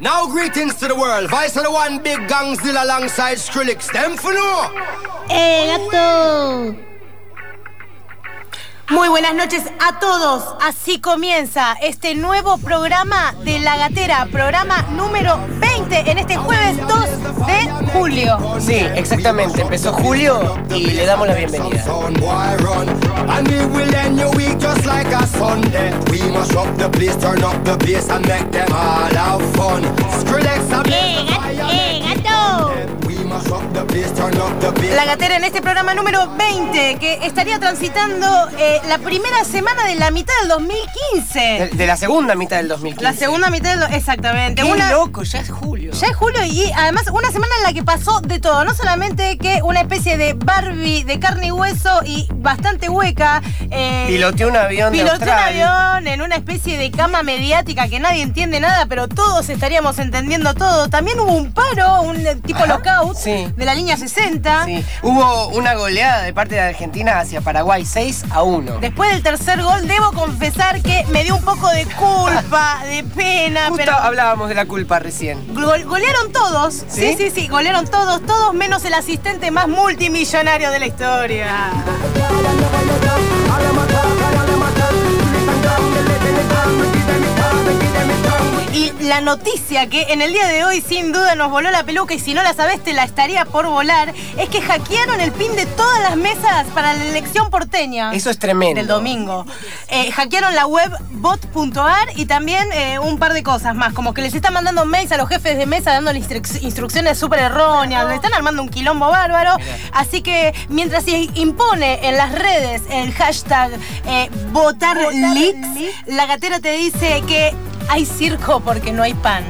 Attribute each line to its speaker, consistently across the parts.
Speaker 1: Now greetings to the world. Vice of the one big Gangzilla alongside Skrillex. Them for no.
Speaker 2: Gato.
Speaker 3: Muy buenas noches a todos. Así comienza este nuevo programa de La Gatera, programa número 20 en este jueves 2 de julio.
Speaker 4: Sí, exactamente. Empezó julio y le damos la bienvenida.
Speaker 3: ¡Gato! La Gatera en este programa número 20, que estaría transitando la primera semana de la mitad del 2015.
Speaker 4: De la segunda mitad del 2015.
Speaker 3: La segunda mitad del... Exactamente.
Speaker 4: ¡Qué loco! Ya es julio.
Speaker 3: Ya es julio y además una semana en la que pasó de todo. No solamente que una especie de Barbie de carne y hueso y bastante hueca.
Speaker 4: Piloteó un avión de
Speaker 3: Piloteó un
Speaker 4: Australia.
Speaker 3: avión en una especie de cama mediática que nadie entiende nada, pero todos estaríamos entendiendo todo. También hubo un paro, un tipo lockout
Speaker 4: sí.
Speaker 3: de la línea 60.
Speaker 4: Sí. Hubo una goleada de parte de Argentina hacia Paraguay, 6-1.
Speaker 3: Después del tercer gol, debo confesar que me dio un poco de culpa, de pena.
Speaker 4: Justo
Speaker 3: pero
Speaker 4: hablábamos de la culpa recién.
Speaker 3: golearon todos.
Speaker 4: ¿Sí?
Speaker 3: Sí, golearon todos menos el asistente más multimillonario de la historia. Y la noticia que en el día de hoy sin duda nos voló la peluca y si no la sabés te la estaría por volar, es que hackearon el pin de todas las mesas para la elección porteña.
Speaker 4: Eso es tremendo.
Speaker 3: Del domingo. Hackearon la web bot.ar y también un par de cosas más, como que les están mandando mails a los jefes de mesa dándoles instrucciones súper erróneas, le están armando un quilombo bárbaro. Así que mientras se impone en las redes el hashtag VotarLeaks, la Gatera te dice que hay circo porque no hay pan.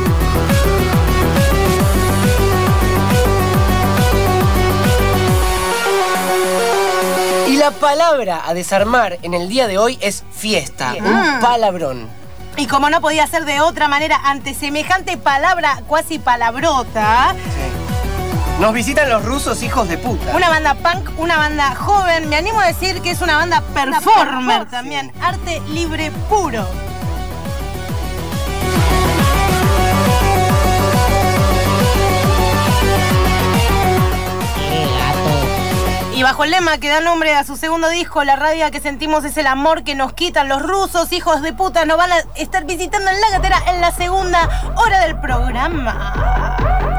Speaker 4: Y la palabra a desarmar en el día de hoy es fiesta. Un palabrón.
Speaker 3: Y como no podía ser de otra manera ante semejante palabra cuasi palabrota,
Speaker 4: Nos visitan los rusos hijos de puta.
Speaker 3: una banda punk, una banda joven, me animo a decir que es una banda performer también, arte libre puro. Y bajo el lema que da nombre a su segundo disco, la rabia que sentimos es el amor que nos quitan los rusos, hijos de puta, nos van a estar visitando en La Gatera en la segunda hora del programa.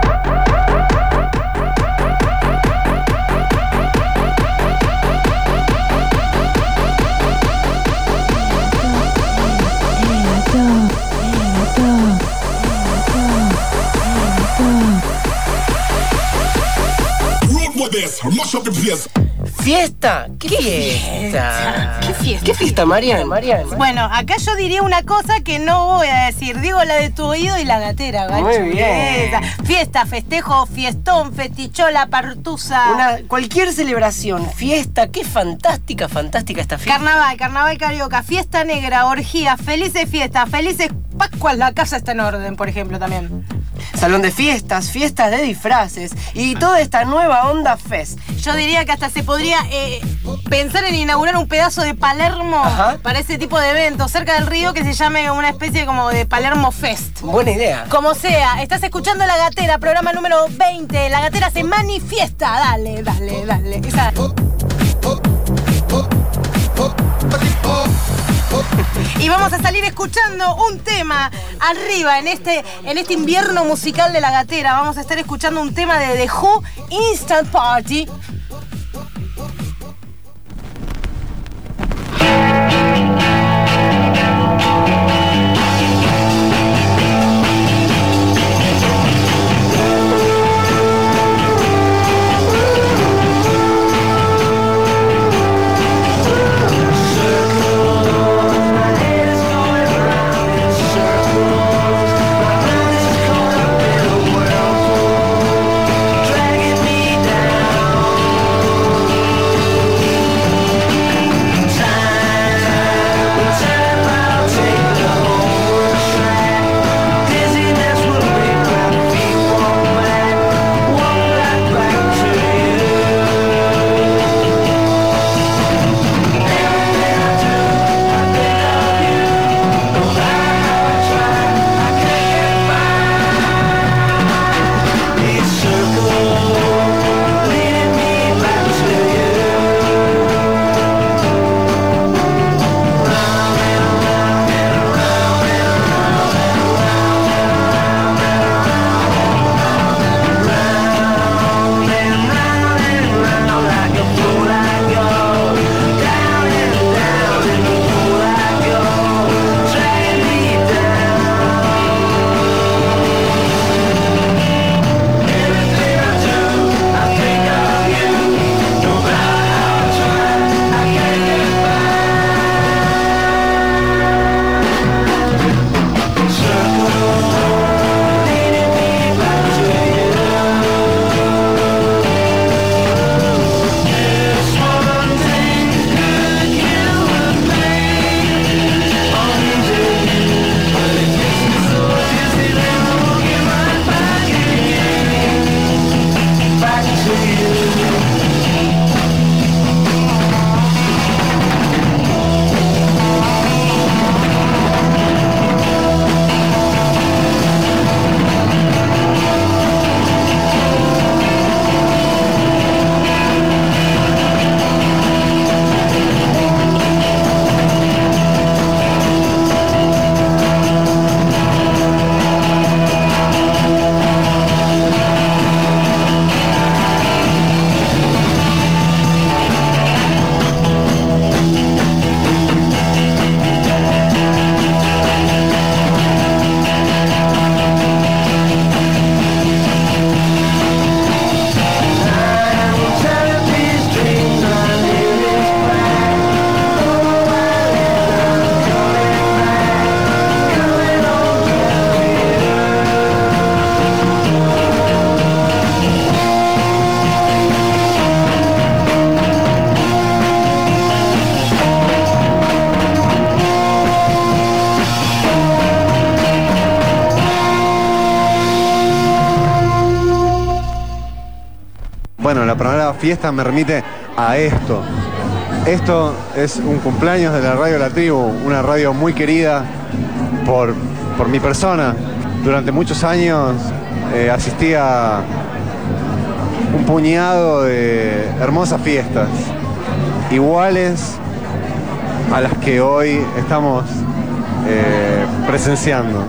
Speaker 4: ¿Fiesta? ¿Qué fiesta?
Speaker 3: ¿Qué fiesta?
Speaker 4: ¿Qué fiesta, Marian?
Speaker 3: Bueno, acá yo diría una cosa que no voy a decir. Digo la de tu oído y La Gatera, gacho.
Speaker 4: Muy bien.
Speaker 3: Fiesta, festejo, fiestón, festichola, partusa.
Speaker 4: Cualquier celebración, fiesta, qué fantástica esta fiesta.
Speaker 3: Carnaval carioca, fiesta negra, orgía, felices fiestas, felices Pascuas, la casa está en orden, por ejemplo, también.
Speaker 4: Salón de fiestas, fiestas de disfraces y toda esta nueva onda fest.
Speaker 3: Yo diría que hasta se podría pensar en inaugurar un pedazo de Palermo para ese tipo de eventos cerca del río que se llame una especie como de Palermo Fest.
Speaker 4: Buena idea.
Speaker 3: Como sea, estás escuchando La Gatera, programa número 20. La Gatera se manifiesta. Dale. Esa. Y vamos a salir escuchando un tema arriba en este invierno musical de La Gatera. Vamos a estar escuchando un tema de The Who, Instant Party.
Speaker 2: bueno, la palabra fiesta me remite a esto. Esto es un cumpleaños de la Radio La Tribu, una radio muy querida por mi persona. Durante muchos años asistí a un puñado de hermosas fiestas, iguales a las que hoy estamos presenciando.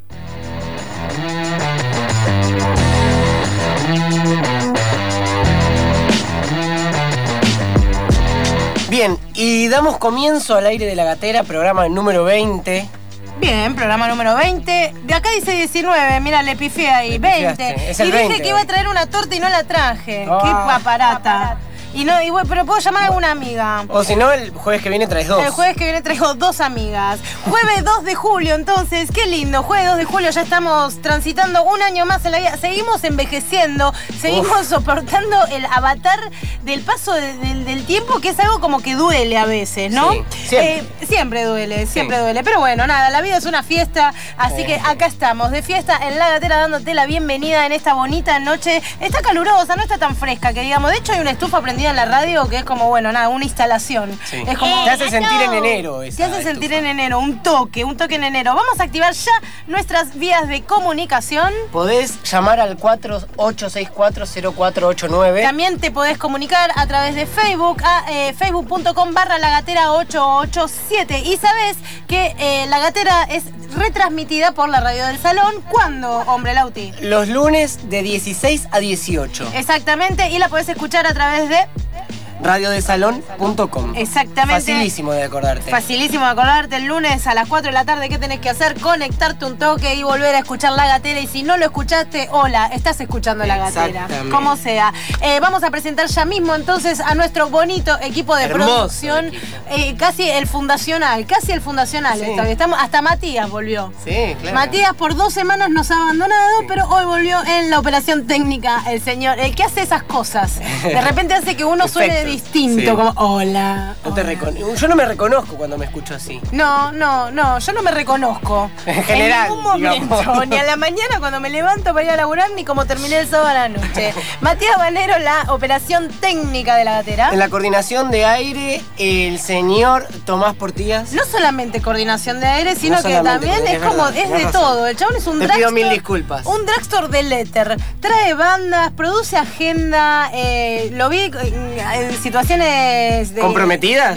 Speaker 4: Bien, y damos comienzo al aire de la gatera, programa número 20.
Speaker 3: Bien, programa número 20. De acá dice 19, mira, le pifié ahí, 20.
Speaker 4: Es el
Speaker 3: y dije
Speaker 4: 20,
Speaker 3: que iba a traer una torta y no la traje.
Speaker 4: Oh,
Speaker 3: Qué paparata. Pero puedo llamar a alguna amiga.
Speaker 4: O si no, el jueves que viene traes 2.
Speaker 3: El jueves que viene traigo 2 amigas. Jueves 2 de julio, entonces, qué lindo. Jueves 2 de julio ya estamos transitando un año más en la vida. Seguimos envejeciendo, seguimos soportando el avatar del paso del tiempo, que es algo como que duele a veces, ¿no?
Speaker 4: Sí,
Speaker 3: siempre duele. Pero bueno, nada, la vida es una fiesta, así que acá estamos, de fiesta en La Gatera, dándote la bienvenida en esta bonita noche. Está calurosa, no está tan fresca, que digamos. De hecho, hay una estufa prendida en la radio que es como, bueno, nada, una instalación.
Speaker 4: Sí.
Speaker 3: Es como,
Speaker 4: te hace sentir en enero.
Speaker 3: Te hace sentir en enero, un toque en enero. Vamos a activar ya nuestras vías de comunicación.
Speaker 4: Podés llamar al 48640489.
Speaker 3: También te podés comunicar a través de Facebook, a facebook.com/lagatera887. Y sabés que La Gatera es retransmitida por la Radio del Salón. ¿Cuándo, hombre Lauti?
Speaker 4: Los lunes de 16 a 18.
Speaker 3: Exactamente, y la podés escuchar a través de
Speaker 4: radiodesalon.com.
Speaker 3: Exactamente.
Speaker 4: Facilísimo de acordarte.
Speaker 3: Facilísimo de acordarte. El lunes a las 4 de la tarde, ¿qué tenés que hacer? Conectarte un toque y volver a escuchar La Gatera. Y si no lo escuchaste, hola, estás escuchando La Gatera. Como sea. Vamos a presentar ya mismo entonces a nuestro bonito equipo de producción. Casi el fundacional. Sí. Estamos, hasta Matías volvió.
Speaker 4: Sí, claro.
Speaker 3: Matías por 2 semanas nos ha abandonado, pero hoy volvió en la operación técnica el señor, el que hace esas cosas. De repente hace que uno suene distinto, como hola.
Speaker 4: Yo no me reconozco cuando me escucho así.
Speaker 3: No, yo no me reconozco.
Speaker 4: En general,
Speaker 3: en ningún momento,
Speaker 4: digamos.
Speaker 3: ni a la mañana cuando me levanto para ir a laburar, ni como terminé el sábado a la noche. Matías Banero, la operación técnica de La Gatera.
Speaker 4: En la coordinación de aire, el señor Tomás Portillas.
Speaker 3: No solamente coordinación de aire, sino
Speaker 4: No
Speaker 3: que también es como, es de todo. El chabón es un dragster.
Speaker 4: Te pido mil disculpas.
Speaker 3: Un dragster del éter. Trae bandas, produce agenda, lo vi en situaciones de...
Speaker 4: ¿Comprometidas?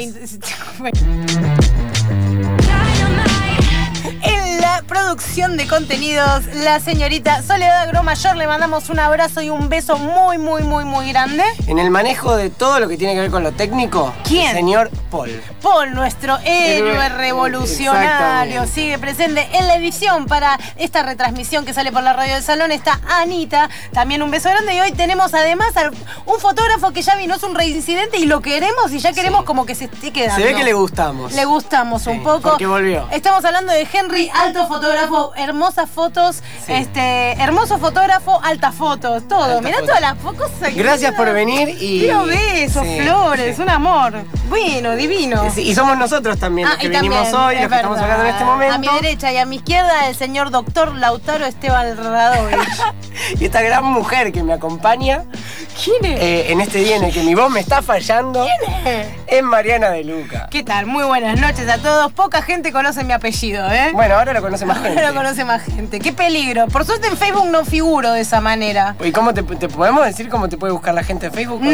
Speaker 3: En la producción de contenidos, la señorita Soledad Gromayor, le mandamos un abrazo y un beso muy, muy, muy, muy grande.
Speaker 4: En el manejo de todo lo que tiene que ver con lo técnico,
Speaker 3: ¿quién?
Speaker 4: El señor Paul.
Speaker 3: Paul, nuestro héroe revolucionario, sigue presente en la edición para esta retransmisión que sale por la Radio del Salón. Está Anita, también un beso grande. Y hoy tenemos además un fotógrafo que ya vino, es un reincidente y lo queremos y ya queremos como que se esté quedando.
Speaker 4: Se ve que le gustamos.
Speaker 3: Le gustamos un poco.
Speaker 4: Porque volvió.
Speaker 3: Estamos hablando de Henry, alto fotógrafo, hermosas fotos, hermoso fotógrafo, altas fotos, todo. Mirá todas las cosas.
Speaker 4: Gracias por venir y...
Speaker 3: Quiero besos, flores, un amor. Bueno, divino.
Speaker 4: Sí, y somos nosotros también los que venimos hoy, los que estamos hablando en este momento.
Speaker 3: A mi derecha y a mi izquierda el señor doctor Lautaro Esteban Radovich.
Speaker 4: Y esta gran mujer que me acompaña.
Speaker 3: ¿Quién es?
Speaker 4: En este día en el que mi voz me está fallando.
Speaker 3: ¿Quién
Speaker 4: es Mariana de Luca.
Speaker 3: ¿Qué tal? Muy buenas noches a todos. Poca gente conoce mi apellido, ¿eh?
Speaker 4: Bueno, ahora lo conoce más gente.
Speaker 3: Ahora lo conoce más gente. Qué peligro. Por suerte en Facebook no figuro de esa manera.
Speaker 4: ¿Y cómo te podemos decir cómo te puede buscar la gente en Facebook?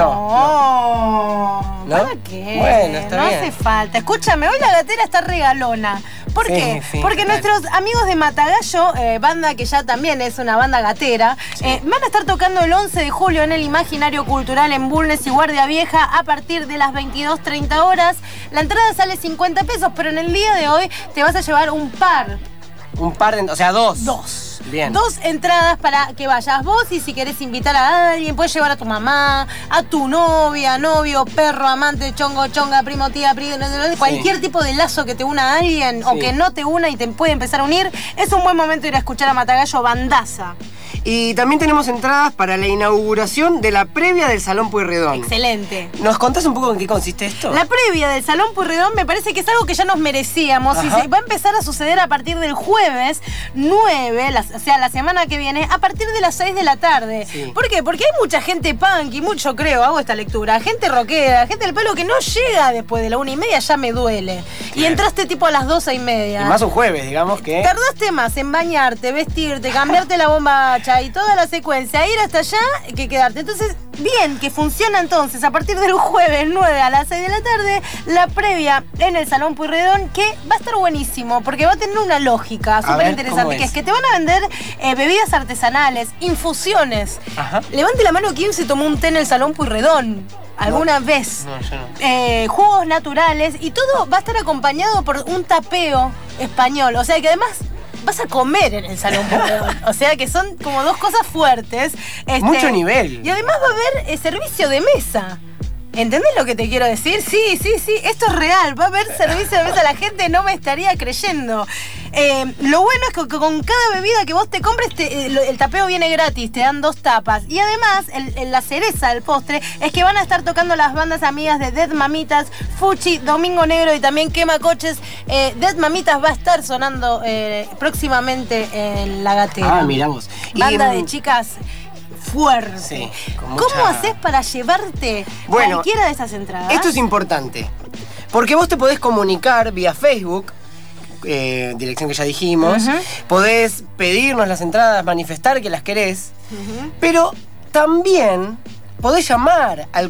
Speaker 3: No. ¿Para qué?
Speaker 4: Bueno, está bien.
Speaker 3: No hace falta. Escúchame, hoy La Gatera está regalona. ¿Por qué? Porque nuestros amigos de Matagallo, banda que ya también es una banda gatera, van a estar tocando el 11 de julio en el Imaginario Cultural en Bulnes y Guardia Vieja a partir de las 22:30 horas. La entrada sale 50 pesos, pero en el día de hoy te vas a llevar un par.
Speaker 4: O sea, dos. Bien.
Speaker 3: 2 entradas para que vayas vos y si querés invitar a alguien, puedes llevar a tu mamá, a tu novia, novio, perro, amante, chongo, chonga, primo, tía, cualquier tipo de lazo que te una a alguien o que no te una y te puede empezar a unir. Es un buen momento ir a escuchar a Matagallo, bandaza.
Speaker 4: Y también tenemos entradas para la inauguración de la previa del Salón Pueyrredón.
Speaker 3: Excelente.
Speaker 4: ¿Nos contás un poco en qué consiste esto?
Speaker 3: La previa del Salón Pueyrredón me parece que es algo que ya nos merecíamos.
Speaker 4: Ajá.
Speaker 3: Y se va a empezar a suceder a partir del jueves 9, o sea, la semana que viene, a partir de las 6 de la tarde.
Speaker 4: Sí.
Speaker 3: ¿Por qué? Porque hay mucha gente punk y mucho, creo, hago esta lectura, gente rockera, gente del pelo que no llega después de la 1:30, ya me duele. Y entraste tipo a las 12:30.
Speaker 4: Y más un jueves, digamos que...
Speaker 3: Tardaste más en bañarte, vestirte, cambiarte la bombacha y toda la secuencia, ir hasta allá que quedarte. Entonces, bien, que funciona entonces a partir del jueves 9 a las 6 de la tarde, la previa en el Salón Pueyrredón, que va a estar buenísimo, porque va a tener una lógica súper interesante, que es que te van a vender bebidas artesanales, infusiones.
Speaker 4: Ajá.
Speaker 3: Levante la mano quién se tomó un té en el Salón Pueyrredón alguna vez.
Speaker 4: No, yo no.
Speaker 3: Jugos naturales, y todo va a estar acompañado por un tapeo español. O sea que además vas a comer en el Salón Pueyrredón. O sea que son como dos cosas fuertes.
Speaker 4: Mucho nivel.
Speaker 3: Y además va a haber servicio de mesa. ¿Entendés lo que te quiero decir? Sí, esto es real. Va a haber servicio de mesa, la gente no me estaría creyendo. Lo bueno es que con cada bebida que vos te compres, el tapeo viene gratis, te dan 2 tapas. Y además, la cereza del postre es que van a estar tocando las bandas amigas de Dead Mamitas, Fuchi, Domingo Negro y también Quema Coches. Dead Mamitas va a estar sonando próximamente en La Gatera.
Speaker 4: Ah, mirá vos.
Speaker 3: Banda de chicas fuerte.
Speaker 4: Sí,
Speaker 3: ¿Cómo haces para llevarte cualquiera de esas entradas?
Speaker 4: Esto es importante, porque vos te podés comunicar vía Facebook, dirección que ya dijimos, podés pedirnos las entradas, manifestar que las querés, pero también podés llamar al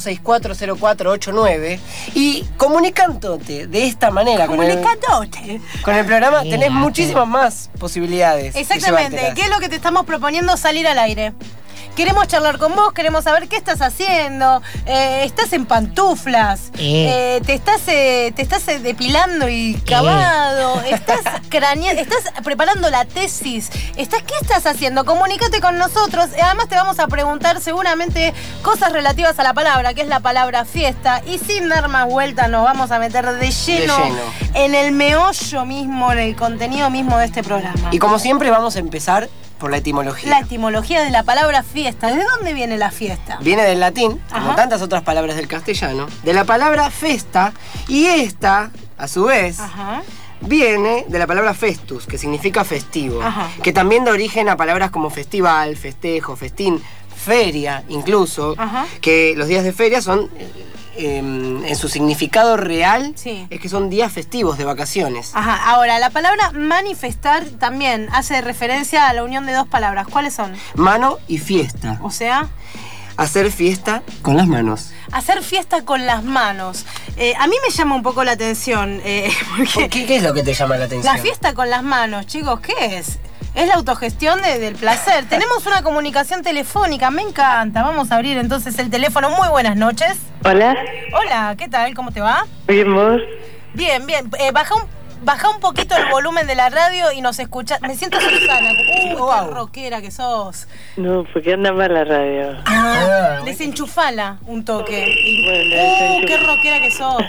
Speaker 4: 48640489 y comunicándote de esta manera con el programa tenés muchísimas más posibilidades.
Speaker 3: Exactamente. ¿Qué es lo que te estamos proponiendo? Salir al aire. Queremos charlar con vos, queremos saber qué estás haciendo. Estás en pantuflas, te estás depilando y cavado, estás preparando la tesis. ¿Qué estás haciendo? Comunícate con nosotros. Además te vamos a preguntar seguramente cosas relativas a la palabra, que es la palabra fiesta. Y sin dar más vueltas nos vamos a meter de lleno en el meollo mismo, en el contenido mismo de este programa.
Speaker 4: Y como siempre vamos a empezar por la etimología.
Speaker 3: La etimología de la palabra fiesta. ¿De dónde viene la fiesta?
Speaker 4: Viene del latín, como tantas otras palabras del castellano, de la palabra festa, y esta, a su vez, viene de la palabra festus, que significa festivo, que también da origen a palabras como festival, festejo, festín, feria, incluso, que los días de feria son... en su significado real es que son días festivos de vacaciones.
Speaker 3: Ahora, la palabra manifestar también hace referencia a la unión de 2 palabras. ¿Cuáles son?
Speaker 4: Mano y fiesta.
Speaker 3: O sea...
Speaker 4: hacer fiesta con las manos.
Speaker 3: Hacer fiesta con las manos. A mí me llama un poco la atención. Porque
Speaker 4: ¿Qué es lo que te llama la atención?
Speaker 3: La fiesta con las manos, chicos, ¿qué es? Es la autogestión del placer. Tenemos una comunicación telefónica, me encanta. Vamos a abrir entonces el teléfono. Muy buenas noches.
Speaker 5: Hola.
Speaker 3: Hola, ¿qué tal? ¿Cómo te va?
Speaker 5: Bien, ¿vos?
Speaker 3: Bien. Baja un poquito el volumen de la radio y nos escucha. Me siento Susana. Qué rockera que sos.
Speaker 5: No, porque anda mal la radio.
Speaker 3: Desenchufala un toque.
Speaker 5: Bueno,
Speaker 3: qué rockera que sos.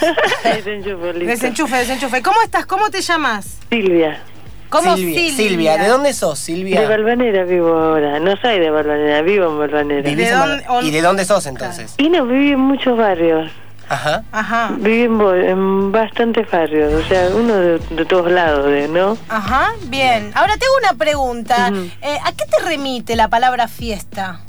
Speaker 3: Desenchufe. ¿Cómo estás? ¿Cómo te llamas?
Speaker 5: Silvia.
Speaker 3: ¿Cómo
Speaker 4: Silvia? ¿De dónde sos, Silvia?
Speaker 5: De Balvanera vivo ahora. No soy de Balvanera, vivo en Balvanera.
Speaker 4: ¿Y de dónde sos entonces?
Speaker 5: Y no, viví en muchos barrios.
Speaker 3: Ajá.
Speaker 5: Viví en bastantes barrios, o sea, uno de todos lados, ¿no?
Speaker 3: Ajá, bien. Ahora tengo una pregunta. ¿A qué te remite la palabra fiesta?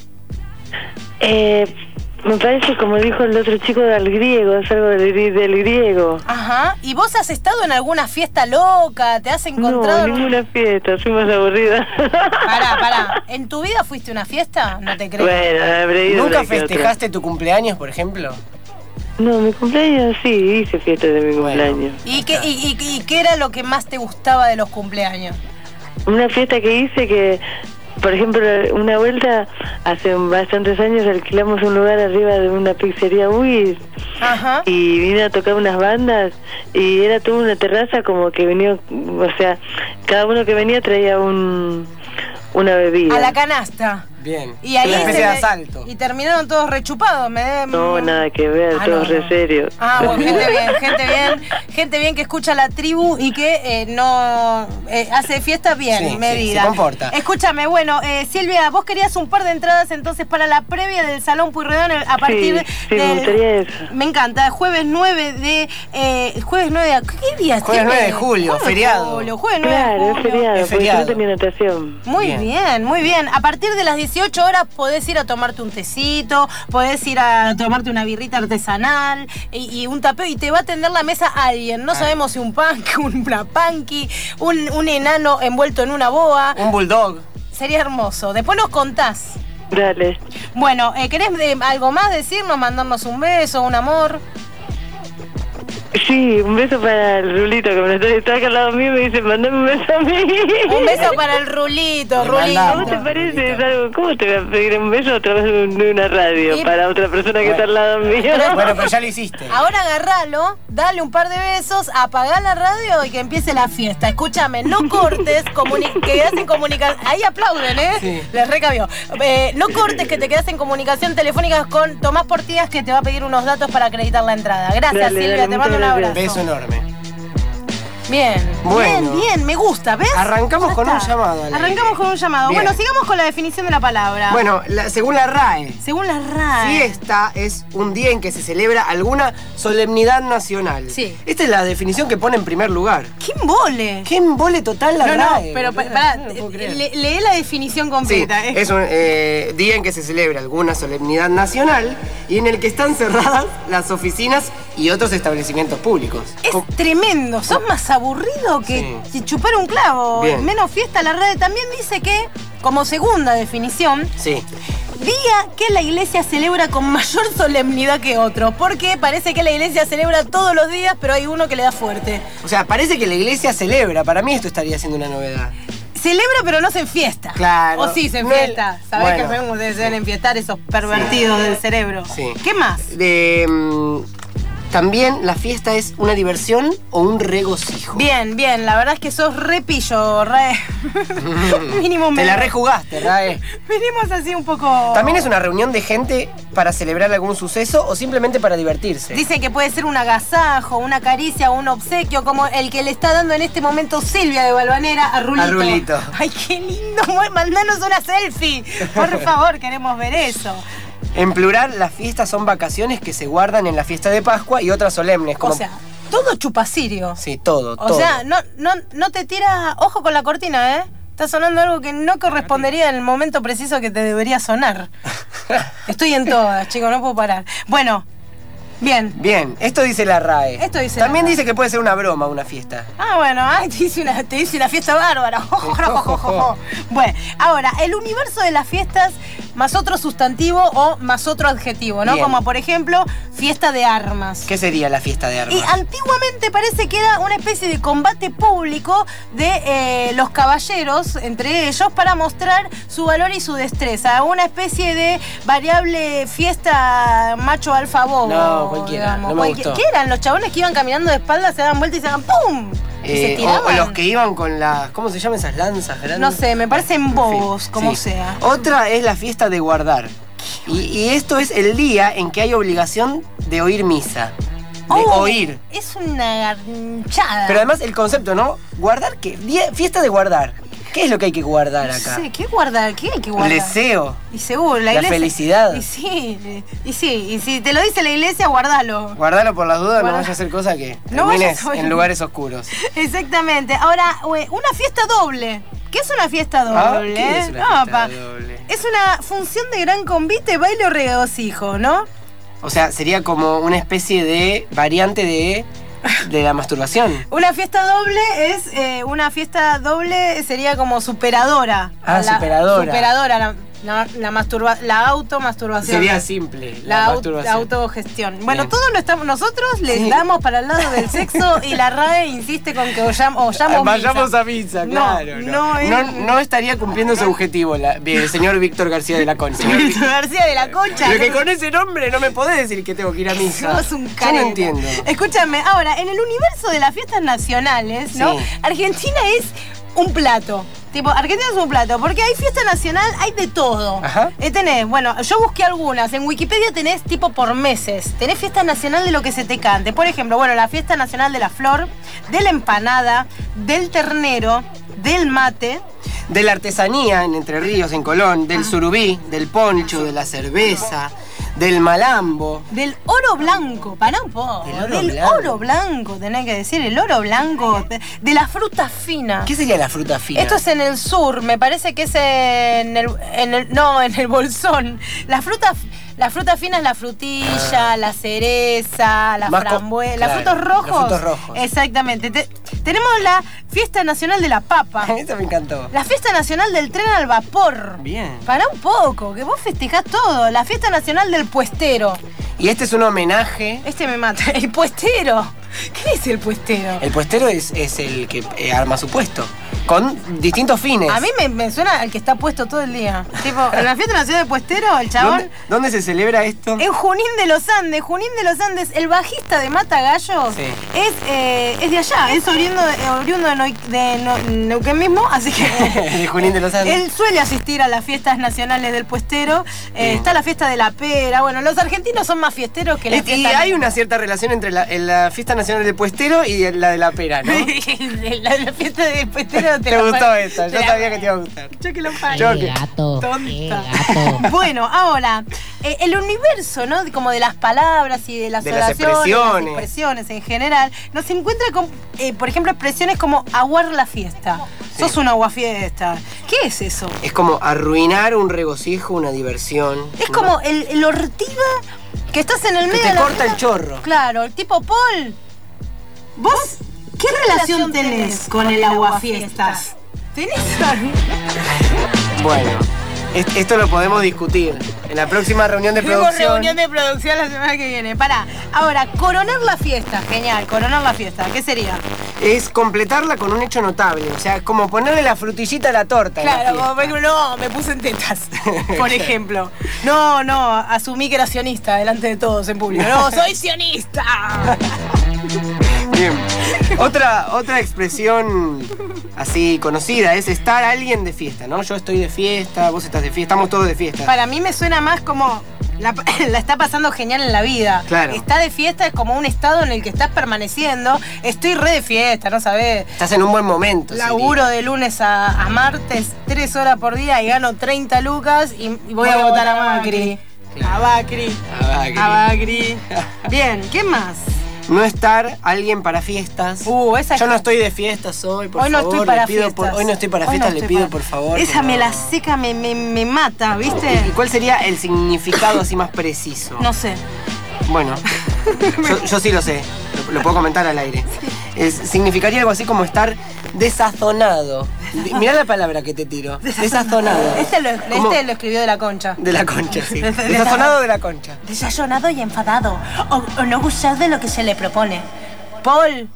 Speaker 5: Me parece, como dijo el otro chico, del griego, es algo del griego.
Speaker 3: Ajá. ¿Y vos has estado en alguna fiesta loca? ¿Te has encontrado?
Speaker 5: No, ninguna fiesta, soy más aburrida.
Speaker 3: Pará. ¿En tu vida fuiste a una fiesta? No te creo.
Speaker 5: Bueno, habré ido.
Speaker 4: ¿Nunca festejaste tu cumpleaños, por ejemplo?
Speaker 5: No, mi cumpleaños sí, hice fiesta de mi cumpleaños.
Speaker 3: ¿Y qué era lo que más te gustaba de los cumpleaños?
Speaker 5: Una fiesta que hice que... Por ejemplo, una vuelta, hace bastantes años alquilamos un lugar arriba de una pizzería Uy, y vino a tocar unas bandas y era toda una terraza como que venía, o sea, cada uno que venía traía una bebida.
Speaker 3: A la canasta.
Speaker 4: Bien.
Speaker 3: Y ahí
Speaker 4: una especie de asalto.
Speaker 3: Y terminaron todos rechupados.
Speaker 5: No, nada que ver, todos re serios.
Speaker 3: Bueno, gente bien que escucha la tribu y que no hace fiesta bien, medida.
Speaker 4: se comporta.
Speaker 3: Escúchame, bueno, Silvia, vos querías un par de entradas entonces para la previa del Salón Pueyrredón a partir
Speaker 5: me gustaría eso.
Speaker 3: Me encanta, jueves 9 de... ¿qué día?
Speaker 4: Jueves 9 de julio, feriado.
Speaker 3: Jueves 9 de julio.
Speaker 5: Es feriado,
Speaker 4: Es
Speaker 5: porque
Speaker 4: feriado.
Speaker 5: no tenía natación.
Speaker 3: Muy bien. A partir de las 18 horas podés ir a tomarte un tecito, podés ir a tomarte una birrita artesanal y un tapeo y te va a atender la mesa alguien. No sabemos si un punk, una punky, un enano envuelto en una boa.
Speaker 4: Un bulldog.
Speaker 3: Sería hermoso. Después nos contás.
Speaker 5: Dale.
Speaker 3: Bueno, ¿querés algo más decirnos? Mandarnos un beso, un amor.
Speaker 5: Sí, un beso para el Rulito, que me está acá al lado mío y me dice, mandame un beso a mí.
Speaker 3: Un beso para el Rulito.
Speaker 5: ¿Cómo te parece? ¿Cómo te voy a pedir un beso a través de una radio para otra persona que está al lado mío?
Speaker 4: Bueno, pero ya lo hiciste.
Speaker 3: Ahora agarralo, dale un par de besos, apagá la radio y que empiece la fiesta. Escúchame, no cortes, quedás en comunicación. Ahí aplauden, ¿eh?
Speaker 4: Sí.
Speaker 3: Les recabió. No cortes, que te quedás en comunicación telefónica con Tomás Portías, que te va a pedir unos datos para acreditar la entrada. Gracias,
Speaker 5: Dale,
Speaker 3: Silvia,
Speaker 5: dale,
Speaker 3: te mando un abrazo.
Speaker 4: Beso enorme.
Speaker 3: Bien,
Speaker 4: Bueno.
Speaker 3: bien, me gusta, ¿ves?
Speaker 4: Arrancamos
Speaker 3: Ya
Speaker 4: con
Speaker 3: está.
Speaker 4: un llamado, Ale.
Speaker 3: Arrancamos con un llamado.
Speaker 4: Bien.
Speaker 3: Bueno, sigamos con la definición de la palabra.
Speaker 4: Bueno, según la RAE,
Speaker 3: Según la RAE.
Speaker 4: fiesta es un día en que se celebra alguna solemnidad nacional.
Speaker 3: Sí.
Speaker 4: Esta es la definición que pone en primer lugar.
Speaker 3: ¡Qué embole!
Speaker 4: ¡Qué embole total la
Speaker 3: No,
Speaker 4: RAE!
Speaker 3: pero
Speaker 4: boludo.
Speaker 3: pará,
Speaker 4: No lo puedo creer.
Speaker 3: lee la definición
Speaker 4: Sí,
Speaker 3: completa.
Speaker 4: es un día en que se celebra alguna solemnidad nacional y en el que están cerradas las oficinas y otros establecimientos públicos.
Speaker 3: Es tremendo, sos más aburrido que chupar un clavo.
Speaker 4: Bien.
Speaker 3: Menos fiesta, la red también dice que, como segunda definición,
Speaker 4: Sí.
Speaker 3: día que la iglesia celebra con mayor solemnidad que otro. Porque parece que la iglesia celebra todos los días, pero hay uno que le da fuerte.
Speaker 4: O sea, parece que la iglesia celebra. Para mí esto estaría siendo una novedad.
Speaker 3: Celebra, pero no se enfiesta.
Speaker 4: Claro.
Speaker 3: O sí se
Speaker 4: No
Speaker 3: enfiesta. Sabés
Speaker 4: bueno.
Speaker 3: que se deben enfiestar esos pervertidos del cerebro.
Speaker 4: Sí.
Speaker 3: ¿Qué más?
Speaker 4: También la fiesta es una diversión o un regocijo.
Speaker 3: Bien, la verdad es que sos re pillo, re. Mínimo
Speaker 4: Te la
Speaker 3: menos.
Speaker 4: rejugaste, Rae.
Speaker 3: Venimos así un poco.
Speaker 4: También es una reunión de gente para celebrar algún suceso o simplemente para divertirse.
Speaker 3: Dicen que puede ser un agasajo, una caricia o un obsequio, como el que le está dando en este momento Silvia de Valvanera a Rulito.
Speaker 4: A Rulito.
Speaker 3: Ay, qué lindo. Mandanos una selfie. Por favor, queremos ver eso.
Speaker 4: En plural, las fiestas son vacaciones que se guardan en la fiesta de Pascua y otras solemnes. Como...
Speaker 3: O sea, todo chupacirio.
Speaker 4: Sí, todo,
Speaker 3: O
Speaker 4: todo.
Speaker 3: sea, no te tira. Ojo con la cortina, ¿eh? Está sonando algo que no correspondería en el momento preciso que te debería sonar. Estoy en todas, chicos, no puedo parar. Bueno, bien.
Speaker 4: Bien, esto dice la RAE.
Speaker 3: Esto dice la
Speaker 4: También
Speaker 3: RAE.
Speaker 4: dice que puede ser una broma una fiesta.
Speaker 3: Ah, bueno, te hice una fiesta bárbara. Bueno, ahora, el universo de las fiestas más otro sustantivo o más otro adjetivo, ¿no?
Speaker 4: Bien.
Speaker 3: Como por ejemplo, fiesta de armas.
Speaker 4: ¿Qué sería la fiesta de armas?
Speaker 3: Y antiguamente parece que era una especie de combate público de los caballeros, entre ellos, para mostrar su valor y su destreza. Una especie de variable fiesta macho alfa bobo.
Speaker 4: No, cualquiera, no me gustó.
Speaker 3: ¿Qué eran? Los chabones que iban caminando de espaldas, se daban vuelta y se daban ¡pum! Y se
Speaker 4: o
Speaker 3: tiraban.
Speaker 4: los que iban con las... ¿Cómo se llaman esas lanzas grandes?
Speaker 3: No sé, me parecen
Speaker 4: En
Speaker 3: bobos,
Speaker 4: fin,
Speaker 3: como
Speaker 4: sí.
Speaker 3: sea.
Speaker 4: Otra es la fiesta de guardar. Y esto es el día en que hay obligación de oír misa. De oír.
Speaker 3: Es una garnchada.
Speaker 4: Pero además el concepto, ¿no? ¿Guardar qué? Fiesta de guardar. ¿Qué es lo que hay que guardar acá?
Speaker 3: Sí, ¿qué guardar? ¿Qué hay que guardar?
Speaker 4: El deseo.
Speaker 3: Y seguro, la
Speaker 4: La
Speaker 3: iglesia.
Speaker 4: felicidad.
Speaker 3: Y si te lo dice la iglesia, guardalo.
Speaker 4: Guardalo por las dudas, no
Speaker 3: Guarda-
Speaker 4: vaya a hacer cosa que
Speaker 3: No
Speaker 4: termines
Speaker 3: vayas a-
Speaker 4: en lugares oscuros.
Speaker 3: Exactamente. Ahora, una fiesta doble. ¿Qué es una fiesta doble?
Speaker 4: ¿Qué es una
Speaker 3: Ah,
Speaker 4: fiesta
Speaker 3: pa.
Speaker 4: doble?
Speaker 3: Es una función de gran convite, baile o regocijo, ¿no?
Speaker 4: O sea, sería como una especie de variante de la masturbación.
Speaker 3: Una fiesta doble es sería como superadora.
Speaker 4: Ah, superadora.
Speaker 3: Superadora, la automasturbación.
Speaker 4: Sería simple,
Speaker 3: La
Speaker 4: masturbación.
Speaker 3: autogestión. Bueno,
Speaker 4: Bien.
Speaker 3: todos nosotros les
Speaker 4: Sí.
Speaker 3: damos para el lado del sexo y la RAE insiste con que vayamos
Speaker 4: Vayamos a misa, claro. No estaría cumpliendo su objetivo el señor Víctor García de la Concha.
Speaker 3: Víctor García de la Concha.
Speaker 4: Pero que con ese nombre no me podés decir que tengo que ir a misa.
Speaker 3: Sos un
Speaker 4: Yo
Speaker 3: careta.
Speaker 4: no entiendo.
Speaker 3: Escúchame, ahora, en el universo de las fiestas nacionales, ¿no?
Speaker 4: Sí.
Speaker 3: Argentina es un plato. Tipo, Argentina es un plato, porque hay fiesta nacional, hay de todo.
Speaker 4: Ajá.
Speaker 3: Tenés, bueno, yo busqué algunas. En Wikipedia tenés tipo por meses. Tenés fiesta nacional de lo que se te cante. Por ejemplo, bueno, la fiesta nacional de la flor, de la empanada, del ternero, del mate.
Speaker 4: De la artesanía en Entre Ríos, en Colón, del surubí, del poncho, de la cerveza, del malambo.
Speaker 3: Del oro blanco, para un poco. Del oro blanco, tenés que decir, el oro blanco. De la fruta fina.
Speaker 4: ¿Qué sería la fruta fina?
Speaker 3: Esto es en el sur, me parece que es en el Bolsón. La fruta fina es la frutilla, la cereza, la frambuesa,
Speaker 4: claro,
Speaker 3: los frutos rojos.
Speaker 4: Los frutos rojos.
Speaker 3: Exactamente. Tenemos la fiesta nacional de la papa.
Speaker 4: Eso me encantó.
Speaker 3: La fiesta nacional del tren al vapor.
Speaker 4: Bien.
Speaker 3: Para un poco, que vos festejás todo. La fiesta nacional del puestero.
Speaker 4: Y este es un homenaje.
Speaker 3: Este me mata. El puestero. ¿Qué es el puestero?
Speaker 4: El puestero es el que arma su puesto. Con distintos fines.
Speaker 3: A mí me suena al que está puesto todo el día. Tipo, en la fiesta nacional del puestero, el chabón.
Speaker 4: ¿Dónde se celebra esto?
Speaker 3: En Junín de los Andes. Junín de los Andes, el bajista de Mata Gallos es de allá. Es oriundo de Neuquén mismo, así que.
Speaker 4: De Junín de los Andes.
Speaker 3: Él suele asistir a las fiestas nacionales del puestero. Está la fiesta de la pera. Bueno, los argentinos son más fiesteros que la fiesta.
Speaker 4: Y hay una cierta relación entre la fiesta nacional del puestero y la de la pera, ¿no?
Speaker 3: la fiesta del puestero.
Speaker 4: Te gustó esta, yo sabía que te iba a gustar.
Speaker 3: Yo que lo pago.
Speaker 6: Qué gato,
Speaker 3: Tonta.
Speaker 6: qué gato.
Speaker 3: Bueno, ahora, el universo, ¿no? Como de las palabras y de las oraciones, las expresiones en general, nos encuentra con, por ejemplo, expresiones como aguar la fiesta. Sí. Sos un aguafiesta. ¿Qué es eso?
Speaker 4: Es como arruinar un regocijo, una diversión.
Speaker 3: Es como el ortiga que estás en el medio
Speaker 4: que
Speaker 3: de
Speaker 4: te corta el chorro.
Speaker 3: Claro, el tipo Paul. ¿Vos qué relación tenés con el aguafiestas? ¿Tenés?
Speaker 4: Bueno, esto lo podemos discutir en la próxima reunión de producción.
Speaker 3: Tenemos reunión de producción la semana que viene. Pará, ahora, coronar la fiesta. Genial, coronar la fiesta. ¿Qué sería?
Speaker 4: Es completarla con un hecho notable. O sea, como ponerle la frutillita a la torta.
Speaker 3: Claro, como por ejemplo, no, me puse en tetas, por ejemplo. No, asumí que era sionista delante de todos en público. No, soy sionista.
Speaker 4: Bien. Otra expresión así conocida es estar alguien de fiesta, ¿no? Yo estoy de fiesta, vos estás de fiesta, estamos todos de fiesta.
Speaker 3: Para mí me suena más como la está pasando genial en la vida.
Speaker 4: Claro.
Speaker 3: Está de fiesta es como un estado en el que estás permaneciendo. Estoy re de fiesta, ¿no sabés?
Speaker 4: Estás en un buen momento.
Speaker 3: Laburo de lunes a martes, 3 horas por día y gano 30 lucas y voy a votar a Macri. Claro. A Macri. Bien, ¿qué más?
Speaker 4: No estar alguien para fiestas. Yo no estoy de fiestas hoy, por favor.
Speaker 3: Hoy no estoy para fiestas.
Speaker 4: Hoy no estoy para fiestas, le pido por favor.
Speaker 3: Esa me la seca, me mata, ¿viste?
Speaker 4: ¿Y cuál sería el significado así más preciso?
Speaker 3: No sé.
Speaker 4: Bueno, yo sí lo sé. Lo puedo comentar al aire. Significaría algo así como estar desazonado. Mirá la palabra que te tiro. Desazonado.
Speaker 3: Este lo escribió de la Concha.
Speaker 4: De la Concha, sí. Desazonado de la Concha.
Speaker 3: Desayunado y enfadado. O no gustar de lo que se le propone. Paul.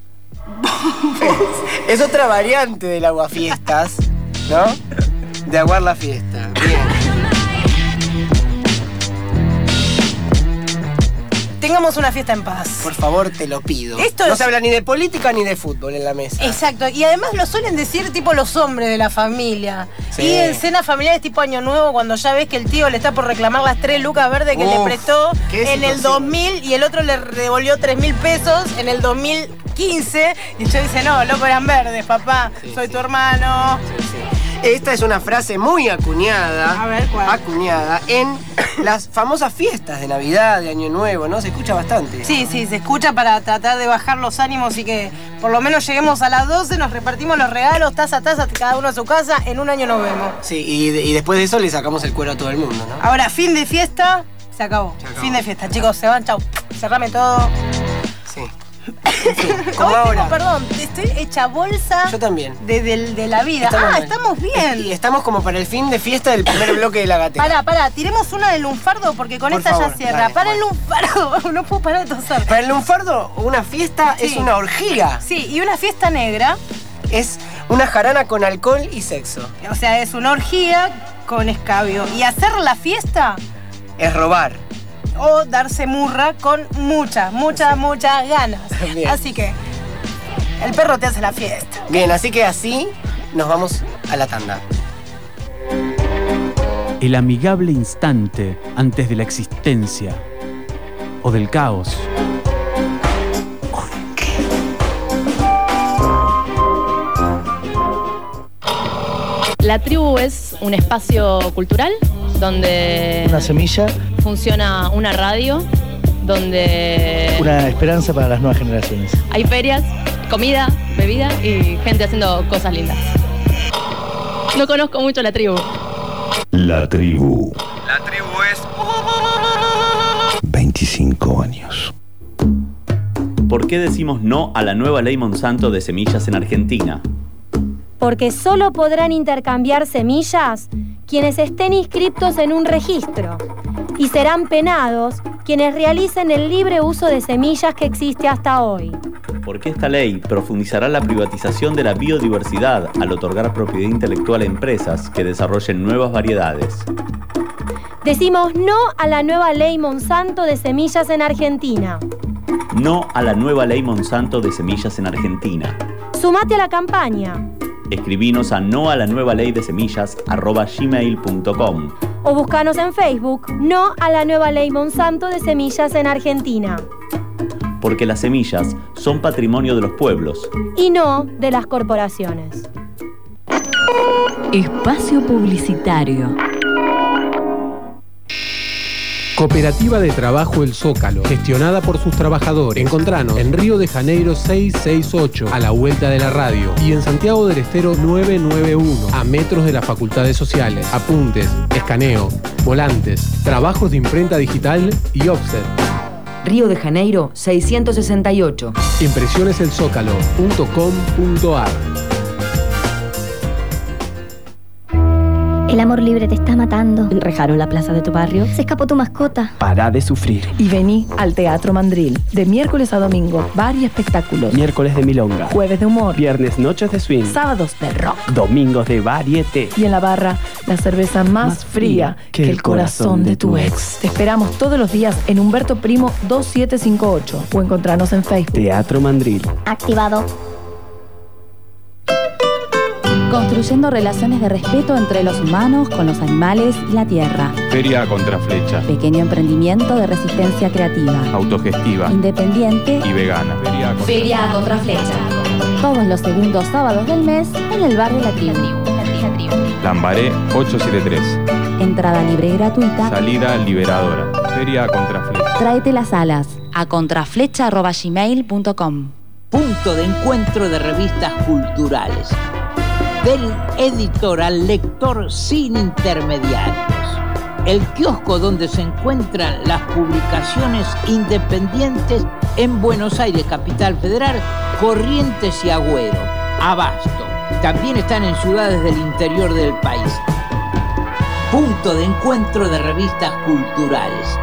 Speaker 4: Es otra variante del aguafiestas, ¿no? De aguar la fiesta. Bien.
Speaker 3: Tengamos una fiesta en paz.
Speaker 4: Por favor, te lo pido. No se habla ni de política ni de fútbol en la mesa.
Speaker 3: Exacto, y además lo suelen decir tipo los hombres de la familia. Sí. Y en cenas familiares tipo Año Nuevo, cuando ya ves que el tío le está por reclamar las 3 lucas verdes que le prestó en el 2000 y el otro le devolvió 3.000 pesos en el 2015. Y yo dice, no, loco, eran verdes, papá. Sí, soy tu hermano.
Speaker 4: Sí. Esta es una frase muy acuñada.
Speaker 3: A ver, ¿cuál?
Speaker 4: Acuñada en las famosas fiestas de Navidad, de Año Nuevo, ¿no? Se escucha bastante.
Speaker 3: Sí, se escucha para tratar de bajar los ánimos y que por lo menos lleguemos a las 12, nos repartimos los regalos, taza a taza, cada uno a su casa, en un año nos vemos.
Speaker 4: Sí, y después de eso le sacamos el cuero a todo el mundo, ¿no?
Speaker 3: Ahora, fin de fiesta, se acabó. Fin de fiesta, chicos, se van, chau. Cerrame todo.
Speaker 4: Sí. Como ahora.
Speaker 3: Perdón, estoy hecha bolsa.
Speaker 4: Yo también.
Speaker 3: De la vida. Estamos bien.
Speaker 4: Y estamos como para el fin de fiesta del primer bloque de la gatera.
Speaker 3: Pará, tiremos una del lunfardo porque con esta ya cierra.
Speaker 4: Dale,
Speaker 3: para el lunfardo, no puedo parar de toser.
Speaker 4: Para el lunfardo, una fiesta es una orgía.
Speaker 3: Sí, y una fiesta negra
Speaker 4: es una jarana con alcohol y sexo.
Speaker 3: O sea, es una orgía con escabio. Y hacer la fiesta
Speaker 4: es robar.
Speaker 3: O darse murra con muchas ganas.
Speaker 4: Bien.
Speaker 3: Así que El perro te hace la fiesta.
Speaker 4: Bien, así que así nos vamos a la tanda.
Speaker 6: El amigable instante antes de la existencia o del caos.
Speaker 7: La tribu es un espacio cultural donde
Speaker 8: una semilla
Speaker 7: funciona una radio, donde
Speaker 8: una esperanza para las nuevas generaciones.
Speaker 7: Hay ferias, comida, bebida y gente haciendo cosas lindas. No conozco mucho la tribu.
Speaker 9: La tribu.
Speaker 1: La tribu es
Speaker 9: 25 años.
Speaker 10: ¿Por qué decimos no a la nueva ley Monsanto de semillas en Argentina?
Speaker 11: Porque solo podrán intercambiar semillas quienes estén inscriptos en un registro y serán penados quienes realicen el libre uso de semillas que existe hasta hoy.
Speaker 10: Porque esta ley profundizará la privatización de la biodiversidad al otorgar propiedad intelectual a empresas que desarrollen nuevas variedades.
Speaker 11: Decimos no a la nueva ley Monsanto de semillas en Argentina.
Speaker 10: No a la nueva ley Monsanto de semillas en Argentina.
Speaker 11: Sumate a la campaña.
Speaker 10: Escribinos a noalanuevaleydesemillas@gmail.com
Speaker 11: o buscanos en Facebook, no a la nueva ley Monsanto de semillas en Argentina.
Speaker 10: Porque las semillas son patrimonio de los pueblos
Speaker 11: y no de las corporaciones.
Speaker 12: Espacio publicitario.
Speaker 13: Cooperativa de Trabajo El Zócalo, gestionada por sus trabajadores. Encontranos en Río de Janeiro 668, a la vuelta de la radio, y en Santiago del Estero 991, a metros de las facultades sociales. Apuntes, escaneo, volantes, trabajos de imprenta digital y offset.
Speaker 12: Río de Janeiro 668.
Speaker 13: Impresioneselsócalo.com.ar.
Speaker 14: El amor libre te está matando.
Speaker 12: Enrejaron la plaza de tu barrio.
Speaker 14: Se escapó tu mascota.
Speaker 15: Para de sufrir.
Speaker 16: Y vení al Teatro Mandril. De miércoles a domingo, varios espectáculos.
Speaker 15: Miércoles de milonga.
Speaker 16: Jueves de humor.
Speaker 15: Viernes noches de swing.
Speaker 16: Sábados de rock.
Speaker 15: Domingos de varieté.
Speaker 16: Y en la barra, la cerveza más fría que el corazón de tu ex. Te esperamos todos los días en Humberto Primo 2758 o encontrarnos en Facebook.
Speaker 15: Teatro Mandril.
Speaker 14: Activado.
Speaker 17: Construyendo relaciones de respeto entre los humanos con los animales y la tierra.
Speaker 18: Feria Contraflecha.
Speaker 17: Pequeño emprendimiento de resistencia creativa.
Speaker 18: Autogestiva.
Speaker 17: Independiente.
Speaker 18: Y vegana.
Speaker 17: Feria Contraflecha. Todos los segundos sábados del mes en el barrio La Tribu.
Speaker 18: Lambaré 873.
Speaker 17: Entrada libre y gratuita.
Speaker 18: Salida liberadora. Feria Contraflecha.
Speaker 17: Tráete las alas a contraflecha@gmail.com.
Speaker 19: Punto de encuentro de revistas culturales. Del editor al lector sin intermediarios. El kiosco donde se encuentran las publicaciones independientes en Buenos Aires, Capital Federal, Corrientes y Agüero. Abasto. También están en ciudades del interior del país. Punto de encuentro de revistas culturales.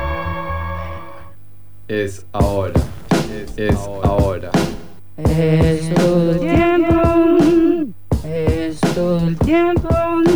Speaker 20: Es ahora. Es ahora.
Speaker 21: Es todo el tiempo. Es todo el tiempo.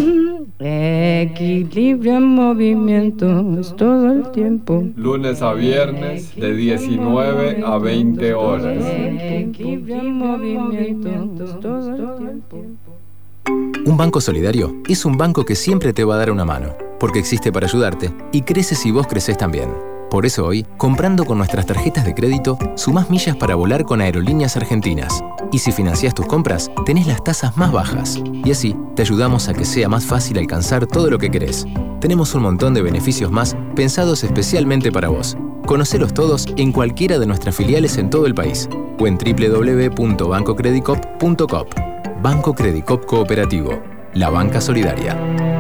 Speaker 21: Equilibrio en movimiento. Es todo el tiempo.
Speaker 20: Lunes a viernes de 19 a 20 horas.
Speaker 21: Equilibrio en movimiento. Es todo el tiempo.
Speaker 22: Un banco solidario es un banco que siempre te va a dar una mano, porque existe para ayudarte y crece si vos creces también. Por eso hoy, comprando con nuestras tarjetas de crédito, sumás millas para volar con Aerolíneas Argentinas. Y si financiás tus compras, tenés las tasas más bajas. Y así, te ayudamos a que sea más fácil alcanzar todo lo que querés. Tenemos un montón de beneficios más pensados especialmente para vos. Conocelos todos en cualquiera de nuestras filiales en todo el país o en www.bancocredicop.com. Banco Credicop Cooperativo. La banca solidaria.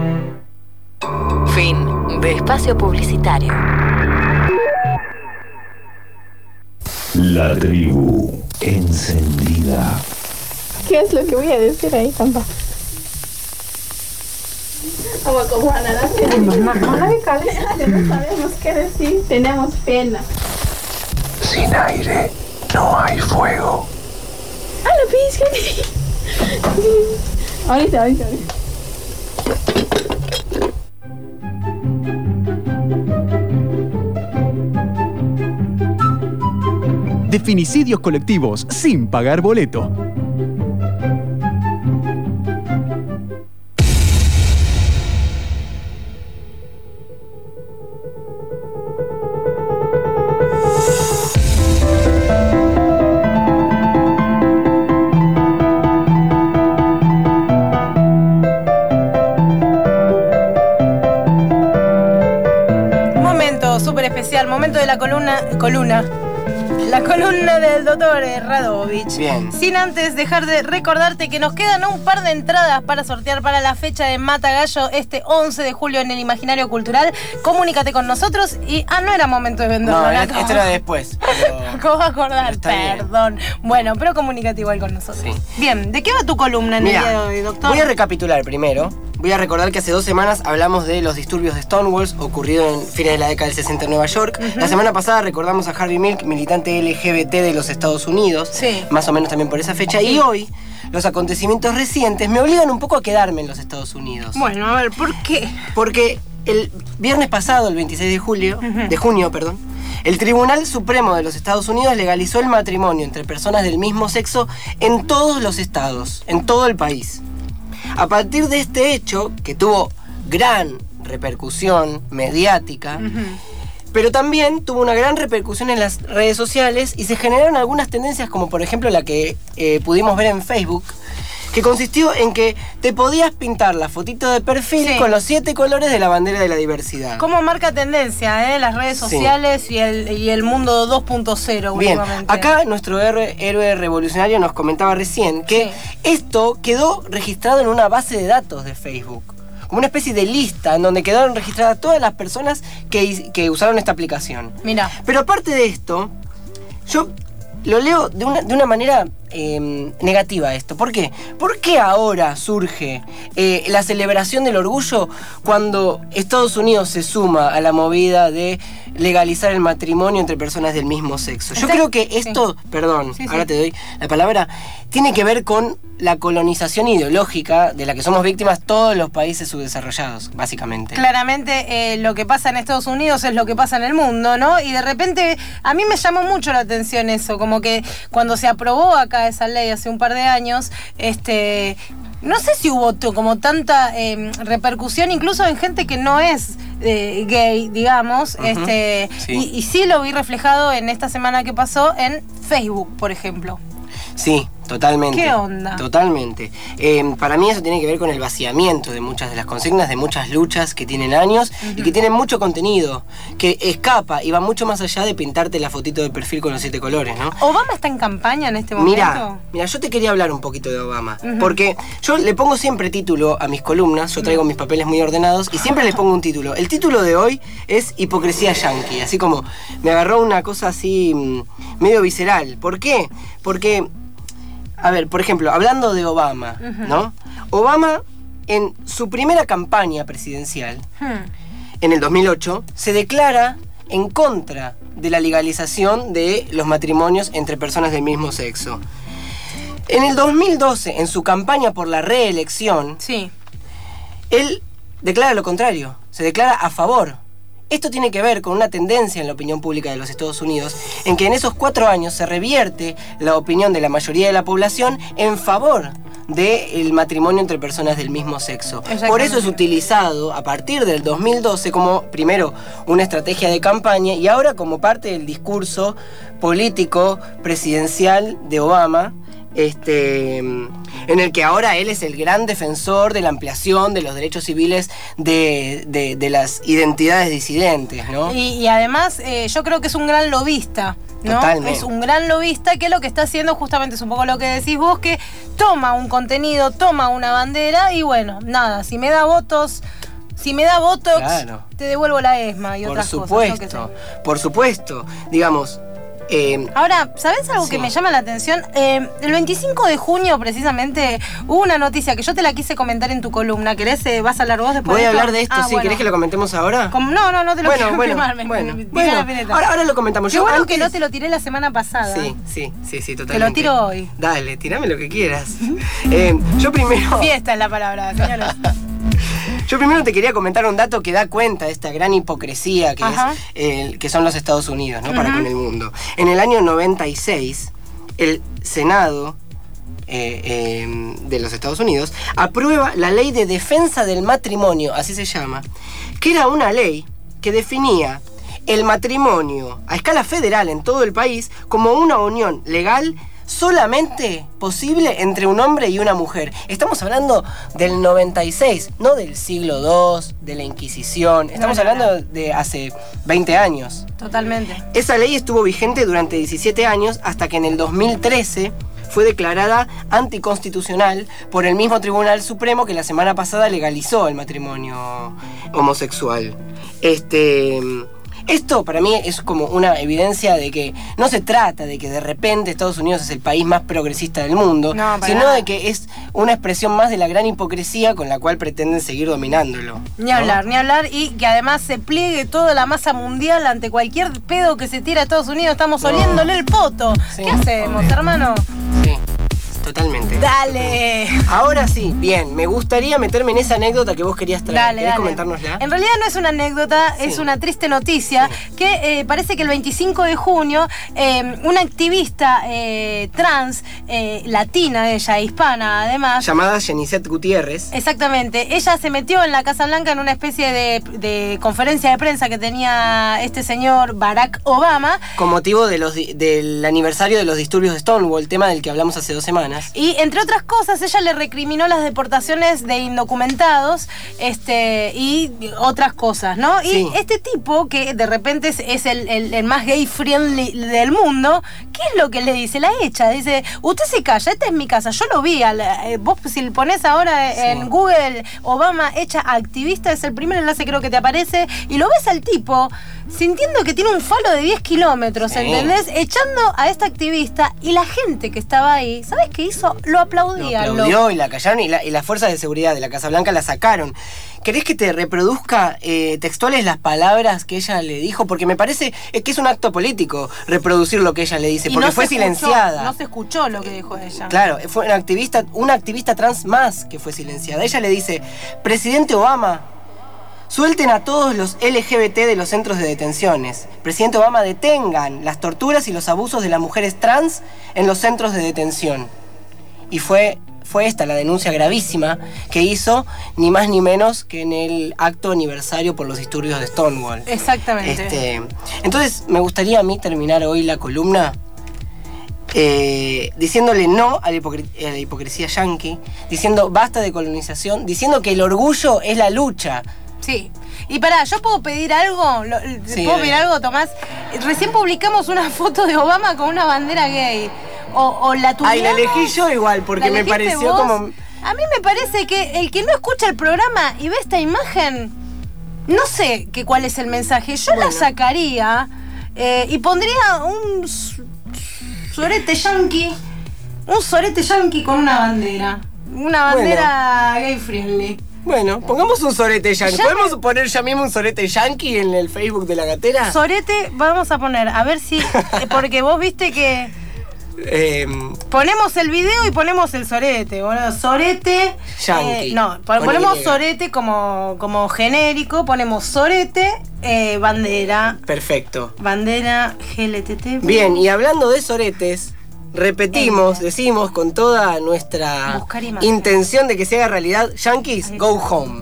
Speaker 12: Fin de espacio publicitario.
Speaker 9: La tribu encendida.
Speaker 23: ¿Qué es lo que voy a decir ahí, Tampa? Como a nada tenemos no sabemos qué decir, tenemos pena.
Speaker 9: Sin aire no hay fuego.
Speaker 23: ¡Ah, lo pis! Ahorita.
Speaker 6: De Finicidios colectivos sin pagar boleto.
Speaker 2: especial, momento de la columna del doctor Radovich.
Speaker 4: Bien.
Speaker 2: Sin antes dejar de recordarte que nos quedan un par de entradas para sortear para la fecha de Mata Gallo este 11 de julio en el Imaginario Cultural. Comunícate con nosotros y... no era momento de venderlo.
Speaker 4: No, esto era después.
Speaker 2: ¿Cómo acordar? Perdón. Bueno, pero comunícate igual con nosotros. Sí. Bien, ¿de qué va tu columna en el día de hoy, doctor?
Speaker 4: Voy a recapitular primero. Voy a recordar que hace 2 semanas hablamos de los disturbios de Stonewall ocurridos en fines de la década del 60 en Nueva York. La semana pasada recordamos a Harvey Milk, militante LGBT de los Estados Unidos, más o menos también por esa fecha. Y hoy, los acontecimientos recientes me obligan un poco a quedarme en los Estados Unidos.
Speaker 2: Bueno, a ver, ¿por qué?
Speaker 4: Porque el viernes pasado, el 26 de junio, el Tribunal Supremo de los Estados Unidos legalizó el matrimonio entre personas del mismo sexo en todos los estados, en todo el país. A partir de este hecho, que tuvo gran repercusión mediática, pero también tuvo una gran repercusión en las redes sociales y se generaron algunas tendencias, como por ejemplo la que pudimos ver en Facebook, que consistió en que te podías pintar la fotito de perfil con los 7 colores de la bandera de la diversidad.
Speaker 2: ¿Cómo marca tendencia, las redes sociales y el mundo 2.0
Speaker 4: Bien,
Speaker 2: últimamente?
Speaker 4: acá nuestro héroe revolucionario nos comentaba recién que esto quedó registrado en una base de datos de Facebook, como una especie de lista en donde quedaron registradas todas las personas que usaron esta aplicación.
Speaker 2: Mira.
Speaker 4: Pero aparte de esto, yo lo leo de una manera negativa esto. ¿Por qué? ¿Por qué ahora surge la celebración del orgullo cuando Estados Unidos se suma a la movida de legalizar el matrimonio entre personas del mismo sexo? Yo creo que esto, ahora te doy la palabra, tiene que ver con la colonización ideológica de la que somos víctimas todos los países subdesarrollados, básicamente.
Speaker 2: Claramente lo que pasa en Estados Unidos es lo que pasa en el mundo, ¿no? Y de repente a mí me llamó mucho la atención eso, como que cuando se aprobó acá esa ley hace un par de años, no sé si hubo como tanta repercusión incluso en gente que no es gay, digamos, y sí lo vi reflejado en esta semana que pasó en Facebook, por ejemplo.
Speaker 4: Sí, totalmente.
Speaker 2: ¿Qué onda?
Speaker 4: Totalmente. Para mí eso tiene que ver con el vaciamiento de muchas de las consignas, de muchas luchas que tienen años y que tienen mucho contenido, que escapa y va mucho más allá de pintarte la fotito de perfil con los 7 colores, ¿no?
Speaker 2: ¿Obama está en campaña en este momento?
Speaker 4: Mira, yo te quería hablar un poquito de Obama, porque yo le pongo siempre título a mis columnas, yo traigo mis papeles muy ordenados y siempre les pongo un título. El título de hoy es Hipocresía Yankee, así como me agarró una cosa así medio visceral. ¿Por qué? Porque... A ver, por ejemplo, hablando de Obama, ¿no? Obama, en su primera campaña presidencial, en el 2008, se declara en contra de la legalización de los matrimonios entre personas del mismo sexo. En el 2012, en su campaña por la reelección, él declara lo contrario, se declara a favor. Esto tiene que ver con una tendencia en la opinión pública de los Estados Unidos, en que en esos 4 años se revierte la opinión de la mayoría de la población en favor del matrimonio entre personas del mismo sexo. Por eso es utilizado a partir del 2012 como, primero, una estrategia de campaña y ahora como parte del discurso político presidencial de Obama, en el que ahora él es el gran defensor de la ampliación de los derechos civiles de las identidades disidentes, ¿no?
Speaker 2: Y además yo creo que es un gran lobista, ¿no?
Speaker 4: Totalmente.
Speaker 2: Es un gran lobista que lo que está haciendo justamente es un poco lo que decís vos, que toma un contenido, toma una bandera y bueno, nada, si me da votos, claro, te devuelvo la ESMA y otras cosas.
Speaker 4: Por supuesto, digamos...
Speaker 2: Ahora, ¿sabés algo que me llama la atención? El 25 de junio, precisamente, hubo una noticia que yo te la quise comentar en tu columna. ¿Querés? ¿Vas a hablar vos después?
Speaker 4: Voy a hablar de esto, sí. Bueno. ¿Querés que lo comentemos ahora?
Speaker 2: No te lo quiero quemar.
Speaker 4: Ahora lo comentamos.
Speaker 2: Qué bueno que no te lo tiré la semana pasada.
Speaker 4: Sí, totalmente.
Speaker 2: Te lo tiro hoy.
Speaker 4: Dale, tirame lo que quieras. Yo primero...
Speaker 2: Fiesta es la palabra, señores.
Speaker 4: Yo primero te quería comentar un dato que da cuenta de esta gran hipocresía que son los Estados Unidos, ¿no? Para con el mundo. En el año 96, el Senado de los Estados Unidos aprueba la Ley de Defensa del Matrimonio, así se llama, que era una ley que definía el matrimonio a escala federal en todo el país como una unión legal solamente posible entre un hombre y una mujer. Estamos hablando del 96, no del siglo II, de la Inquisición. Estamos hablando de hace 20 años.
Speaker 2: Totalmente.
Speaker 4: Esa ley estuvo vigente durante 17 años hasta que en el 2013 fue declarada anticonstitucional por el mismo Tribunal Supremo que la semana pasada legalizó el matrimonio homosexual. Esto para mí es como una evidencia de que no se trata de que de repente Estados Unidos es el país más progresista del mundo, sino de que es una expresión más de la gran hipocresía con la cual pretenden seguir dominándolo.
Speaker 2: Ni hablar, y que además se pliegue toda la masa mundial ante cualquier pedo que se tira a Estados Unidos. Estamos oliéndole el poto. Sí. ¿Qué hacemos, hermano?
Speaker 4: Sí. Totalmente.
Speaker 2: Dale.
Speaker 4: Ahora sí, bien, me gustaría meterme en esa anécdota que vos querías traer. ¿Querés comentárnosla?
Speaker 2: En realidad no es una anécdota, es una triste noticia que parece que el 25 de junio una activista trans, latina ella, hispana además,
Speaker 4: llamada Yenisette Gutiérrez.
Speaker 2: Exactamente, ella se metió en la Casa Blanca en una especie de conferencia de prensa que tenía este señor Barack Obama.
Speaker 4: Con motivo del aniversario de los disturbios de Stonewall, tema del que hablamos hace 2 semanas.
Speaker 2: Y entre otras cosas, ella le recriminó las deportaciones de indocumentados y otras cosas, ¿no? Sí. Y este tipo, que de repente es el más gay friendly del mundo, ¿qué es lo que le dice? La echa, dice, usted se calla, esta es mi casa, yo lo vi. Vos si le pones ahora en Google Obama echa activista, es el primer enlace creo que te aparece, y lo ves al tipo sintiendo que tiene un falo de 10 kilómetros, ¿entendés? Echando a esta activista, y la gente que estaba ahí, ¿sabes qué hizo? Lo aplaudía.
Speaker 4: Lo aplaudió y la callaron, y las fuerzas de seguridad de la Casa Blanca la sacaron. ¿Querés que te reproduzca textuales las palabras que ella le dijo? Porque me parece que es un acto político reproducir lo que ella le dice, porque no fue silenciada.
Speaker 2: No se escuchó lo que dijo ella.
Speaker 4: Claro, fue una activista trans más que fue silenciada. Ella le dice, presidente Obama, suelten a todos los LGBT de los centros de detenciones. Presidente Obama, detengan las torturas y los abusos de las mujeres trans en los centros de detención. Y fue esta la denuncia gravísima que hizo, ni más ni menos que en el acto aniversario por los disturbios de Stonewall.
Speaker 2: Exactamente.
Speaker 4: Entonces, me gustaría a mí terminar hoy la columna diciéndole no a la hipocresía yanqui, diciendo basta de colonización, diciendo que el orgullo es la lucha.
Speaker 2: Sí. Y pará, ¿yo puedo pedir algo? ¿Puedo pedir algo, Tomás? Recién publicamos una foto de Obama con una bandera gay. O la tuya.
Speaker 4: Ay, la elegí yo igual, porque me pareció
Speaker 2: vos?
Speaker 4: como...
Speaker 2: A mí me parece que el que no escucha el programa y ve esta imagen, no sé cuál es el mensaje. Yo la sacaría y pondría un sorete yanqui. Un sorete yanqui con una bandera. Una bandera gay friendly.
Speaker 4: Bueno, pongamos un sorete yankee. ¿Podemos poner ya mismo un sorete yankee en el Facebook de La Gatera?
Speaker 2: Sorete, vamos a poner, a ver si... Porque vos viste que... ponemos el video y ponemos el sorete, boludo. Sorete...
Speaker 4: yankee.
Speaker 2: Ponemos sorete como genérico, ponemos sorete, bandera.
Speaker 4: Perfecto.
Speaker 2: Bandera GLTT.
Speaker 4: Bien, y hablando de soretes... Repetimos, decimos con toda nuestra intención de que se haga realidad, Yankees, go home.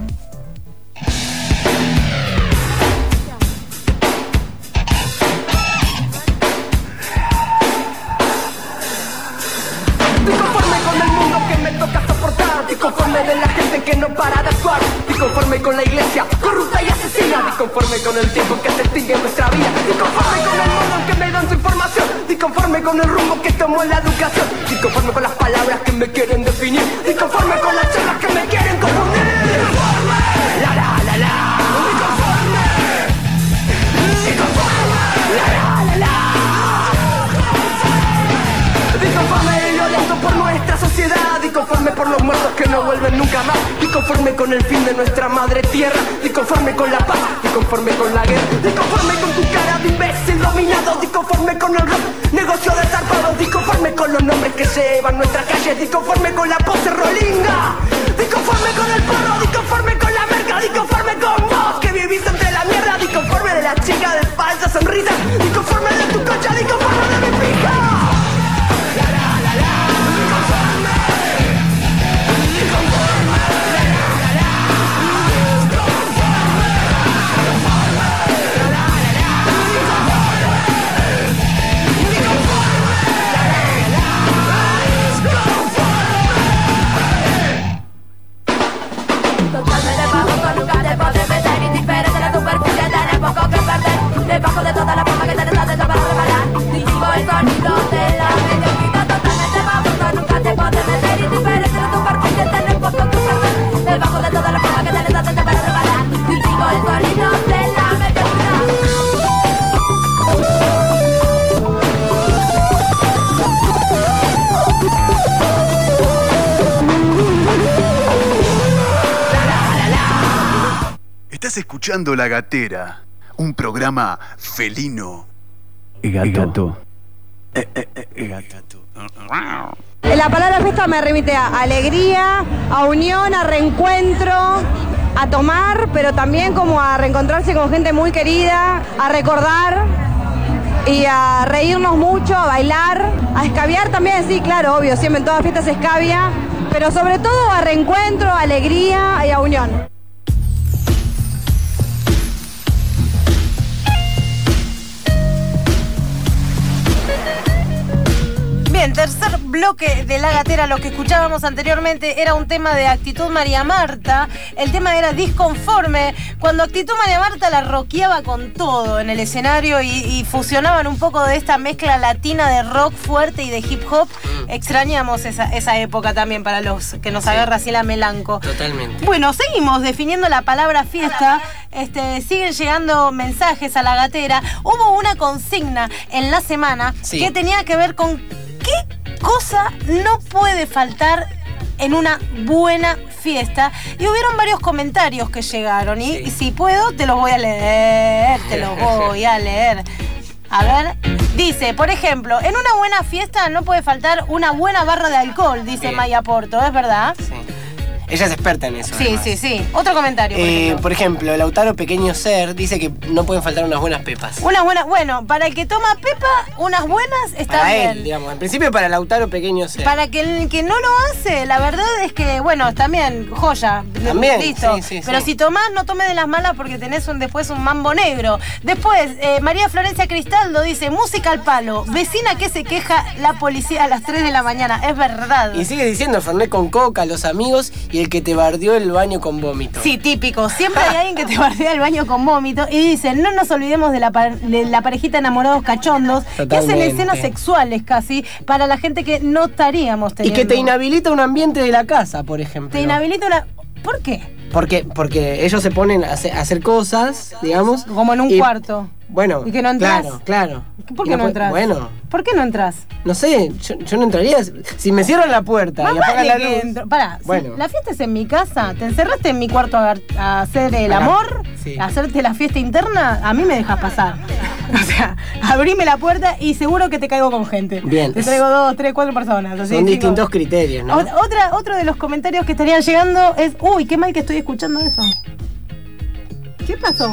Speaker 3: Disconforme con el mundo que me toca soportar, disconforme de la gente que no para de actuar, disconforme con la iglesia corrupta y asesina, disconforme con el tiempo que se extingue en nuestra vida, disconforme con el modo en que me dan su información, disconforme con el rumbo que tomó la educación, disconforme con las palabras que me quieren definir, disconforme con las charlas que me quieren confundir. Disconforme, la la la la. Disconforme, disconforme, la la la la. Disconforme y olento por nuestra sociedad, disconforme por los muertos que no vuelven nunca más, disconforme con el fin de nuestra madre tierra, disconforme con la paz, disconforme con la guerra, disconforme con tu cara de imbécil dominado, disconforme con el rock, negocio de zarpados, disconforme con los nombres que se llevan nuestras calles, disconforme con la pose rolinga, disconforme con el porro, disconforme con la merca, disconforme con vos que vivís entre la mierda, disconforme de la chica de falsa sonrisa, disconforme de tu concha, disconforme de mi pija. totalmente bajo, nunca te podré meter. Indiferente a la superficie, tenés poco que perder. Debajo de toda la forma que te tratas de para regalar. Distingo el sonido de la mediocridad. Totalmente bajo, nunca te podré meter. Indiferente a la superficie, tenés poco que perder. Debajo de toda la forma que te tratas de para regalar. Distingo el sonido de la mediocridad.
Speaker 5: Estás escuchando La Gatera, un programa felino.
Speaker 15: Gato.
Speaker 7: La palabra fiesta me remite a alegría, a unión, a reencuentro, a tomar, pero también como a reencontrarse con gente muy querida, a recordar y a reírnos mucho, a bailar, a escabiar también, sí, claro, obvio, siempre en todas fiestas se escabia, pero sobre todo a reencuentro, a alegría y a unión.
Speaker 2: Bien, tercer bloque de La Gatera. Lo que escuchábamos anteriormente era un tema de Actitud María Marta. El tema era Disconforme. Cuando Actitud María Marta la rockeaba con todo en el escenario y fusionaban un poco de esta mezcla latina de rock fuerte y de hip hop. Extrañamos esa época también para los que nos agarra así la melanco.
Speaker 4: Totalmente.
Speaker 2: Bueno, seguimos definiendo la palabra fiesta. Siguen llegando mensajes a La Gatera. Hubo una consigna en la semana que tenía que ver con qué cosa no puede faltar en una buena fiesta. Y hubieron varios comentarios que llegaron. Y si puedo, te los voy a leer. A ver, dice, por ejemplo, en una buena fiesta no puede faltar una buena barra de alcohol, dice Maya Porto, ¿es verdad?
Speaker 4: Sí. Ella es experta en eso.
Speaker 2: Sí, además. Sí. Otro comentario,
Speaker 4: por ejemplo, Lautaro Pequeño Ser dice que no pueden faltar unas buenas pepas.
Speaker 2: Bueno, para el que toma pepa, unas buenas están
Speaker 4: para
Speaker 2: bien.
Speaker 4: Él, digamos. En principio para Lautaro Pequeño Ser.
Speaker 2: Para que el que no lo hace, la verdad es que, bueno, también, joya.
Speaker 4: También,
Speaker 2: listo.
Speaker 4: Sí.
Speaker 2: Pero si tomás, no tomes de las malas porque tenés después un mambo negro. Después, María Florencia Cristaldo dice, música al palo. Vecina que se queja la policía a las 3 de la mañana. Es verdad.
Speaker 4: Y sigue diciendo, Fernet con coca, los amigos y el que te bardeó el baño con vómito.
Speaker 2: Sí, típico. Siempre hay alguien que te bardea el baño con vómito. Y dicen, no nos olvidemos de la parejita enamorados cachondos.
Speaker 4: Totalmente.
Speaker 2: Que hacen escenas sexuales casi para la gente que no estaríamos teniendo.
Speaker 4: Y que te inhabilita un ambiente de la casa, por ejemplo.
Speaker 2: Te inhabilita una... ¿Por qué?
Speaker 4: Porque ellos se ponen a hacer cosas, digamos.
Speaker 2: Como en un cuarto.
Speaker 4: Bueno,
Speaker 2: ¿y que no entras?
Speaker 4: Claro.
Speaker 2: ¿Por qué no entras?
Speaker 4: Bueno.
Speaker 2: ¿Por qué no entras?
Speaker 4: No sé, yo no entraría. Si me cierran la puerta y apagan la luz.
Speaker 2: Pará,
Speaker 4: bueno.
Speaker 2: Si la fiesta es en mi casa, te encerraste en mi cuarto a hacer el amor, a hacerte la fiesta interna, a mí me dejas pasar. O sea, abrime la puerta y seguro que te caigo con gente.
Speaker 4: Bien.
Speaker 2: Te traigo 2, 3, 4 personas. Así,
Speaker 4: son distintos criterios, ¿no?
Speaker 2: Otro de los comentarios que estarían llegando es, uy, qué mal que estoy escuchando eso. ¿Qué pasó?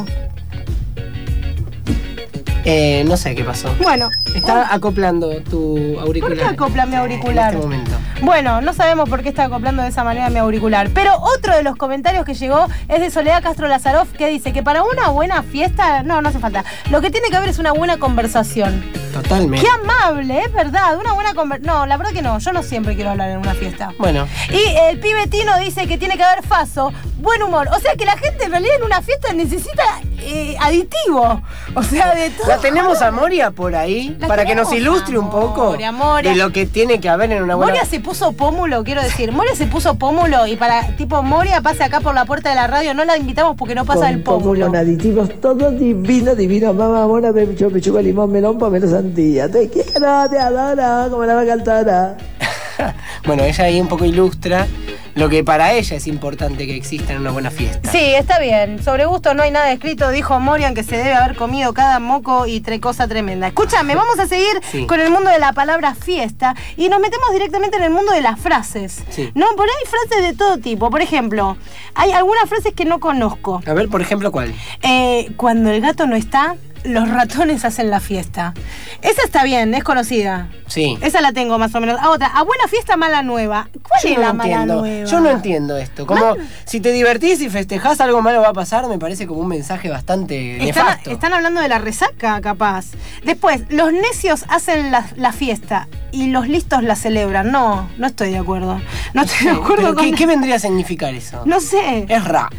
Speaker 4: No sé qué pasó.
Speaker 2: Bueno.
Speaker 4: Está acoplando tu auricular.
Speaker 2: ¿Por qué acopla mi auricular?
Speaker 4: En este momento.
Speaker 2: Bueno, no sabemos por qué está acoplando de esa manera mi auricular. Pero otro de los comentarios que llegó es de Soledad Castro Lazaroff, que dice que para una buena fiesta, no hace falta. Lo que tiene que haber es una buena conversación.
Speaker 4: Totalmente.
Speaker 2: Qué amable, es verdad. Una buena conversación. No, la verdad que no. Yo no siempre quiero hablar en una fiesta.
Speaker 4: Bueno.
Speaker 2: Y el pibetino dice que tiene que haber faso, buen humor. O sea que la gente en realidad en una fiesta necesita aditivo. O sea, de todo.
Speaker 4: ¿La tenemos a Moria por ahí? Para que nos ilustre un poco
Speaker 2: Moria.
Speaker 4: De lo que tiene que haber en una buena...
Speaker 2: Moria se puso pómulo, quiero decir. Moria se puso pómulo y para, tipo, Moria pase acá por la puerta de la radio, no la invitamos porque no pasa el pómulo.
Speaker 8: Con aditivos, todo divino. Mamá, mona, pechuga, limón, melón, pomelo, sandía. Te quiero, te adoro, como la vaca cantora.
Speaker 4: Bueno, ella ahí un poco ilustra lo que para ella es importante que exista en una buena fiesta.
Speaker 2: Sí, está bien. Sobre gusto no hay nada escrito, dijo Morian, que se debe haber comido cada moco y cosa tremenda. Escúchame, vamos a seguir con el mundo de la palabra fiesta y nos metemos directamente en el mundo de las frases.
Speaker 4: Sí.
Speaker 2: No, por ahí hay frases de todo tipo. Por ejemplo, hay algunas frases que no conozco.
Speaker 4: A ver, por ejemplo, ¿cuál?
Speaker 2: Cuando el gato no está, los ratones hacen la fiesta. Esa está bien, es conocida.
Speaker 4: Sí.
Speaker 2: Esa la tengo más o menos. Otra, a buena fiesta, mala nueva. ¿Cuál es la mala nueva?
Speaker 4: Yo no entiendo esto. Como si te divertís y festejás, algo malo va a pasar, me parece como un mensaje bastante nefasto.
Speaker 2: Están hablando de la resaca, capaz. Después, los necios hacen la fiesta. y los listos la celebran. No estoy de acuerdo. No estoy de acuerdo con...
Speaker 4: ¿Qué vendría a significar eso?
Speaker 2: No sé.
Speaker 4: Es raro.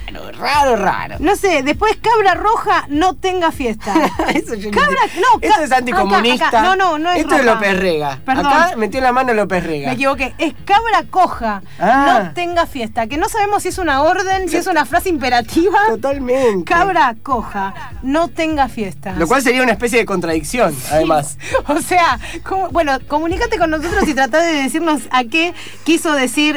Speaker 2: No sé, después cabra roja no tenga fiesta.
Speaker 4: Eso yo
Speaker 2: cabra, no,
Speaker 4: eso es anticomunista.
Speaker 2: Acá. No es
Speaker 4: esto
Speaker 2: roja.
Speaker 4: Es López Rega.
Speaker 2: Perdón.
Speaker 4: Acá metió la mano López Rega.
Speaker 2: Me equivoqué. Es cabra coja, no tenga fiesta. Que no sabemos si es una orden, si es una frase imperativa.
Speaker 4: Totalmente.
Speaker 2: Cabra coja, no tenga fiesta.
Speaker 4: Lo cual sería una especie de contradicción, además.
Speaker 2: O sea, comunícate con nosotros y tratá de decirnos a qué quiso decir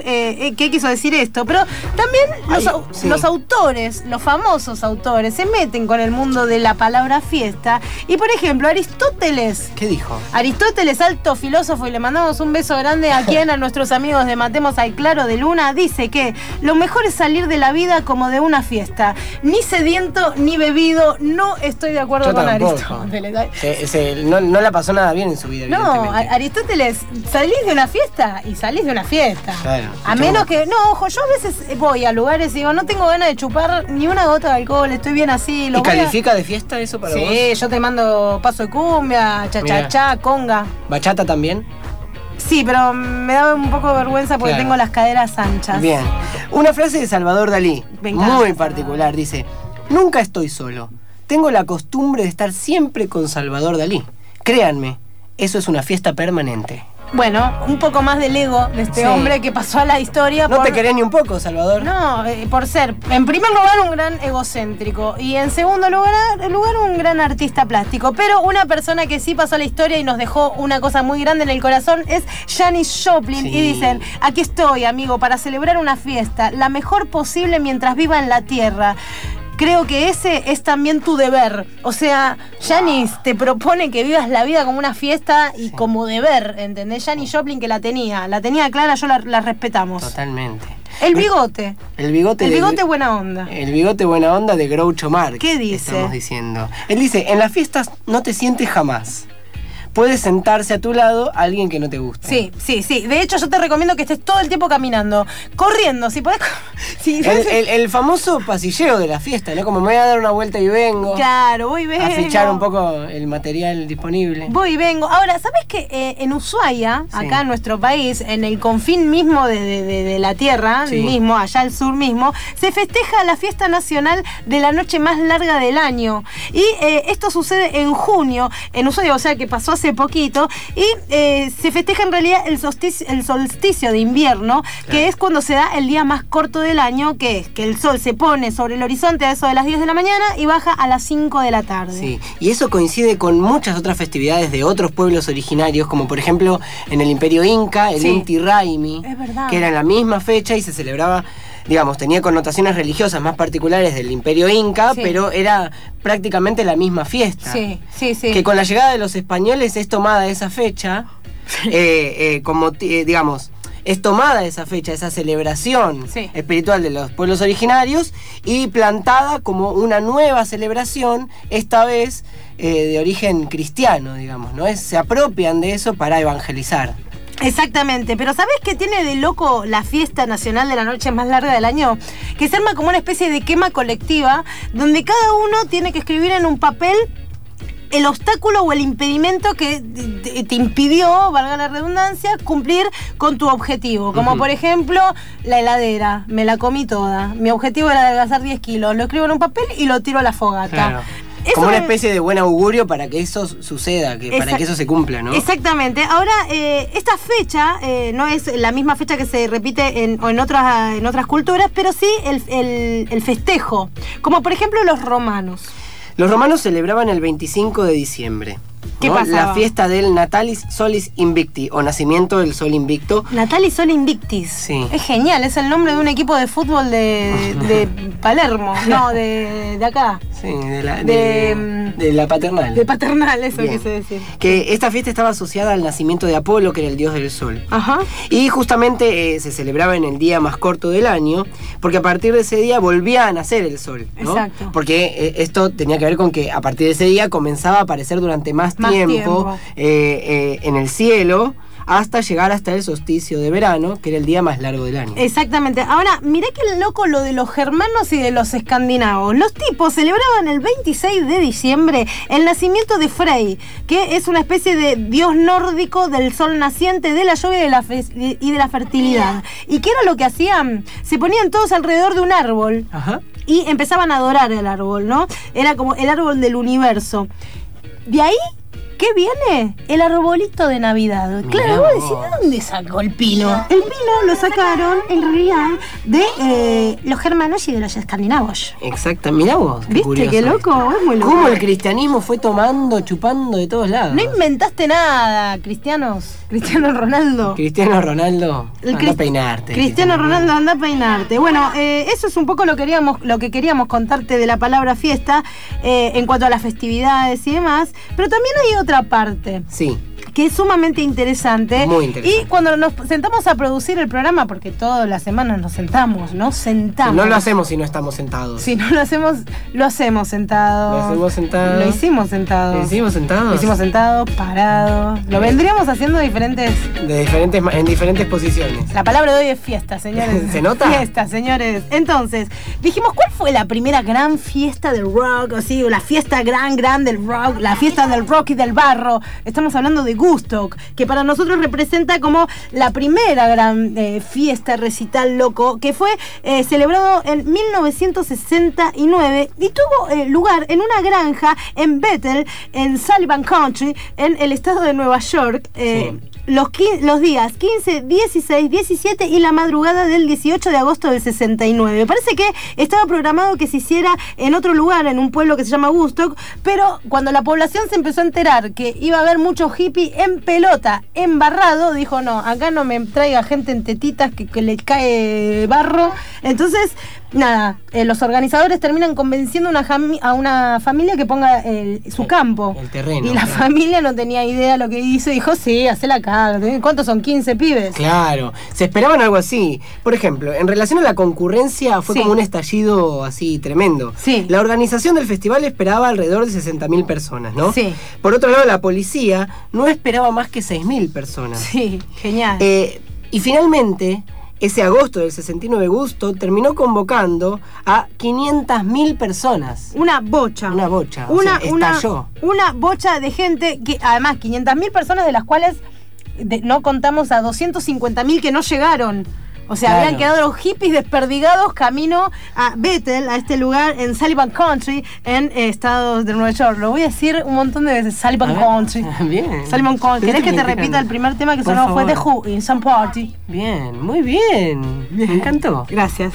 Speaker 2: esto. Pero también los autores, los famosos autores, se meten con el mundo de la palabra fiesta. Y por ejemplo, Aristóteles.
Speaker 4: ¿Qué dijo?
Speaker 2: Aristóteles, alto filósofo, y le mandamos un beso grande a quien, a nuestros amigos de Matemos al Claro de Luna, dice que lo mejor es salir de la vida como de una fiesta. Ni sediento ni bebido. No estoy de acuerdo con Aristóteles.
Speaker 4: No la pasó nada bien en su vida.
Speaker 2: No, Aristóteles, salís de una fiesta y salís de una fiesta.
Speaker 4: Claro,
Speaker 2: a menos que, ojo, yo a veces voy a lugares y digo, no tengo ganas de chupar ni una gota de alcohol, estoy bien así.
Speaker 4: ¿Y califica de fiesta eso para vos?
Speaker 2: Sí, yo te mando paso de cumbia, cha-cha-cha, conga.
Speaker 4: ¿Bachata también?
Speaker 2: Sí, pero me da un poco de vergüenza porque tengo las caderas anchas.
Speaker 4: Bien. Una frase de Salvador Dalí, muy particular, dice: nunca estoy solo. Tengo la costumbre de estar siempre con Salvador Dalí. Créanme, eso es una fiesta permanente.
Speaker 2: Bueno, un poco más del ego de este hombre que pasó a la historia.
Speaker 4: ¿No te querés ni un poco, Salvador?
Speaker 2: No, por ser, en primer lugar, un gran egocéntrico y en segundo lugar, un gran artista plástico. Pero una persona que sí pasó a la historia y nos dejó una cosa muy grande en el corazón es Janis Joplin. Y dicen, aquí estoy, amigo, para celebrar una fiesta, la mejor posible mientras viva en la tierra. Creo que ese es también tu deber. O sea, Janis te propone que vivas la vida como una fiesta y como deber, ¿entendés? Janis Joplin que la tenía clara, yo la respetamos.
Speaker 4: Totalmente.
Speaker 2: El bigote.
Speaker 4: El bigote
Speaker 2: buena onda.
Speaker 4: El bigote buena onda de Groucho Marx.
Speaker 2: ¿Qué dice?
Speaker 4: Estamos diciendo. Él dice, en las fiestas no te sientes jamás. Puede sentarse a tu lado alguien que no te guste.
Speaker 2: Sí. De hecho, yo te recomiendo que estés todo el tiempo caminando, corriendo, si podés.
Speaker 4: El famoso pasilleo de la fiesta, ¿no? Como me voy a dar una vuelta y vengo.
Speaker 2: Claro, voy y vengo.
Speaker 4: A fichar un poco el material disponible.
Speaker 2: Voy y vengo. Ahora, ¿sabés que en Ushuaia, acá en nuestro país, en el confín mismo de la tierra, mismo, allá al sur mismo, se festeja la fiesta nacional de la noche más larga del año? Y esto sucede en junio, en Ushuaia, o sea que pasó hace poquito, y se festeja en realidad el solsticio de invierno, que es cuando se da el día más corto del año, que es que el sol se pone sobre el horizonte a eso de las 10 de la mañana y baja a las 5 de la tarde.
Speaker 4: Sí, y eso coincide con muchas otras festividades de otros pueblos originarios, como por ejemplo en el Imperio Inca, el Inti Raymi, que era en la misma fecha y se celebraba, digamos, tenía connotaciones religiosas más particulares del Imperio Inca, pero era prácticamente la misma fiesta.
Speaker 2: Sí.
Speaker 4: Que con la llegada de los españoles es tomada esa fecha, digamos, es tomada esa fecha, esa celebración espiritual de los pueblos originarios y plantada como una nueva celebración, esta vez de origen cristiano, digamos, ¿no? Se apropian de eso para evangelizar.
Speaker 2: Exactamente, pero ¿sabés qué tiene de loco la fiesta nacional de la noche más larga del año? Que se arma como una especie de quema colectiva donde cada uno tiene que escribir en un papel el obstáculo o el impedimento que te impidió, valga la redundancia, cumplir con tu objetivo. Como por ejemplo, la heladera, me la comí toda. Mi objetivo era adelgazar 10 kilos. Lo escribo en un papel y lo tiro a la fogata.
Speaker 4: Claro. Como una especie de buen augurio para que eso suceda, para que eso se cumpla, ¿no?
Speaker 2: Exactamente. Ahora, esta fecha no es la misma fecha que se repite en otras culturas, pero sí el festejo. Como por ejemplo los romanos.
Speaker 4: Los romanos celebraban el 25 de diciembre.
Speaker 2: ¿Qué
Speaker 4: ¿no?
Speaker 2: pasaba?
Speaker 4: La fiesta del Natalis Solis Invicti, o nacimiento del Sol Invicto.
Speaker 2: Natalis Solis Invictis.
Speaker 4: Sí.
Speaker 2: Es genial, es el nombre de un equipo de fútbol de Palermo. No, de acá.
Speaker 4: Sí, de la Paternal.
Speaker 2: De Paternal, eso quise decir.
Speaker 4: Que esta fiesta estaba asociada al nacimiento de Apolo, que era el dios del sol.
Speaker 2: Ajá.
Speaker 4: Y justamente se celebraba en el día más corto del año, porque a partir de ese día volvía a nacer el sol, ¿no?
Speaker 2: Exacto.
Speaker 4: Porque esto tenía que ver con que a partir de ese día comenzaba a aparecer durante más tiempo en el cielo hasta llegar hasta el solsticio de verano, que era el día más largo del año.
Speaker 2: Exactamente. Ahora, mirá que loco lo de los germanos y de los escandinavos. Los tipos celebraban el 26 de diciembre el nacimiento de Frey, que es una especie de dios nórdico del sol naciente, de la lluvia y de la fertilidad. ¿Y qué era lo que hacían? Se ponían todos alrededor de un árbol.
Speaker 4: Ajá.
Speaker 2: Y empezaban a adorar el árbol, ¿no? Era como el árbol del universo. De ahí, ¿qué viene? El arbolito de Navidad. Claro, vos decís, ¿de dónde sacó el pino? El pino lo sacaron, en realidad, de los germanos y de los escandinavos.
Speaker 4: Exacto, mirá vos.
Speaker 2: ¿Viste qué loco? Es muy loco.
Speaker 4: Cómo el cristianismo fue tomando, chupando de todos lados.
Speaker 2: No inventaste nada, cristianos. Cristiano Ronaldo.
Speaker 4: Cristiano Ronaldo, anda a peinarte.
Speaker 2: Cristiano Ronaldo, anda a peinarte. Bueno, eso es un poco lo que queríamos contarte de la palabra fiesta en cuanto a las festividades y demás. Pero también hay otra parte.
Speaker 4: Sí.
Speaker 2: Que es sumamente interesante.
Speaker 4: Muy interesante.
Speaker 2: Y cuando nos sentamos a producir el programa, porque todas las semanas nos sentamos.
Speaker 4: Si no lo hacemos si no estamos sentados.
Speaker 2: Si no lo hacemos, lo hacemos sentados.
Speaker 4: Lo hacemos sentados.
Speaker 2: Lo hicimos sentados.
Speaker 4: ¿Lo hicimos sentados?
Speaker 2: Lo hicimos sentados, parados. Lo vendríamos haciendo en
Speaker 4: diferentes posiciones.
Speaker 2: La palabra de hoy es fiesta, señores.
Speaker 4: ¿Se nota?
Speaker 2: Fiesta, señores. Entonces, dijimos, ¿cuál fue la primera gran fiesta del rock? Así, la fiesta gran del rock, la fiesta del rock y del barro. Estamos hablando de Woodstock, que para nosotros representa como la primera gran fiesta, recital loco, que fue celebrado en 1969 y tuvo lugar en una granja en Bethel, en Sullivan County, en el estado de Nueva York. Sí. Los días 15, 16, 17 y la madrugada del 18 de agosto del 69. Parece que estaba programado que se hiciera en otro lugar, en un pueblo que se llama Woodstock, pero cuando la población se empezó a enterar que iba a haber muchos hippies en pelota, embarrado, dijo, no, acá no me traiga gente en tetitas que le cae barro. Entonces, nada, los organizadores terminan convenciendo a una familia que ponga su campo.
Speaker 4: El terreno.
Speaker 2: Y la familia no tenía idea de lo que hizo y dijo, sí, hacela acá. ¿Cuántos son? 15 pibes.
Speaker 4: Claro, se esperaban algo así. Por ejemplo, en relación a la concurrencia fue como un estallido así tremendo.
Speaker 2: Sí.
Speaker 4: La organización del festival esperaba alrededor de 60.000 personas, ¿no?
Speaker 2: Sí.
Speaker 4: Por otro lado, la policía no esperaba más que 6.000 personas.
Speaker 2: Sí, genial.
Speaker 4: Y finalmente, ese agosto del 69 Woodstock terminó convocando a 500.000 personas.
Speaker 2: Una bocha.
Speaker 4: Estalló.
Speaker 2: Una bocha de gente que, además, 500.000 personas de las cuales no contamos a 250.000 que no llegaron. O sea,
Speaker 4: claro,
Speaker 2: habían quedado los hippies desperdigados camino a Bethel, a este lugar en Sullivan County, en estados de Nueva York. Lo voy a decir un montón de veces, Sullivan County.
Speaker 4: Bien.
Speaker 2: Sullivan County. ¿Querés que te repita el primer tema que sonó? Fue The Who, In Some Party.
Speaker 4: Bien, muy bien. Me encantó.
Speaker 2: Gracias.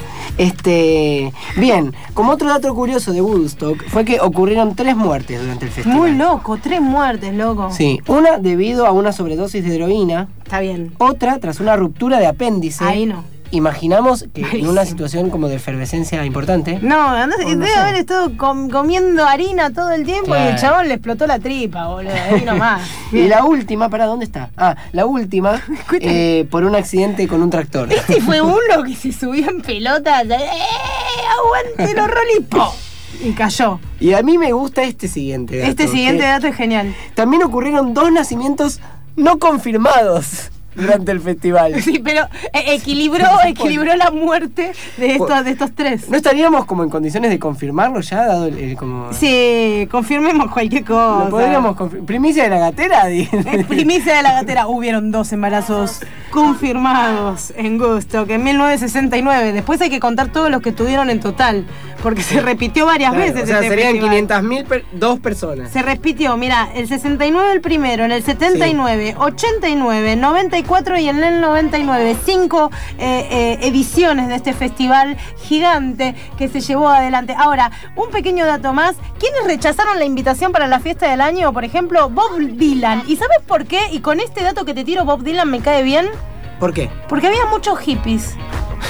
Speaker 4: Bien, como otro dato curioso de Woodstock fue que ocurrieron 3 muertes durante el festival.
Speaker 2: Muy loco, 3 muertes, loco.
Speaker 4: Sí, una debido a una sobredosis de heroína.
Speaker 2: Está bien.
Speaker 4: Otra tras una ruptura de apéndice.
Speaker 2: Ahí no.
Speaker 4: Imaginamos que en una situación como de efervescencia importante.
Speaker 2: No, debe haber estado comiendo harina todo el tiempo, claro, y el chabón le explotó la tripa, boludo. Ahí nomás.
Speaker 4: Y la última, ¿para dónde está? La última, por un accidente con un tractor.
Speaker 2: Este fue uno que se subió en pelota. ¡Aguante los rolipo! Y cayó.
Speaker 4: Y a mí me gusta este siguiente dato.
Speaker 2: Este siguiente dato es genial.
Speaker 4: También ocurrieron 2 nacimientos no confirmados durante el festival.
Speaker 2: Sí, pero equilibró la muerte de estos 3.
Speaker 4: ¿No estaríamos como en condiciones de confirmarlo ya, dado como...
Speaker 2: Sí, confirmemos cualquier cosa.
Speaker 4: ¿Lo podríamos ¿Primicia de la gatera?
Speaker 2: Primicia de la gatera. Hubieron 2 embarazos confirmados en Woodstock en 1969. Después hay que contar todos los que tuvieron en total, porque se repitió varias veces.
Speaker 4: O sea, serían 500.000 2 personas.
Speaker 2: Se repitió, mira, el 69 el primero, en el 79, sí, 89, 94 y en el 99, 5 ediciones de este festival gigante que se llevó adelante. Ahora, un pequeño dato más. ¿Quiénes rechazaron la invitación para la fiesta del año? Por ejemplo, Bob Dylan. ¿Y sabes por qué? Y con este dato que te tiro, Bob Dylan me cae bien.
Speaker 4: ¿Por qué?
Speaker 2: Porque había muchos hippies.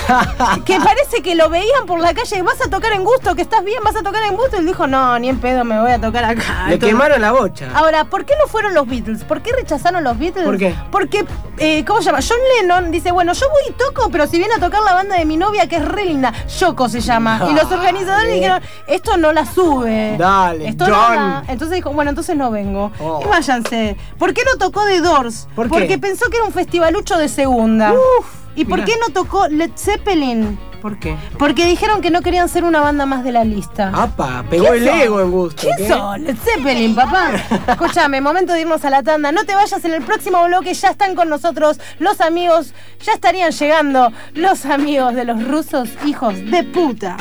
Speaker 2: que parece que lo veían por la calle, vas a tocar en Gusto, que estás bien, vas a tocar en Gusto, y él dijo, no, ni en pedo me voy a tocar acá.
Speaker 4: Le quemaron la bocha.
Speaker 2: Ahora, ¿por qué no fueron los Beatles? ¿Por qué rechazaron los Beatles?
Speaker 4: ¿Por qué?
Speaker 2: Porque, ¿cómo se llama? John Lennon dice, bueno, yo voy y toco, pero si viene a tocar la banda de mi novia, que es re linda, Yoko se llama. Y los organizadores dijeron, esto no la sube.
Speaker 4: Dale,
Speaker 2: esto
Speaker 4: John.
Speaker 2: No la... Entonces dijo, bueno, entonces no vengo. Y váyanse. ¿Por qué no tocó The Doors?
Speaker 4: ¿Por qué?
Speaker 2: Porque pensó que era un festivalucho de segunda. ¿Y por qué no tocó Led Zeppelin?
Speaker 4: ¿Por qué?
Speaker 2: Porque dijeron que no querían ser una banda más de la lista.
Speaker 4: ¡Apa! Pegó el ego en Gusto.
Speaker 2: ¿Quién son? Led Zeppelin, papá. Escúchame, momento de irnos a la tanda. No te vayas, en el próximo bloque ya están con nosotros los amigos, ya estarían llegando los amigos de los rusos, hijos de puta.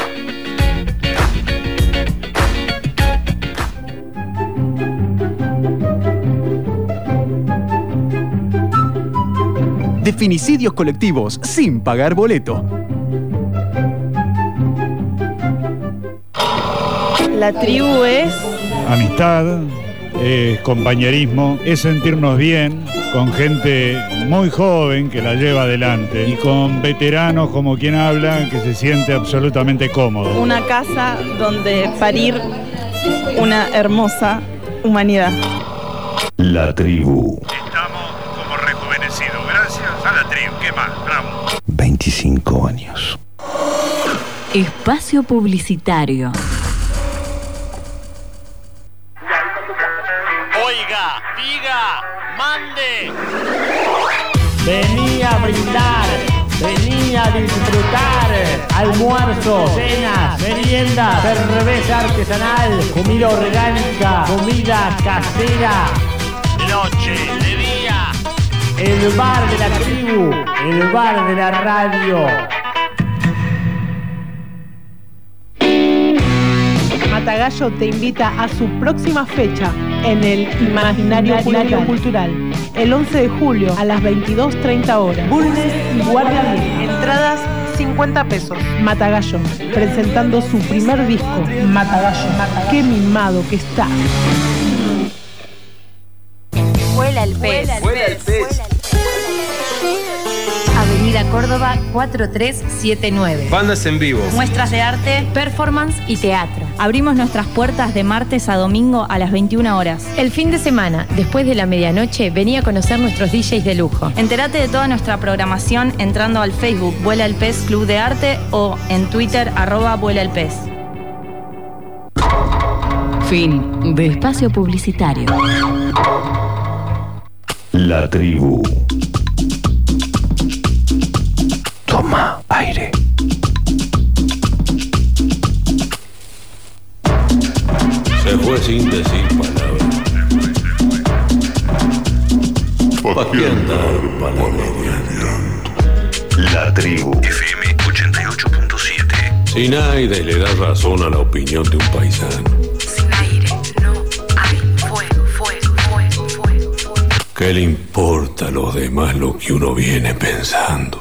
Speaker 6: De finicidios colectivos sin pagar boleto.
Speaker 1: La tribu es
Speaker 10: amistad, es compañerismo, es sentirnos bien con gente muy joven que la lleva adelante y con veteranos como quien habla que se siente absolutamente cómodo.
Speaker 1: una casa donde parir una hermosa humanidad.
Speaker 9: La tribu.
Speaker 10: Estamos como rejuvenecidos, gracias a la tribu. ¿Qué más? Bravo.
Speaker 9: 25 años.
Speaker 12: Espacio publicitario.
Speaker 11: Oiga, diga, mande.
Speaker 24: Vení a brindar, vení a disfrutar. Almuerzo, cenas, meriendas, cerveza artesanal, comida orgánica, comida casera.
Speaker 11: Noche, de día.
Speaker 24: El bar de la tribu, el bar de la radio.
Speaker 25: Matagallo te invita a su próxima fecha en el Imaginario Cultural. El 11 de julio a las 22:30 horas. Bulnes y Guardia Libre. Entradas 50 pesos. Matagallo, presentando su primer disco. Matagallo. Qué mimado que está.
Speaker 12: Vuela el pez.
Speaker 3: Vuela el pez.
Speaker 12: Avenida Córdoba 4379.
Speaker 26: Bandas en vivo.
Speaker 12: Muestras de arte, performance y teatro.
Speaker 17: Abrimos nuestras puertas de martes a domingo a las 21 horas.
Speaker 12: El fin de semana, después de la medianoche, vení a conocer nuestros DJs de lujo.
Speaker 17: Entérate de toda nuestra programación entrando al Facebook Vuela el Pez Club de Arte o en Twitter @Vuela el Pez.
Speaker 12: Fin de espacio publicitario.
Speaker 9: La tribu. Toma aire.
Speaker 27: Se fue sin decir palabras. ¿Para qué andar palabreando?
Speaker 9: La tribu. FM 88.7.
Speaker 27: Sinaire le da razón a la opinión de un paisano.
Speaker 12: Sin aire, no hay fuego, fuego, fuego, fuego, fuego.
Speaker 27: ¿Qué le importa a los demás lo que uno viene pensando?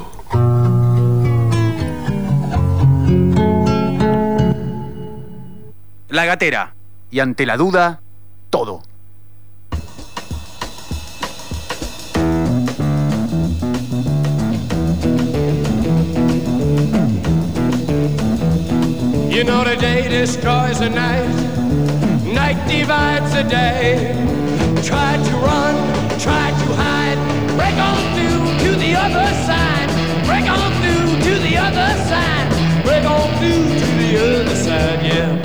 Speaker 5: La Gatera. Y ante la duda, todo.
Speaker 3: You know the day destroys the night, night divides the day. Try to run, try to hide, break on through to the other side, break on through to the other side, break on through to the other side, yeah.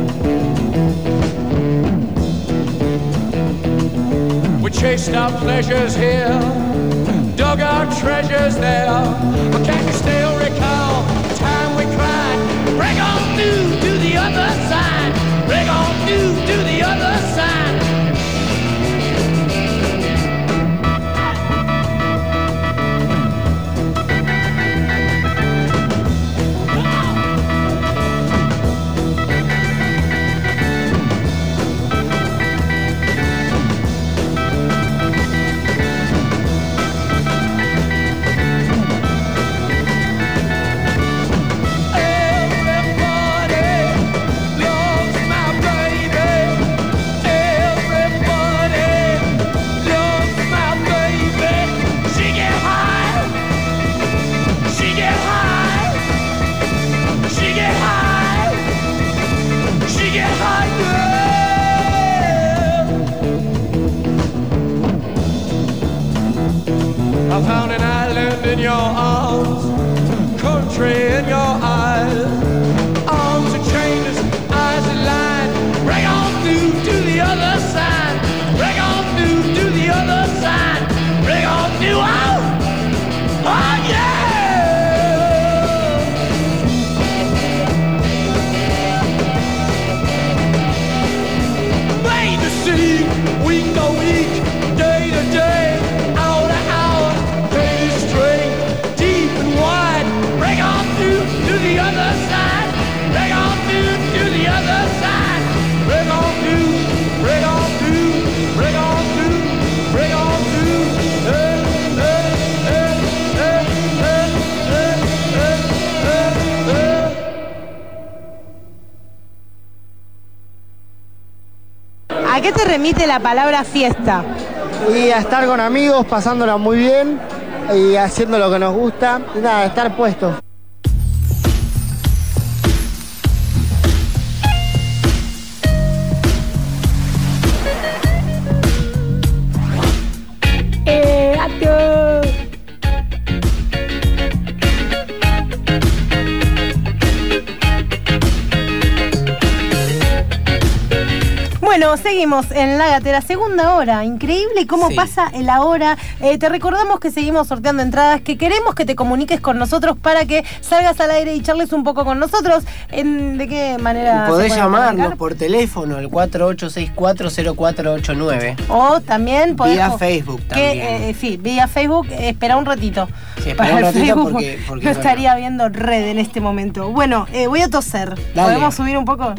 Speaker 3: We chased our pleasures here, dug our treasures there, but can you still recall the time we cried? Break on through to the other side, break on through to the other side. portray in your eyes. Arms are chainless, eyes are lined. Break on through to the other side. Break on through to the other side. Break on through, oh yeah! Week to week, day to day, hour to hour, day straight, deep and wide. Break on through to the other side. Break on through to the other side. Break on through, break on through, break on through, break on through.
Speaker 2: ¿A qué te remite la palabra fiesta?
Speaker 13: Y a estar con amigos, pasándola muy bien y haciendo lo que nos gusta. Y nada, estar puestos.
Speaker 2: ¡Gato! Bueno, seguimos en La Gatera, segunda hora. Increíble cómo pasa la hora. Te recordamos que seguimos sorteando entradas, que queremos que te comuniques con nosotros para que salgas al aire y charles un poco con nosotros. ¿De qué manera?
Speaker 4: Podés llamarnos por teléfono al 48640489.
Speaker 2: O también podés...
Speaker 4: Vía Facebook también.
Speaker 2: Sí, vía Facebook. Espera un ratito.
Speaker 4: Sí, espera un ratito
Speaker 2: Facebook,
Speaker 4: porque
Speaker 2: no estaría viendo red en este momento. Bueno, voy a toser.
Speaker 4: Dale.
Speaker 2: ¿Podemos subir un poco?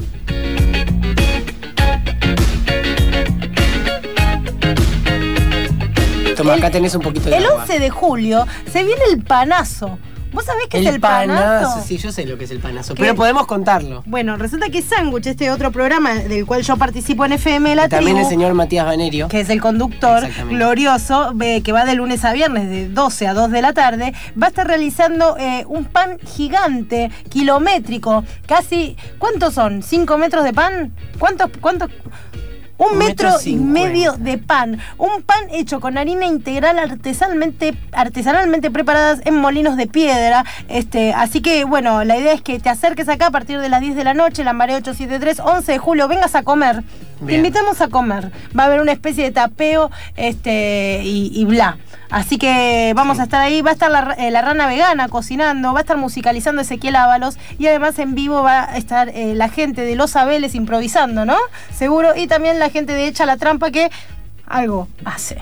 Speaker 4: Toma, acá tenés un poquito de
Speaker 2: El
Speaker 4: agua.
Speaker 2: 11 de julio se viene el panazo. ¿Vos sabés qué es el panazo?
Speaker 4: Sí, yo sé lo que es el panazo, pero podemos contarlo.
Speaker 2: Bueno, resulta que Sándwich, este otro programa del cual yo participo en FM La Tribu,
Speaker 4: también el señor Matías Banerio,
Speaker 2: que es el conductor glorioso, que va de lunes a viernes de 12 a 2 de la tarde, va a estar realizando un pan gigante, kilométrico, casi, ¿cuántos son? ¿5 metros de pan? ¿Cuántos? 1,50 metros de pan. Un pan hecho con harina integral artesanalmente preparadas en molinos de piedra. Así que, bueno, la idea es que te acerques acá a partir de las 10 de la noche, Lambaré 873, 11 de julio, vengas a comer. Bien. Te invitamos a comer. Va a haber una especie de tapeo y bla. Así que vamos a estar ahí. Va a estar la rana vegana cocinando, va a estar musicalizando Ezequiel Ábalos y además en vivo va a estar la gente de Los Abeles improvisando, ¿no? Seguro. Y también la gente de Echa la Trampa que algo hace.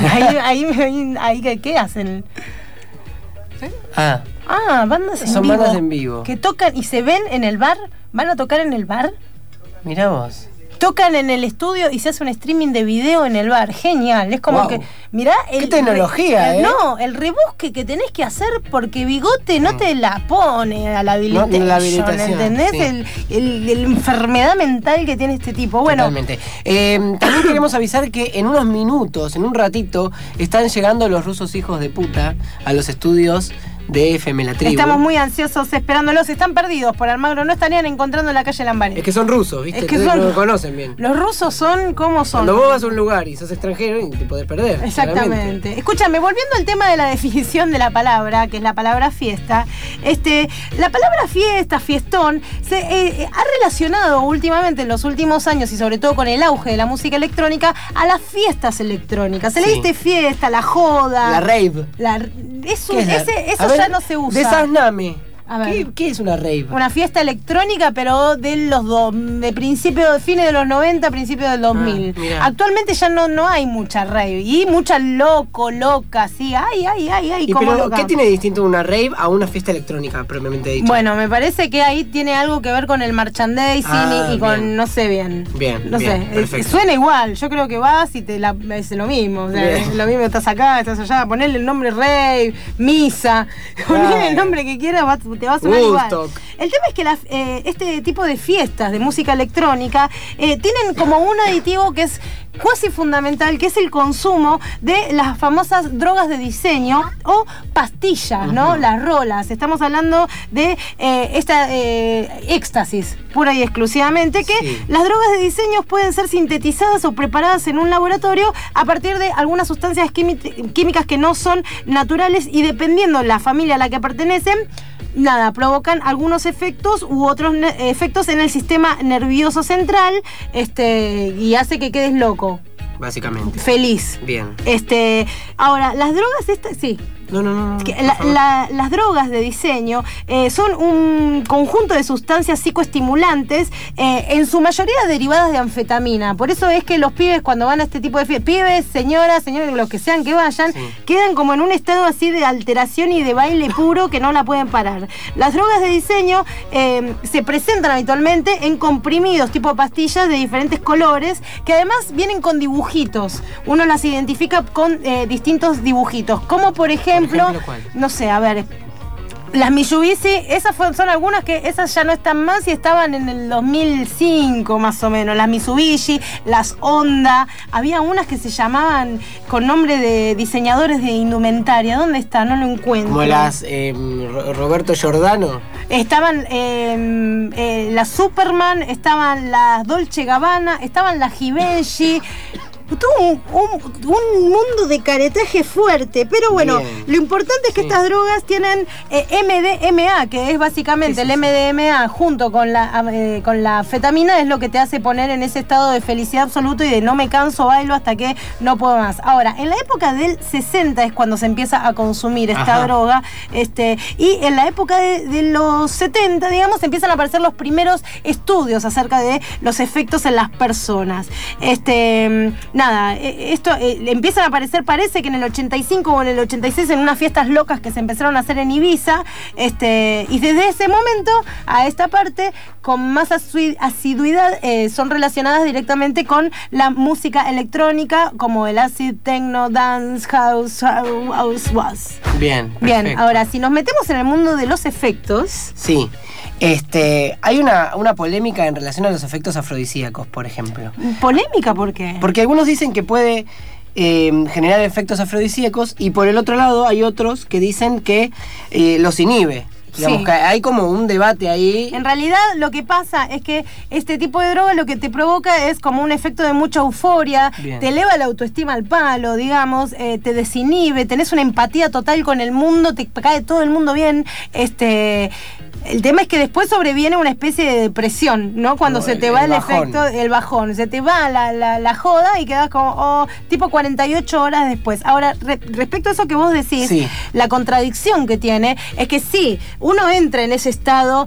Speaker 2: Ahí ¿qué hacen? Bandas en vivo.
Speaker 4: Son bandas en vivo.
Speaker 2: Que tocan y se ven en el bar. ¿Van a tocar en el bar?
Speaker 4: Mirá vos.
Speaker 2: Tocan en el estudio y se hace un streaming de video en el bar. Genial. Es como que, mirá...
Speaker 4: ¡Qué tecnología,
Speaker 2: No, el rebusque que tenés que hacer porque Bigote no te la pone a la habilitación.
Speaker 4: No, la habilitación,
Speaker 2: ¿entendés? Sí. La enfermedad mental que tiene este tipo. Bueno,
Speaker 4: totalmente. También queremos avisar que en unos minutos, en un ratito, están llegando los rusos hijos de puta a los estudios de FM La Tribu.
Speaker 2: Estamos muy ansiosos esperándolos. Están perdidos por Almagro. No estarían encontrando en la calle Lambaré.
Speaker 4: Es que son rusos, ¿viste?
Speaker 2: Es que
Speaker 4: no lo conocen bien.
Speaker 2: Los rusos son como son.
Speaker 4: Cuando vos vas a un lugar y sos extranjero y te podés perder.
Speaker 2: Exactamente. Claramente. Escúchame, volviendo al tema de la definición de la palabra, que es la palabra fiesta. La palabra fiesta, fiestón, se ha relacionado últimamente en los últimos años y sobre todo con el auge de la música electrónica a las fiestas electrónicas. Se le diste fiesta, la joda.
Speaker 4: La rave.
Speaker 2: Eso ya no se usa.
Speaker 4: Desazname. ¿Qué es una rave?
Speaker 2: Una fiesta electrónica, pero de fines de los 90, principios del 2000. Actualmente ya no hay mucha rave. Y mucha loca, sí.
Speaker 4: Pero, ¿qué tiene distinto una rave a una fiesta electrónica, propiamente dicho?
Speaker 2: Bueno, me parece que ahí tiene algo que ver con el merchandising y con, no sé bien. No sé, perfecto. Suena igual. Yo creo que vas y es lo mismo. O sea, es lo mismo, estás acá, estás allá. Ponele el nombre rave, misa. Ponele el nombre que quieras, te va a sonar igual. El tema es que este tipo de fiestas de música electrónica tienen como un aditivo que es cuasi fundamental, que es el consumo de las famosas drogas de diseño o pastillas, ¿no? Las rolas. Estamos hablando de esta éxtasis, pura y exclusivamente, que las drogas de diseño pueden ser sintetizadas o preparadas en un laboratorio a partir de algunas sustancias químicas que no son naturales y dependiendo la familia a la que pertenecen, nada, provocan algunos efectos u otros efectos en el sistema nervioso central, y hace que quedes loco.
Speaker 4: Básicamente.
Speaker 2: Feliz.
Speaker 4: Bien.
Speaker 2: Ahora, las drogas sí.
Speaker 4: No.
Speaker 2: Las drogas de diseño son un conjunto de sustancias psicoestimulantes, en su mayoría derivadas de anfetamina. Por eso es que los pibes cuando van a este tipo de fiestas, pibes, señoras, los que sean que vayan, quedan como en un estado así de alteración y de baile puro que no la pueden parar. Las drogas de diseño se presentan habitualmente en comprimidos tipo pastillas de diferentes colores, que además vienen con dibujitos. Uno las identifica con distintos dibujitos, como por ejemplo,
Speaker 4: ¿cuál?
Speaker 2: no sé, a ver, las Mitsubishi, esas son algunas que esas ya no están más y estaban en el 2005 más o menos. Las Mitsubishi, las Honda, había unas que se llamaban con nombre de diseñadores de indumentaria. ¿Dónde está? No lo encuentro.
Speaker 4: Como las Roberto Giordano.
Speaker 2: Estaban las Superman, estaban las Dolce Gabbana, estaban las Givenchy. Tuvo un mundo de caretaje fuerte, pero bueno, bien. Lo importante es que estas drogas tienen MDMA, que es básicamente el MDMA junto con la anfetamina, es lo que te hace poner en ese estado de felicidad absoluto y de no me canso, bailo hasta que no puedo más. Ahora, en la época del 60 es cuando se empieza a consumir esta droga, y en la época de los 70, digamos, empiezan a aparecer los primeros estudios acerca de los efectos en las personas. Nada, esto empiezan a aparecer, parece que en el 85 o en el 86, en unas fiestas locas que se empezaron a hacer en Ibiza, y desde ese momento a esta parte, con más asiduidad, son relacionadas directamente con la música electrónica, como el acid, techno, dance, house was.
Speaker 4: Bien,
Speaker 2: perfecto. Ahora, si nos metemos en el mundo de los efectos...
Speaker 4: Sí. Hay una polémica en relación a los efectos afrodisíacos, por ejemplo.
Speaker 2: ¿Polémica por qué?
Speaker 4: Porque algunos dicen que puede generar efectos afrodisíacos y por el otro lado hay otros que dicen que los inhibe. Digamos que hay como un debate ahí.
Speaker 2: En realidad lo que pasa es que este tipo de droga lo que te provoca es como un efecto de mucha euforia. Bien. Te eleva la autoestima al palo, digamos, te desinhibe, tenés una empatía total con el mundo, te cae todo el mundo bien. El tema es que después sobreviene una especie de depresión, ¿no? Cuando se te va el efecto, el bajón, se te va la joda y quedas como, tipo 48 horas después. Ahora, respecto a eso que vos decís, la contradicción que tiene es que sí, uno entra en ese estado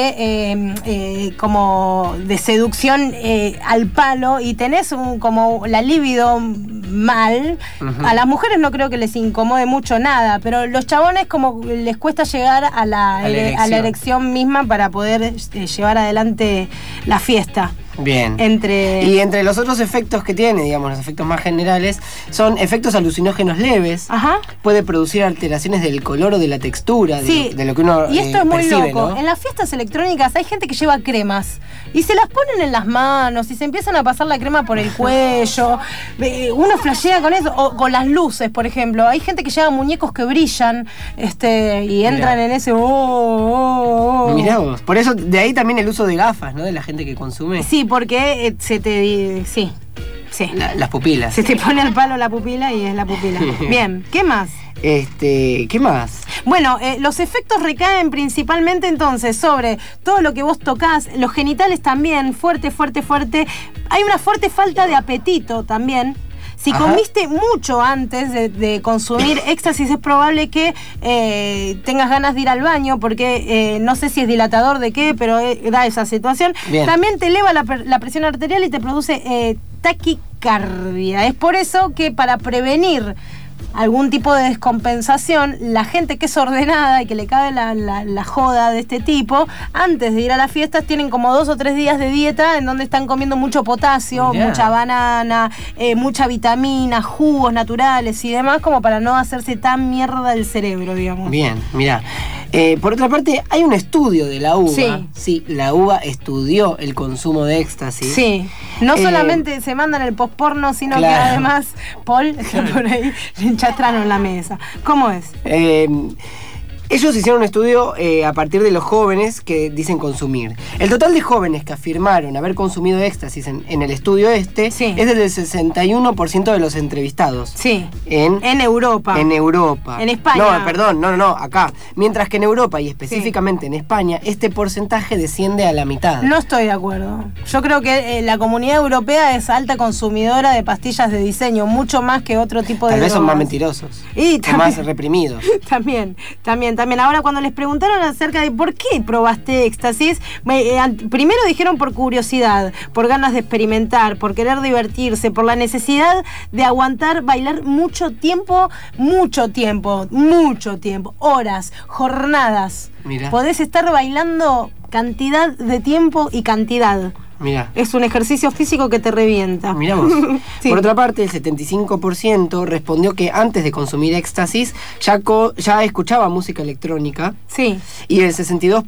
Speaker 2: de como de seducción al palo y tenés como la libido mal. A las mujeres no creo que les incomode mucho nada, pero los chabones como les cuesta llegar a la erección misma para poder llevar adelante la fiesta.
Speaker 4: Bien. Y entre los otros efectos que tiene, digamos, los efectos más generales, son efectos alucinógenos leves.
Speaker 2: Ajá.
Speaker 4: Puede producir alteraciones del color o de la textura, de lo que uno
Speaker 2: y esto es muy
Speaker 4: percibe,
Speaker 2: loco.
Speaker 4: ¿no?
Speaker 2: En las fiestas electrónicas hay gente que lleva cremas y se las ponen en las manos y se empiezan a pasar la crema por el cuello. Uno flashea con eso, o con las luces, por ejemplo. Hay gente que lleva muñecos que brillan y entran en ese...
Speaker 4: Mirá vos. Por eso, de ahí también el uso de gafas, ¿no? De la gente que consume.
Speaker 2: Sí, porque se te... Sí.
Speaker 4: Las pupilas.
Speaker 2: Se te pone al palo la pupila y es la pupila. Bien, ¿qué más?
Speaker 4: ¿Qué más?
Speaker 2: Bueno, los efectos recaen principalmente entonces sobre todo lo que vos tocás, los genitales también, fuerte. Hay una fuerte falta de apetito también. Si comiste mucho antes de consumir éxtasis, es probable que tengas ganas de ir al baño, porque no sé si es dilatador de qué, pero da esa situación. Bien. También te eleva la presión arterial y te produce taquicardia. Es por eso que para prevenir algún tipo de descompensación, la gente que es ordenada y que le cabe la joda de este tipo, antes de ir a las fiestas tienen como 2 o 3 días de dieta en donde están comiendo mucho potasio, mucha banana, mucha vitamina, jugos naturales y demás, como para no hacerse tan mierda el cerebro, digamos.
Speaker 4: Bien, mirá. Por otra parte, hay un estudio de la UBA. Sí, la UBA estudió el consumo de éxtasis.
Speaker 2: Sí. No solamente se mandan el post-porno, sino que además, Paul está por ahí, le enchastraron la mesa. ¿Cómo es?
Speaker 4: Ellos hicieron un estudio a partir de los jóvenes que dicen consumir. El total de jóvenes que afirmaron haber consumido éxtasis en el estudio es del 61% de los entrevistados.
Speaker 2: Sí.
Speaker 4: En
Speaker 2: Europa.
Speaker 4: En Europa.
Speaker 2: En España.
Speaker 4: No, perdón, no, acá. Mientras que en Europa y específicamente en España, este porcentaje desciende a la mitad.
Speaker 2: No estoy de acuerdo. Yo creo que la comunidad europea es alta consumidora de pastillas de diseño, mucho más que otro tipo de
Speaker 4: Tal vez
Speaker 2: drogas.
Speaker 4: son más mentirosos.
Speaker 2: Y
Speaker 4: más reprimidos.
Speaker 2: También. Ahora, cuando les preguntaron acerca de por qué probaste éxtasis, primero dijeron por curiosidad, por ganas de experimentar, por querer divertirse, por la necesidad de aguantar bailar mucho tiempo, horas, jornadas.
Speaker 4: Mirá.
Speaker 2: Podés estar bailando cantidad de tiempo y cantidad.
Speaker 4: Mirá.
Speaker 2: Es un ejercicio físico que te revienta.
Speaker 4: Mirá vos.
Speaker 2: Sí.
Speaker 4: Por otra parte, el 75% respondió que antes de consumir éxtasis ya escuchaba música electrónica.
Speaker 2: Sí.
Speaker 4: Y el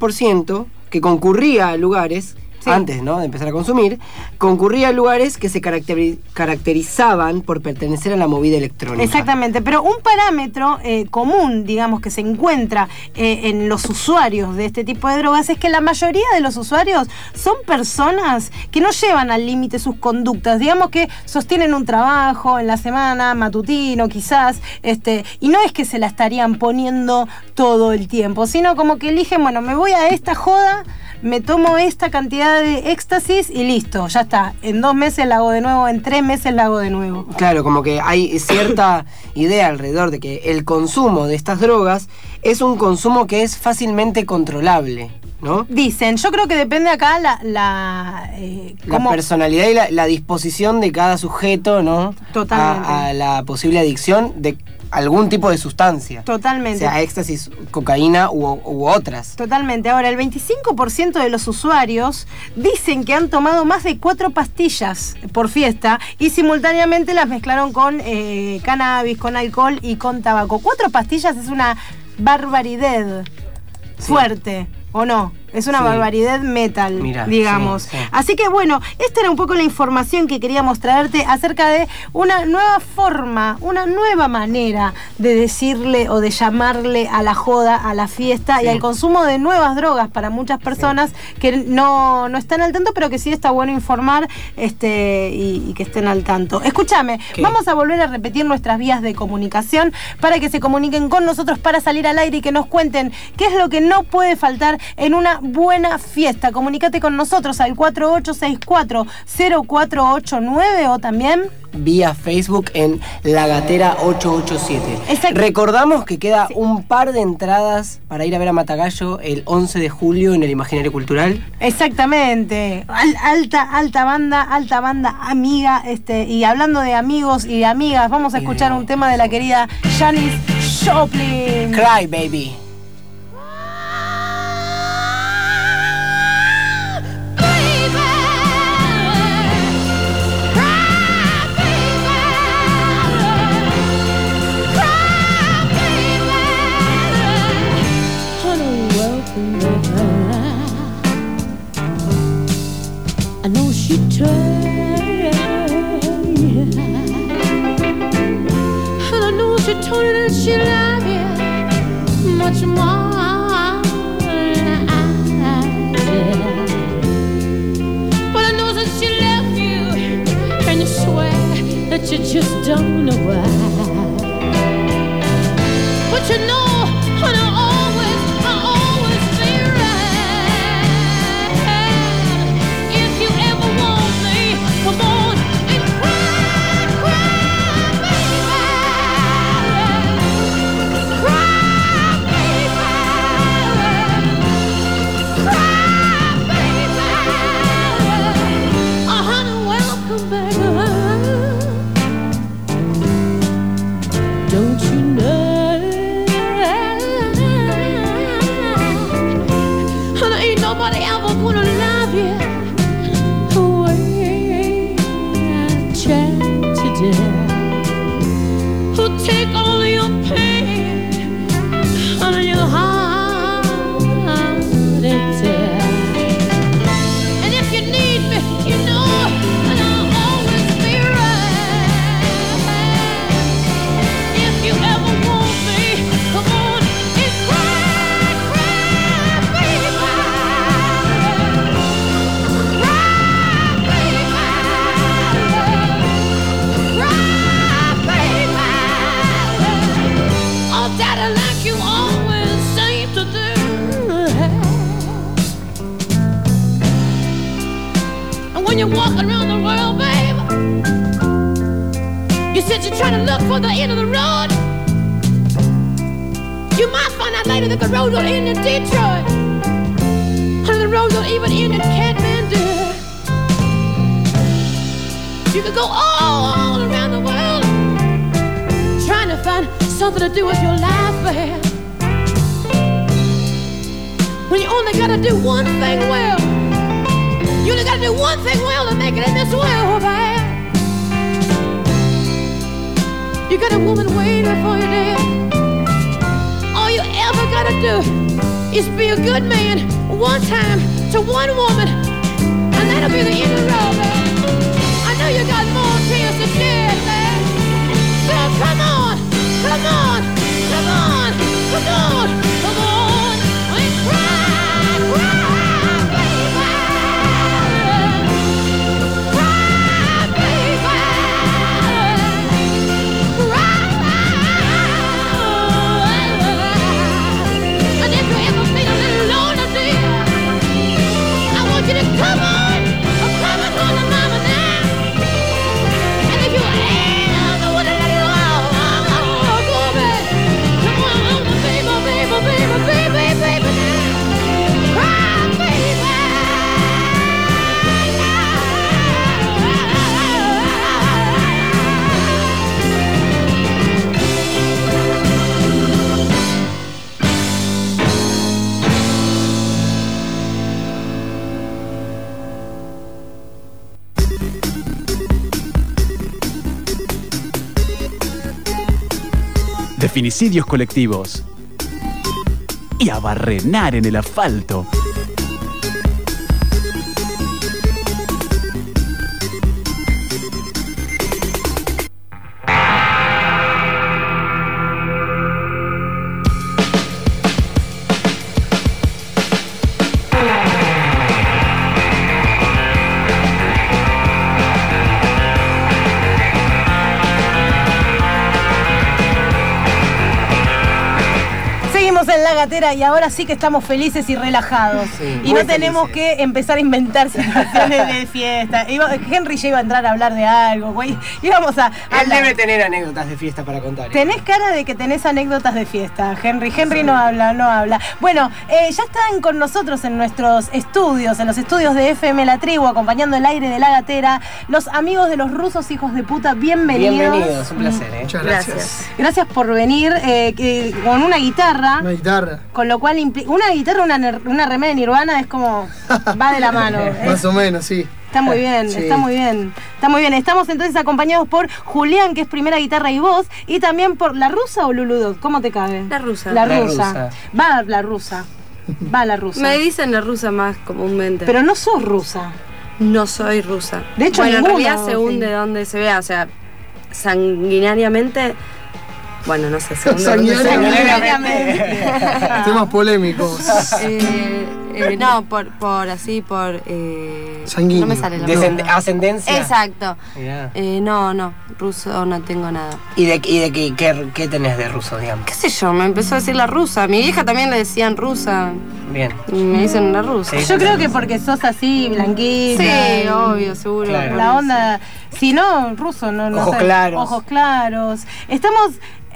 Speaker 4: 62% que concurría a lugares, antes, ¿no?, de empezar a consumir, concurría a lugares que se caracterizaban por pertenecer a la movida electrónica.
Speaker 2: Exactamente, pero un parámetro común, digamos, que se encuentra en los usuarios de este tipo de drogas es que la mayoría de los usuarios son personas que no llevan al límite sus conductas, digamos que sostienen un trabajo en la semana, matutino quizás, y no es que se la estarían poniendo todo el tiempo, sino como que eligen, bueno, me voy a esta joda, me tomo esta cantidad de éxtasis y listo, ya está. En 2 meses la hago de nuevo, en 3 meses la hago de nuevo.
Speaker 4: Claro, como que hay cierta idea alrededor de que el consumo de estas drogas es un consumo que es fácilmente controlable, ¿no?
Speaker 2: Dicen, yo creo que depende acá la
Speaker 4: personalidad y la disposición de cada sujeto, ¿no?
Speaker 2: Totalmente.
Speaker 4: A la posible adicción de algún tipo de sustancia.
Speaker 2: Totalmente.
Speaker 4: Sea éxtasis, cocaína u otras.
Speaker 2: Totalmente. Ahora, el 25% de los usuarios dicen que han tomado más de 4 pastillas por fiesta y simultáneamente las mezclaron con cannabis, con alcohol y con tabaco. 4 pastillas es una barbaridad fuerte, ¿o no? Es una barbaridad metal, digamos. Sí. Así que bueno, esta era un poco la información que queríamos traerte acerca de una nueva forma, una nueva manera de decirle o de llamarle a la joda, a la fiesta y al consumo de nuevas drogas para muchas personas que no están al tanto, pero que sí está bueno informar y que estén al tanto. Escúchame, vamos a volver a repetir nuestras vías de comunicación para que se comuniquen con nosotros para salir al aire y que nos cuenten qué es lo que no puede faltar en una buena fiesta. Comunícate con nosotros al 4864-0489 o también
Speaker 4: vía Facebook en La Gatera 887.
Speaker 2: Exacto.
Speaker 4: Recordamos que queda un par de entradas para ir a ver a Matagallo el 11 de julio en el Imaginario Cultural.
Speaker 2: Exactamente. Alta banda amiga. Y hablando de amigos y de amigas, vamos a escuchar un tema de la querida Janis Joplin.
Speaker 4: Cry, baby.
Speaker 14: I know she tried, and I know she told you that she loved you much more than I did. But I know that she left you, and you swear that you just don't know why. But you know, and I always be right. If you ever want me, come on and cry, baby. Cry, baby. Cry, baby. Oh, honey, welcome back. Don't you know? Nobody ever gonna love you the way I tried today. Who'll take all your pain out of your heart and tear. And if you need me, you know, and I'll always be right. If you ever want me, come on and cry. you're walking around the world, babe, you said you're trying to look for the end of the road. You might find out later that the road don't end in Detroit, or the road don't even end in Kathmandu. You could go all around the world trying to find something to do with your life, babe, when you only gotta do one thing well. You only gotta do one thing well to make it in this world, babe. You got a woman waiting for you there. All you ever gotta do is be a good man one time to one woman, and that'll be the end of the road, babe. I know you got more tears to shed, babe. So come on, come on, come on, come on, come on, and cry, cry. Come on, come on, mama now. And if you ever wanna let it all go, baby, come on, baby, baby, baby, baby, baby now. Cry, baby.
Speaker 6: De finicidios colectivos y a barrenar en el asfalto.
Speaker 2: En la gatera y ahora sí que estamos felices y relajados, sí, y no tenemos que empezar a inventar situaciones de fiesta. Henry ya iba a entrar a hablar de algo, güey. Íbamos a
Speaker 4: Él debe tener anécdotas de fiesta para contar.
Speaker 2: Tenés cara de que tenés anécdotas de fiesta, Henry. Henry sí. No habla. Bueno, ya están con nosotros en nuestros estudios, en los estudios de FM La Tribu, acompañando el aire de la gatera, los amigos de los rusos hijos de puta. Bienvenidos.
Speaker 4: Bienvenidos, un placer.
Speaker 2: Muchas gracias. Gracias por venir con una guitarra. Con lo cual, una guitarra, una remera de Nirvana es como, va de la mano.
Speaker 16: Más o menos, sí.
Speaker 2: Está muy bien, sí. Está muy bien. Estamos entonces acompañados por Julián, que es primera guitarra y voz, y también por ¿La Rusa o Luludot? ¿Cómo te cabe?
Speaker 18: La Rusa.
Speaker 2: La Rusa. Va la Rusa.
Speaker 18: Me dicen la rusa más comúnmente.
Speaker 2: Pero no sos rusa.
Speaker 18: No soy rusa.
Speaker 2: De hecho,
Speaker 18: bueno, en realidad según de dónde se vea, o sea, sanguinariamente... Bueno, no sé,
Speaker 16: sanguinariamente. Temas polémicos.
Speaker 18: No, por
Speaker 16: sanguíneo.
Speaker 18: No me sale la palabra.
Speaker 4: ¿Ascendencia?
Speaker 18: Exacto. No, ruso no tengo nada.
Speaker 4: ¿Y de qué tenés de ruso, digamos?
Speaker 18: ¿Qué sé yo? Me empezó a decir la rusa. A mi vieja también le decían rusa.
Speaker 4: Bien.
Speaker 18: Y me dicen la rusa.
Speaker 2: Yo creo que porque sos así, blanquita.
Speaker 18: Sí, obvio, seguro.
Speaker 2: Claro. La onda... Si no, ruso, no
Speaker 4: ojos
Speaker 2: sé.
Speaker 4: Claros.
Speaker 2: Ojos claros. Estamos...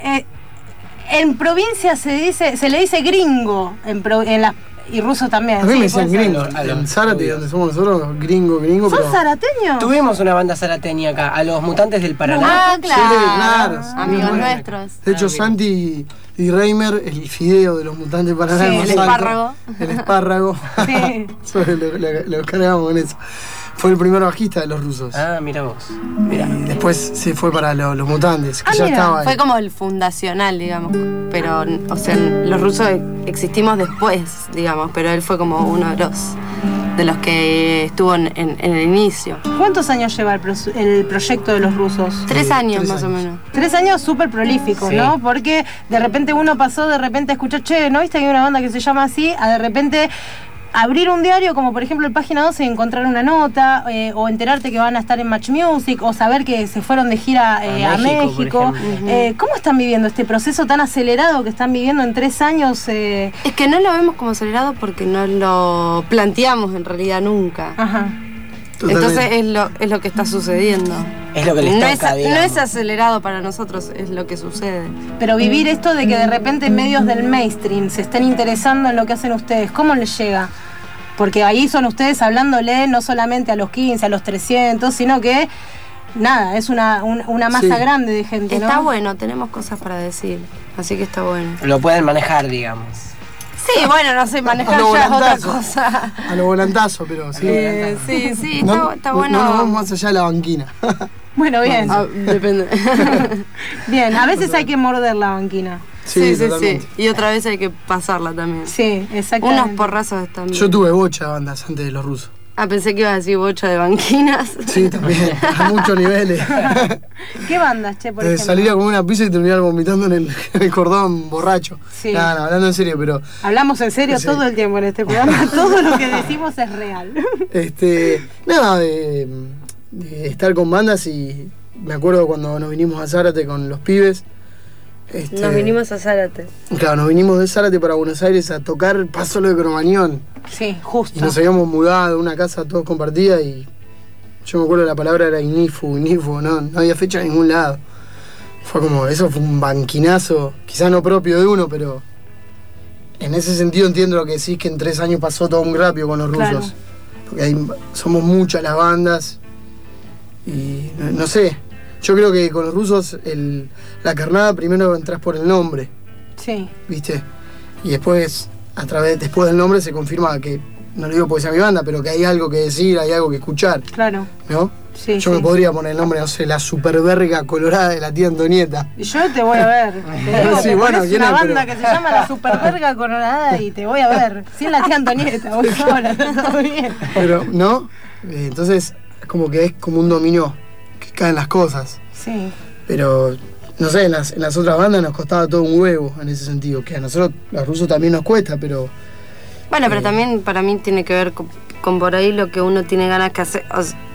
Speaker 2: en provincia se le dice gringo, y ruso también.
Speaker 16: A mí me decían gringo. En Zárate, donde somos nosotros, gringo.
Speaker 2: ¿Son zarateños?
Speaker 4: Tuvimos una banda zarateña acá, a los Mutantes del Paraná.
Speaker 18: Ah, claro.
Speaker 16: Sí,
Speaker 18: amigos nuestros.
Speaker 16: De hecho, Santi y Reimer, el fideo de los Mutantes del Paraná.
Speaker 18: Sí, el espárrago.
Speaker 16: El espárrago. Sí. lo cargamos con eso. Fue el primer bajista de los rusos.
Speaker 4: Ah, mira vos.
Speaker 16: Mira. Y después se fue para los Mutantes, que ya estaba ahí.
Speaker 18: Fue como el fundacional, digamos. Pero, o sea, los rusos existimos después, digamos, pero él fue como uno de los que estuvo en el inicio.
Speaker 2: ¿Cuántos años lleva el proyecto de los rusos?
Speaker 18: 3 años más o menos.
Speaker 2: 3 años súper prolíficos, sí. ¿No? Porque de repente uno pasó, de repente escuchó, che, ¿no viste que hay una banda que se llama así? A de repente... abrir un diario como por ejemplo el Página 12 y encontrar una nota, o enterarte que van a estar en Match Music, o saber que se fueron de gira a México. ¿Cómo están viviendo este proceso tan acelerado que están viviendo en 3 años?
Speaker 18: Es que no lo vemos como acelerado porque no lo planteamos en realidad nunca.
Speaker 2: Ajá.
Speaker 16: Totalmente.
Speaker 18: Entonces es lo que está sucediendo.
Speaker 4: Es lo que les toca,
Speaker 18: no es acelerado para nosotros, es lo que sucede.
Speaker 2: Pero vivir esto de que de repente medios del mainstream se estén interesando en lo que hacen ustedes, ¿cómo les llega? Porque ahí son ustedes hablándole no solamente a los 15, a los 300, sino que, nada, es una masa grande de gente, ¿no?
Speaker 18: Está bueno, tenemos cosas para decir, así que está bueno.
Speaker 4: Lo pueden manejar, digamos.
Speaker 18: Sí, bueno, no sé, manejar ya es otra cosa.
Speaker 16: A lo volantazo, pero sí.
Speaker 18: Sí,
Speaker 16: no,
Speaker 18: está bueno.
Speaker 16: No nos vamos más allá de la banquina.
Speaker 2: Bueno, bien.
Speaker 18: Depende.
Speaker 2: Bien, a veces hay que morder la banquina.
Speaker 18: Sí. Y otra vez hay que pasarla también.
Speaker 2: Sí, exactamente.
Speaker 18: Unos porrazos están bien.
Speaker 16: Yo tuve bocha de bandas antes de los rusos.
Speaker 18: Pensé que ibas a decir bocha de banquinas.
Speaker 16: Sí, también, a muchos niveles.
Speaker 2: ¿Qué bandas, che, por ejemplo?
Speaker 16: Salir a comer una pizza y terminar vomitando en el cordón borracho.
Speaker 2: Sí.
Speaker 16: No, hablando en serio, pero...
Speaker 2: Hablamos en serio todo el tiempo en este programa. Todo lo que decimos es real.
Speaker 16: Nada, de estar con bandas y me acuerdo cuando nos vinimos a Zárate con los pibes.
Speaker 18: Nos vinimos a Zárate.
Speaker 16: Claro, nos vinimos de Zárate para Buenos Aires a tocar Paso lo de Cromañón.
Speaker 2: Sí, justo.
Speaker 16: Y nos habíamos mudado a una casa todos compartida y yo me acuerdo la palabra era Inifu, no había fecha en ningún lado. Eso fue un banquinazo, quizás no propio de uno, pero en ese sentido entiendo lo que decís, que en 3 años pasó todo muy rápido con los rusos. Claro. Porque ahí somos muchas las bandas y no sé. Yo creo que con los rusos la carnada primero entras por el nombre.
Speaker 2: Sí.
Speaker 16: ¿Viste? Y después, después del nombre se confirma que, no lo digo porque sea mi banda, pero que hay algo que decir, hay algo que escuchar.
Speaker 2: Claro.
Speaker 16: ¿No?
Speaker 2: Sí,
Speaker 16: Yo me podría poner el nombre, no sé, la superverga colorada de la tía Antonieta.
Speaker 2: Yo te voy a ver.
Speaker 16: Sí, bueno,
Speaker 2: es una banda que se llama La Superverga Colorada y te voy a ver. Sin la tía Antonieta, voy sola, todo bien.
Speaker 16: Pero, ¿no? Entonces, como que es como un dominó, que caen las cosas.
Speaker 2: Sí.
Speaker 16: Pero, no sé, en las otras bandas nos costaba todo un huevo en ese sentido, que a nosotros, los rusos, también nos cuesta, pero...
Speaker 18: Bueno, pero también para mí tiene que ver con por ahí lo que uno tiene ganas que hacer.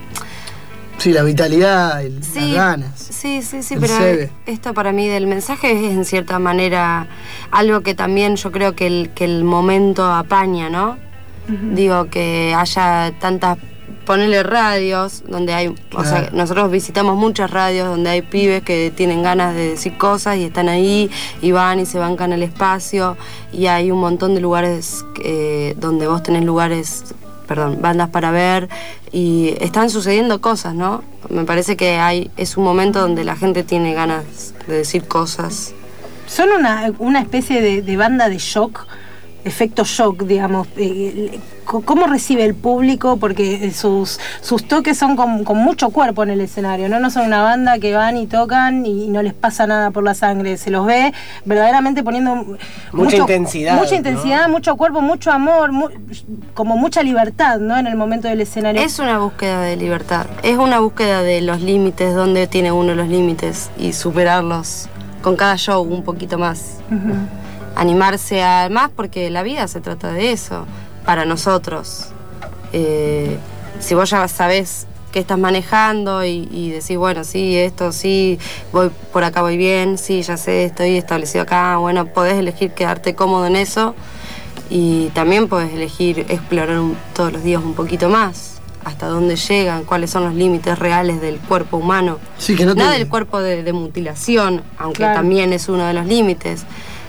Speaker 16: Sí, la vitalidad, las ganas.
Speaker 18: Sí, pero esto para mí del mensaje es en cierta manera algo que también yo creo que el momento apaña, ¿no? Uh-huh. Digo, que haya tantas, ponerle radios, donde hay, o sea, nosotros visitamos muchas radios donde hay pibes que tienen ganas de decir cosas y están ahí y van y se bancan el espacio y hay un montón de lugares donde vos tenés bandas para ver y están sucediendo cosas, ¿no? Me parece que es un momento donde la gente tiene ganas de decir cosas.
Speaker 2: Son una especie de banda de shock, efecto shock, digamos. ¿Cómo recibe el público? Porque sus toques son con mucho cuerpo en el escenario, ¿no? No son una banda que van y tocan y no les pasa nada por la sangre. Se los ve verdaderamente poniendo
Speaker 4: mucha intensidad.
Speaker 2: Mucha intensidad, ¿no? Mucho cuerpo, mucho amor, como mucha libertad, ¿no? En el momento del escenario.
Speaker 18: Es una búsqueda de libertad. Es una búsqueda de los límites, donde tiene uno los límites y superarlos con cada show un poquito más. Uh-huh. Animarse a más, porque la vida se trata de eso. Para nosotros, si vos ya sabés qué estás manejando y decís, bueno, sí, esto, sí, voy por acá, voy bien, sí, ya sé, estoy establecido acá, bueno, podés elegir quedarte cómodo en eso y también podés elegir explorar todos los días un poquito más, hasta dónde llegan, cuáles son los límites reales del cuerpo humano.
Speaker 16: Sí, que no
Speaker 18: nada del cuerpo de mutilación, aunque también es uno de los límites.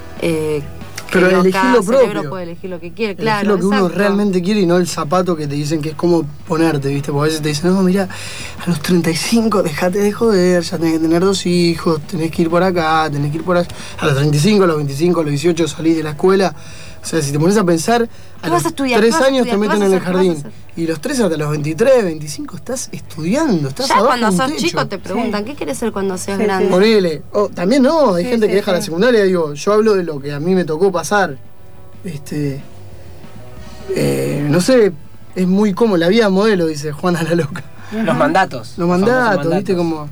Speaker 16: Pero elegir lo propio.
Speaker 18: El cerebro puede elegir lo que quiere, claro.
Speaker 16: Elegir lo que uno realmente quiere y no el zapato que te dicen que es como ponerte, ¿viste? Porque a veces te dicen, no, mira, a los 35 dejate de joder, ya tenés que tener 2 hijos, tenés que ir por acá, tenés que ir por allá. A los 35, a los 25, a los 18 salís de la escuela. O sea, si te pones a pensar, a los 3 años te meten en el jardín. Y los 3 hasta los 23, 25 estás estudiando, estás
Speaker 18: ya
Speaker 16: abajo
Speaker 18: cuando
Speaker 16: de un
Speaker 18: sos
Speaker 16: techo.
Speaker 18: chico te preguntan, ¿qué quieres ser cuando seas grande?
Speaker 16: Ponele. También no, hay gente que deja la secundaria, digo, yo hablo de lo que a mí me tocó pasar. No sé, es muy cómodo, la vida modelo, dice Juana la loca.
Speaker 4: Los mandatos.
Speaker 16: Los mandatos, viste, como...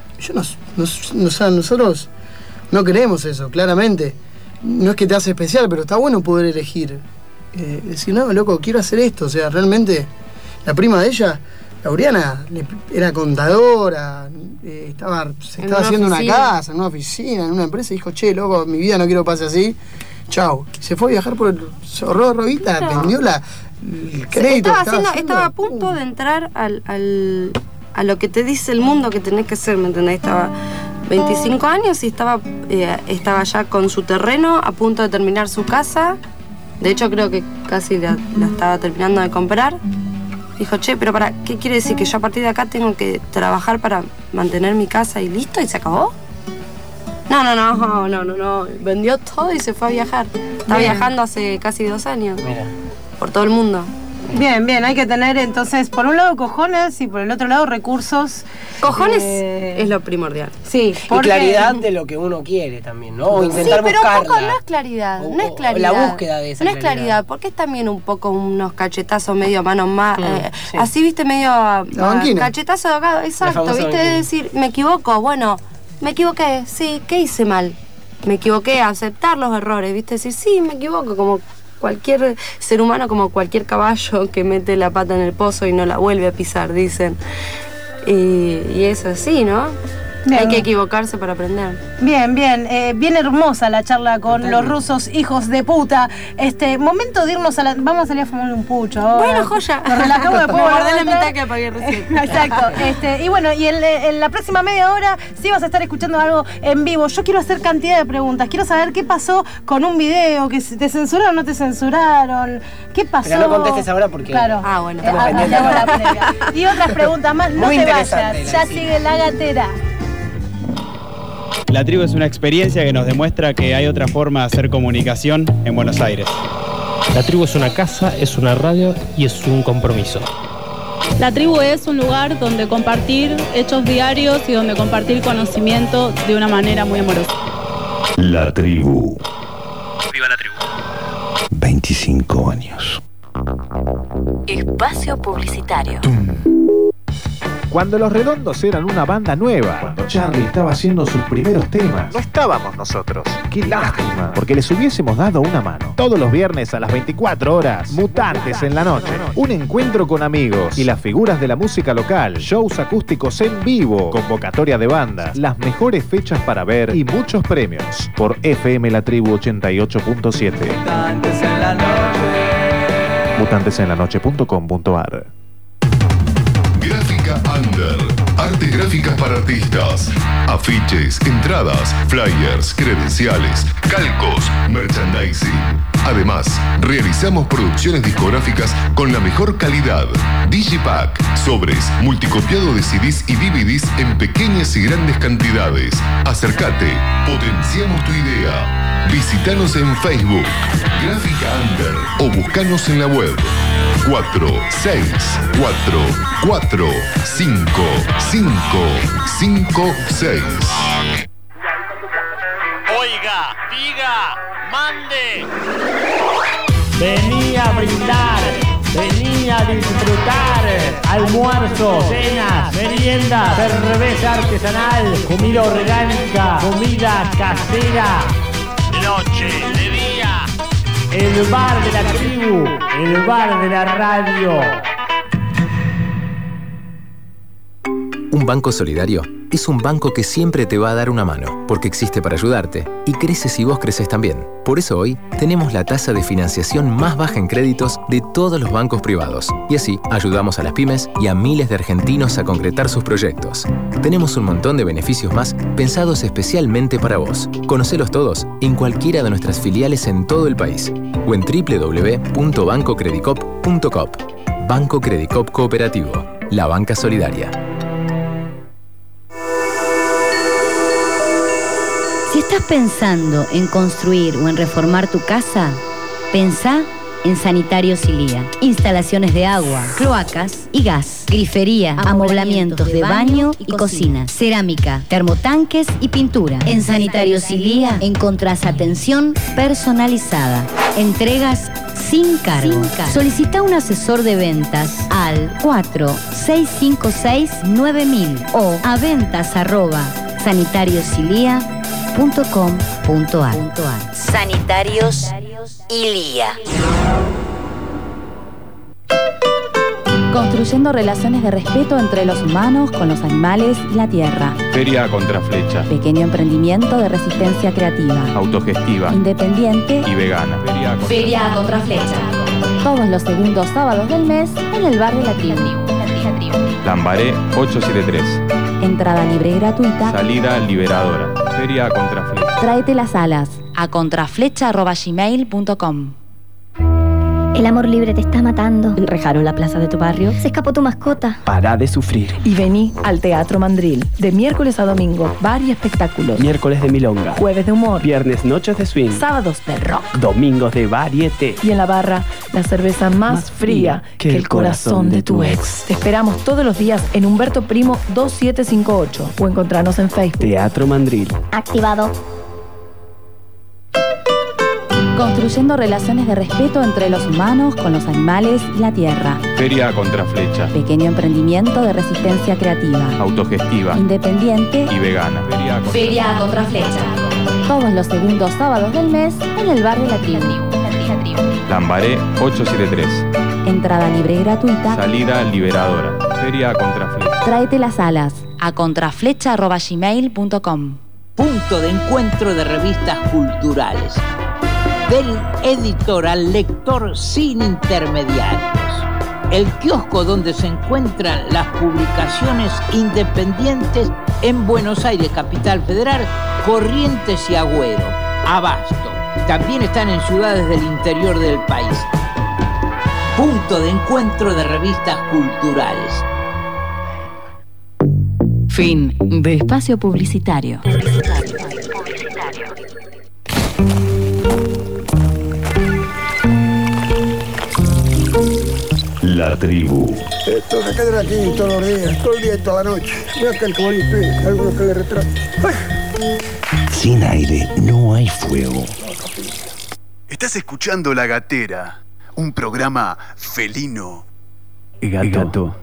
Speaker 16: nosotros no queremos eso, claramente. No es que te hace especial, pero está bueno poder elegir. Decir, no, loco, quiero hacer esto. O sea, realmente, la prima de ella, Lauriana, era contadora, se estaba haciendo una casa, en una oficina, en una empresa, y dijo, che, loco, mi vida no quiero que pase así. Chau. Se fue a viajar se ahorró Robita, vendió el crédito.
Speaker 18: Estaba a punto de entrar a lo que te dice el mundo que tenés que hacer, ¿me entendés? Estaba 25 años y estaba ya con su terreno, a punto de terminar su casa. De hecho, creo que casi la estaba terminando de comprar. Dijo, che, pero ¿qué quiere decir? ¿Que yo a partir de acá tengo que trabajar para mantener mi casa y listo? ¿Y se acabó? No. Vendió todo y se fue a viajar. Está viajando hace casi 2 años. Mira. Por todo el mundo.
Speaker 2: Bien, hay que tener entonces, por un lado cojones y por el otro lado recursos.
Speaker 18: Cojones es lo primordial.
Speaker 2: Sí,
Speaker 4: y claridad de lo que uno quiere también, ¿no? O intentar
Speaker 18: pero
Speaker 4: buscarla.
Speaker 18: un poco no es claridad, no es claridad.
Speaker 4: La búsqueda de esa
Speaker 18: no es claridad, porque es también un poco unos cachetazos medio a mano más, sí. Así, viste, medio cachetazo de abogado, exacto, viste, es decir, me equivoco, bueno, me equivoqué, sí, ¿qué hice mal? Me equivoqué, aceptar los errores, viste, decir, sí, me equivoco, como cualquier ser humano, como cualquier caballo que mete la pata en el pozo y no la vuelve a pisar, dicen. Y es así, ¿no? Bien. Hay que equivocarse para aprender.
Speaker 2: Bien, bien hermosa la charla con los rusos hijos de puta. Momento de irnos vamos a salir a fumar un pucho ahora.
Speaker 18: Bueno, joya.
Speaker 2: Nos relajamos después.
Speaker 18: Me guardé la mitad que apagué recién.
Speaker 2: Exacto. Y bueno, y en la próxima media hora sí vas a estar escuchando algo en vivo. Yo quiero hacer cantidad de preguntas. Quiero saber qué pasó con un video, que te censuraron o no te censuraron. ¿Qué pasó?
Speaker 4: Pero no contestes ahora porque...
Speaker 2: Claro.
Speaker 18: Bueno.
Speaker 2: Y otras preguntas más. No te vayas. Ya sigue La Gatera.
Speaker 15: La tribu es una experiencia que nos demuestra que hay otra forma de hacer comunicación en Buenos Aires.
Speaker 19: La tribu es una casa, es una radio y es un compromiso.
Speaker 17: La tribu es un lugar donde compartir hechos diarios y donde compartir conocimiento de una manera muy amorosa.
Speaker 9: La tribu.
Speaker 11: Viva la tribu.
Speaker 9: 25 años.
Speaker 12: Espacio publicitario.
Speaker 20: Cuando Los Redondos eran una banda nueva, cuando Charlie estaba haciendo sus primeros temas, no estábamos nosotros. ¡Qué lástima! Porque les hubiésemos dado una mano. Todos los viernes a las 24 horas, Mutantes en la noche. Un encuentro con amigos y las figuras de la música local, shows acústicos en vivo, convocatoria de bandas, las mejores fechas para ver y muchos premios. Por FM La Tribu 88.7.
Speaker 3: Mutantes en la noche.
Speaker 20: Mutantesenlanoche.com.ar.
Speaker 21: Gráfica Under. Artes gráficas para artistas. Afiches, entradas, flyers, credenciales, calcos, merchandising. Además, realizamos producciones discográficas con la mejor calidad. Digipack, sobres, multicopiado de CDs y DVDs en pequeñas y grandes cantidades. Acércate, potenciamos tu idea. Visítanos en Facebook, Gráfica Under, o buscanos en la web. 4, 6, 4, 4, 5, 5, 5, 6.
Speaker 11: Oiga, diga, mande.
Speaker 24: Vení a brindar, vení a disfrutar. Almuerzo, cenas, meriendas, cerveza artesanal, comida orgánica, comida casera.
Speaker 11: De noche, de día.
Speaker 24: El bar de la tribu, el bar de la radio.
Speaker 22: Un banco solidario es un banco que siempre te va a dar una mano, porque existe para ayudarte y crece si vos creces también. Por eso hoy tenemos la tasa de financiación más baja en créditos de todos los bancos privados. Y así ayudamos a las pymes y a miles de argentinos a concretar sus proyectos. Tenemos un montón de beneficios más pensados especialmente para vos. Conocelos todos en cualquiera de nuestras filiales en todo el país o en www.bancocredicop.com. Banco Credicop Cooperativo, la banca solidaria.
Speaker 23: Si estás pensando en construir o en reformar tu casa, pensá en Sanitarios Ilía. Instalaciones de agua, cloacas y gas, grifería, amoblamientos de baño y cocina, cerámica, termotanques y pintura. En Sanitarios Ilía encontrás atención personalizada, entregas sin cargo. Solicita un asesor de ventas al 4656-9000 o a ventas@sanitariosilia.com.ar. Sanitarios Ilía.
Speaker 26: Construyendo relaciones de respeto entre los humanos con los animales y la tierra.
Speaker 6: Feria Contraflecha.
Speaker 26: Pequeño emprendimiento de resistencia creativa.
Speaker 6: Autogestiva.
Speaker 26: Independiente
Speaker 6: y vegana.
Speaker 26: Feria Contraflecha. Todos los segundos sábados del mes en el bar de la tribu.
Speaker 1: Lambaré 873.
Speaker 26: Entrada libre y gratuita.
Speaker 1: Salida liberadora. Feria a contraflecha.
Speaker 26: Tráete las alas a contraflecha@gmail.com.
Speaker 5: El amor libre te está matando.
Speaker 26: Enrejaron la plaza de tu barrio.
Speaker 5: Se escapó tu mascota.
Speaker 7: Pará de sufrir.
Speaker 8: Y vení al Teatro Mandril. De miércoles a domingo, bar y espectáculos.
Speaker 7: Miércoles de milonga.
Speaker 8: Jueves de humor.
Speaker 7: Viernes noches de swing.
Speaker 8: Sábados de rock.
Speaker 7: Domingos de varieté.
Speaker 8: Y en la barra, la cerveza más fría que el corazón de tu ex. Te esperamos todos los días en Humberto Primo 2758 o encontrarnos en Facebook.
Speaker 7: Teatro Mandril.
Speaker 5: Activado.
Speaker 26: Construyendo relaciones de respeto entre los humanos con los animales y la tierra.
Speaker 1: Feria a contraflecha.
Speaker 26: Pequeño emprendimiento de resistencia creativa.
Speaker 1: Autogestiva.
Speaker 26: Independiente
Speaker 1: Y vegana.
Speaker 26: Feria a contraflecha. Todos los segundos sábados del mes en el bar de la tribu.
Speaker 1: Lambaré 873.
Speaker 26: Entrada libre y gratuita.
Speaker 1: Salida liberadora. Feria a contraflecha.
Speaker 26: Tráete las alas a contraflecha@gmail.com.
Speaker 10: Punto de encuentro de revistas culturales. Del editor al lector sin intermediarios. El kiosco donde se encuentran las publicaciones independientes en Buenos Aires, Capital Federal, Corrientes y Agüero. Abasto. También están en ciudades del interior del país. Punto de encuentro de revistas culturales.
Speaker 26: Fin de espacio publicitario.
Speaker 9: La tribu.
Speaker 16: Esto se queda aquí todos los días, todo el día y toda la noche. Mira que el comunipe, algunos que le retratan.
Speaker 9: Sin aire no hay fuego.
Speaker 25: Estás escuchando La Gatera, un programa felino.
Speaker 7: Gato.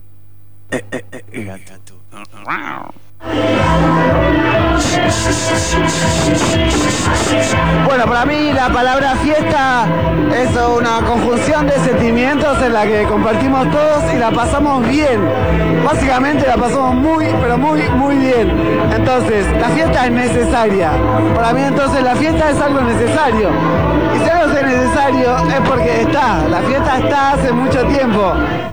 Speaker 13: Bueno, para mí la palabra fiesta es una conjunción de sentimientos en la que compartimos todos y la pasamos bien. Básicamente la pasamos muy, pero muy, muy bien. Entonces, la fiesta es necesaria. Para mí entonces la fiesta es algo necesario. Y si algo es necesario es porque está. La fiesta está hace mucho tiempo.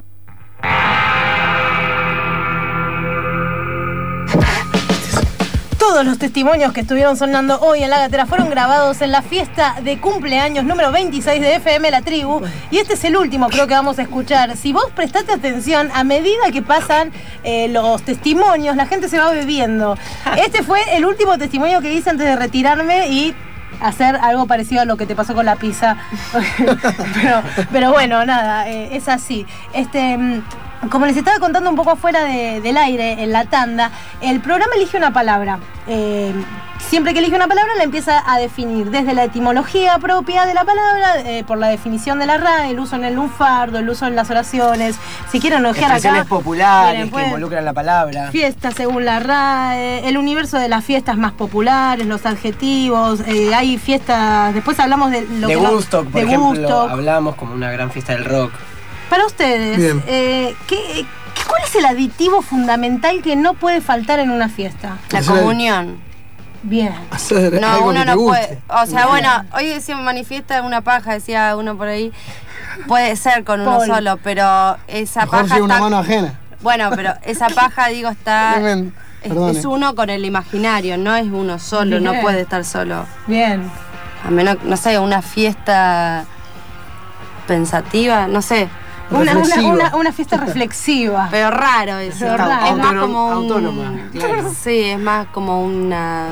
Speaker 2: Todos los testimonios que estuvieron sonando hoy en La Gatera fueron grabados en la fiesta de cumpleaños número 26 de FM La Tribu. Y este es el último, creo que vamos a escuchar. Si vos prestaste atención, a medida que pasan los testimonios, la gente se va bebiendo. Este fue el último testimonio que hice antes de retirarme y hacer algo parecido a lo que te pasó con la pizza. pero bueno, nada, es así. Como les estaba contando un poco afuera del aire, en la tanda, el programa elige una palabra. Siempre que elige una palabra la empieza a definir desde la etimología propia de la palabra, por la definición de la RAE, el uso en el lunfardo, el uso en las oraciones. Si quieren ojear acá,
Speaker 4: expresiones populares
Speaker 2: pues,
Speaker 4: que involucran la palabra.
Speaker 2: Fiestas según la RAE, el universo de las fiestas más populares, los adjetivos, hay fiestas, después hablamos de lo
Speaker 4: de
Speaker 2: que
Speaker 4: Woodstock, por ejemplo,
Speaker 2: Woodstock.
Speaker 4: hablamos como una gran fiesta del rock.
Speaker 2: Para ustedes, ¿cuál es el aditivo fundamental que no puede faltar en una fiesta?
Speaker 18: La comunión.
Speaker 2: Bien.
Speaker 18: No, uno no puede. O sea, bueno, hoy decimos manifiesta una paja, decía uno por ahí. Puede ser con uno solo, pero esa
Speaker 16: mejor
Speaker 18: paja.
Speaker 16: Si una mano ajena.
Speaker 18: Bueno, pero esa paja, digo, está. Es uno con el imaginario, no es uno solo,
Speaker 2: Bien.
Speaker 18: no puede estar solo.
Speaker 2: Bien.
Speaker 18: A menos, no sé, una fiesta pensativa, no sé.
Speaker 2: Una fiesta reflexiva.
Speaker 18: Pero raro eso.
Speaker 2: Pero raro.
Speaker 18: Es más como un,
Speaker 4: autónoma. Claro.
Speaker 18: Sí, es más como una.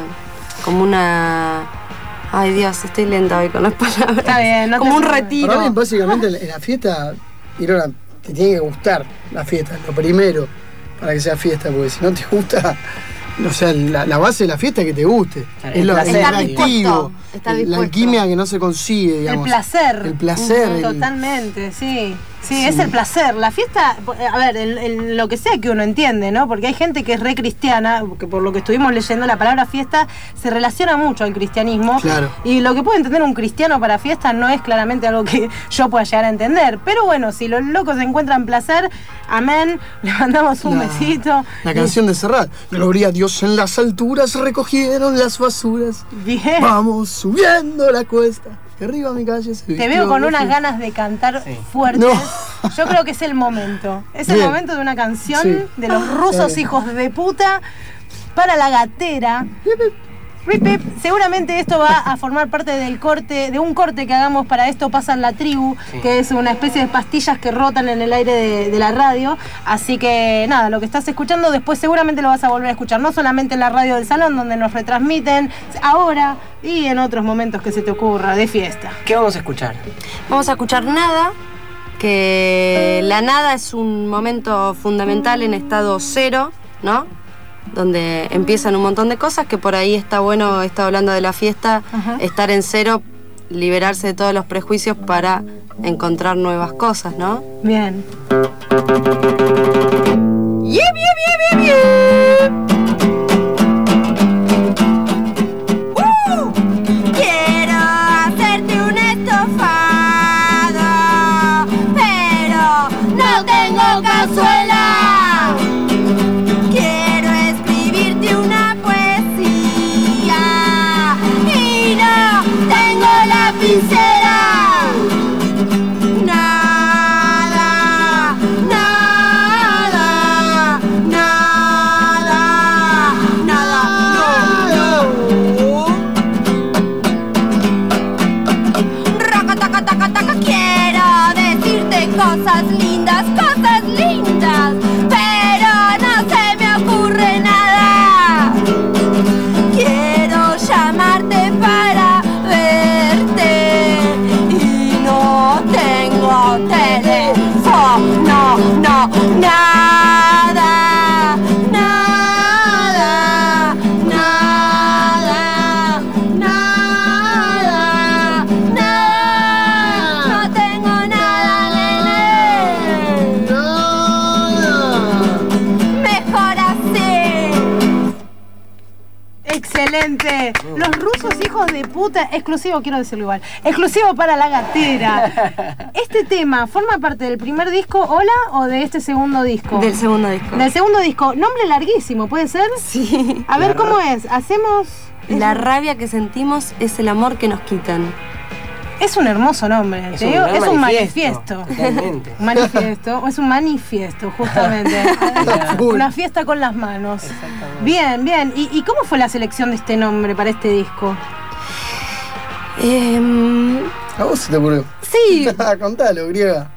Speaker 18: Ay Dios, estoy lenta hoy con las palabras.
Speaker 2: Está bien,
Speaker 18: como un retiro.
Speaker 16: Para mí, básicamente, en la fiesta, te tiene que gustar la fiesta, lo primero, para que sea fiesta, porque si no te gusta. O sea, la base de la fiesta es que te guste. Es lo atractivo. La alquimia que no se consigue, digamos.
Speaker 2: El placer.
Speaker 16: El placer.
Speaker 2: Totalmente, sí. Sí, es el placer. La fiesta, a ver, en lo que sea que uno entiende, ¿no? Porque hay gente que es re cristiana, que por lo que estuvimos leyendo, la palabra fiesta se relaciona mucho al cristianismo.
Speaker 16: Claro.
Speaker 2: Y lo que puede entender un cristiano para fiesta no es claramente algo que yo pueda llegar a entender. Pero bueno, si los locos encuentran placer, amén, le mandamos un besito.
Speaker 16: La canción de Serrat. Gloria a Dios en las alturas, recogieron las basuras.
Speaker 2: Bien.
Speaker 16: Vamos subiendo la cuesta. Y arriba mi calle se
Speaker 2: Te veo con unas ganas de cantar fuertes.
Speaker 16: No.
Speaker 2: Yo creo que es el momento. Es el
Speaker 16: Bien.
Speaker 2: momento de una canción
Speaker 16: Sí.
Speaker 2: de los rusos hijos de puta para la gatera. Rip, rip. Seguramente esto va a formar parte de un corte que hagamos para Esto Pasa en la Tribu, que es una especie de pastillas que rotan en el aire de la radio. Así que nada, lo que estás escuchando después seguramente lo vas a volver a escuchar, no solamente en la radio del salón donde nos retransmiten ahora y en otros momentos que se te ocurra de fiesta.
Speaker 4: ¿Qué vamos a escuchar?
Speaker 18: Vamos a escuchar Nada, que la nada es un momento fundamental en estado cero, ¿no? Donde empiezan un montón de cosas, que por ahí está bueno, está hablando de la fiesta, estar en cero, liberarse de todos los prejuicios para encontrar nuevas cosas, ¿no?
Speaker 2: Bien.
Speaker 18: Quiero hacerte un estofado, pero no tengo cazuela. Quiero escribirte una poesía y no tengo lapicera. Nada, nada, nada, nada, no. Raca, taca, taca, taca, quiero decirte cosas lindas, pero no se me ocurre nada. Quiero llamarte para verte y no tengo teléfono, no, nada, nada, nada, nada, nada, no tengo nada, nene. Mejor así.
Speaker 2: Excelente. Los rusos hijos de puta, exclusivo, quiero decirlo igual, exclusivo para la gatera. ¿Este tema forma parte del primer disco, Hola, o de este segundo disco?
Speaker 18: Del segundo disco.
Speaker 2: Del segundo disco. Nombre larguísimo, ¿puede ser?
Speaker 18: Sí.
Speaker 2: A ver, ¿cómo es? Hacemos...
Speaker 18: La rabia que sentimos es el amor que nos quitan.
Speaker 2: Es un hermoso nombre,
Speaker 4: Es
Speaker 2: te
Speaker 4: un
Speaker 2: digo,
Speaker 4: gran
Speaker 2: es un
Speaker 4: manifiesto.
Speaker 2: manifiesto.
Speaker 4: Totalmente.
Speaker 2: Un manifiesto, es un manifiesto, justamente. Una fiesta con las manos. Bien, bien. ¿Y cómo fue la selección de este nombre para este disco?
Speaker 16: ¿A vos se te ocurrió?
Speaker 18: Sí.
Speaker 16: Contalo, griega.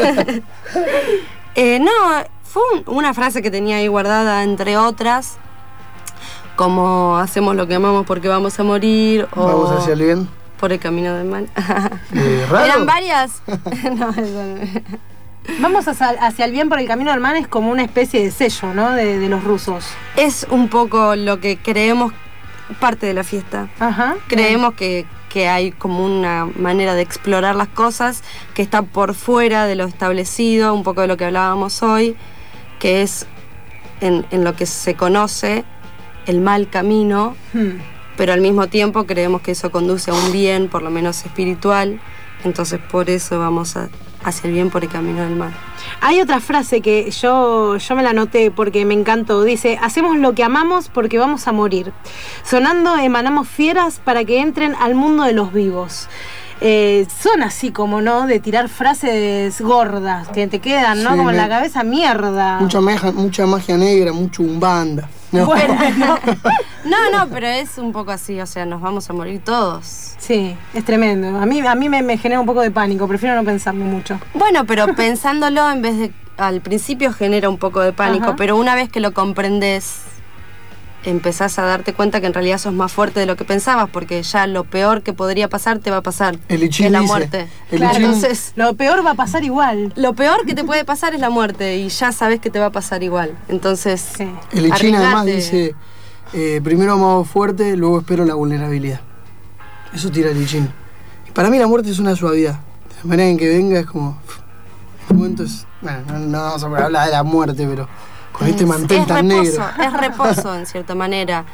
Speaker 18: No, fue una frase que tenía ahí guardada, entre otras, como hacemos lo que amamos porque vamos a morir, o
Speaker 16: Vamos hacia el bien.
Speaker 18: por el camino del mal.
Speaker 16: ¿Raro?
Speaker 18: Eran varias. No, eso no.
Speaker 2: Vamos hacia el bien por el camino del mal es como una especie de sello, ¿no? De los rusos.
Speaker 18: Es un poco lo que creemos, parte de la fiesta.
Speaker 2: Ajá.
Speaker 18: Creemos que hay como una manera de explorar las cosas que está por fuera de lo establecido, un poco de lo que hablábamos hoy, que es en lo que se conoce el mal camino, pero al mismo tiempo creemos que eso conduce a un bien, por lo menos espiritual, entonces por eso vamos hacia el bien por el camino del mal.
Speaker 2: Hay otra frase que yo me la anoté porque me encantó. Dice, hacemos lo que amamos porque vamos a morir. Sonando emanamos fieras para que entren al mundo de los vivos. Son así como, ¿no? De tirar frases gordas que te quedan, ¿no?
Speaker 16: Sí,
Speaker 2: como en la cabeza, mierda.
Speaker 16: Mucha magia negra, mucho umbanda. No.
Speaker 2: Bueno, ¿no?
Speaker 18: No, pero es un poco así, o sea, nos vamos a morir todos.
Speaker 2: Sí, es tremendo. A mí me genera un poco de pánico, prefiero no pensarlo mucho.
Speaker 18: Bueno, pero pensándolo, en vez de... Al principio genera un poco de pánico,
Speaker 2: Ajá.
Speaker 18: pero una vez que lo comprendes, empezás a darte cuenta que en realidad sos más fuerte de lo que pensabas, porque ya lo peor que podría pasar te va a pasar.
Speaker 16: El Ichín
Speaker 18: es la
Speaker 16: dice,
Speaker 18: muerte.
Speaker 2: Claro,
Speaker 18: Entonces,
Speaker 2: lo peor va a pasar igual.
Speaker 18: lo peor que te puede pasar es la muerte y ya sabes que te va a pasar igual. Entonces,
Speaker 16: El Ichín además
Speaker 18: arriesgate.
Speaker 16: dice, primero me hago fuerte, luego espero la vulnerabilidad. Eso tira el Ichín. Y para mí la muerte es una suavidad. De la manera en que venga es como... El momento es... Bueno, no vamos a hablar de la muerte, pero con este mantel tan negro.
Speaker 18: Es reposo, en cierta manera.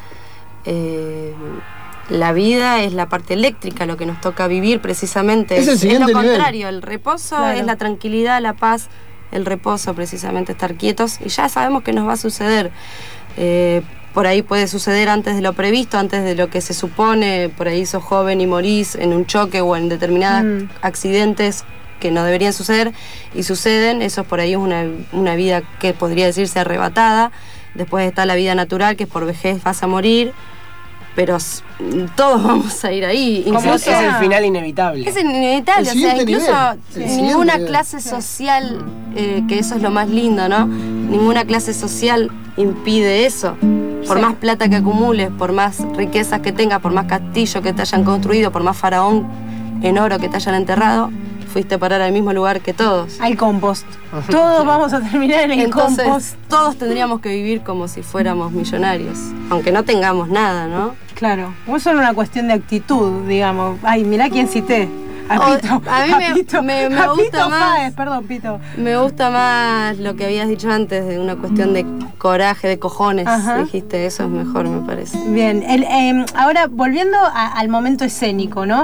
Speaker 18: La vida es la parte eléctrica, lo que nos toca vivir precisamente.
Speaker 16: Es el siguiente
Speaker 18: lo
Speaker 16: nivel.
Speaker 18: contrario, el reposo
Speaker 2: Claro.
Speaker 18: es la tranquilidad, la paz, el reposo, precisamente estar quietos, y ya sabemos que nos va a suceder. Por ahí puede suceder antes de lo previsto, antes de lo que se supone, por ahí sos joven y morís en un choque o en determinados accidentes que no deberían suceder y suceden. Eso por ahí es una vida que podría decirse arrebatada. Después está la vida natural, que por vejez vas a morir, pero todos vamos a ir ahí.
Speaker 4: Como es el final inevitable.
Speaker 18: Es inevitable, o sea, incluso ninguna clase social, que eso es lo más lindo, ¿no? Ninguna clase social impide eso. Por más plata que acumules, por más riquezas que tengas, por más castillos que te hayan construido, por más faraón en oro que te hayan enterrado, fuiste a parar al mismo lugar que todos.
Speaker 2: Al compost. Todos vamos a terminar en el compost.
Speaker 18: Todos tendríamos que vivir como si fuéramos millonarios, aunque no tengamos nada, ¿no?
Speaker 2: Claro, no es solo una cuestión de actitud, digamos. Ay, mirá quién cité. A Pito.
Speaker 18: A mí me gusta
Speaker 2: Pito
Speaker 18: más.
Speaker 2: Páez, perdón, Pito.
Speaker 18: Me gusta más lo que habías dicho antes, de una cuestión de coraje, de cojones. Dijiste, eso es mejor, me parece.
Speaker 2: Bien, ahora volviendo al momento escénico, ¿no?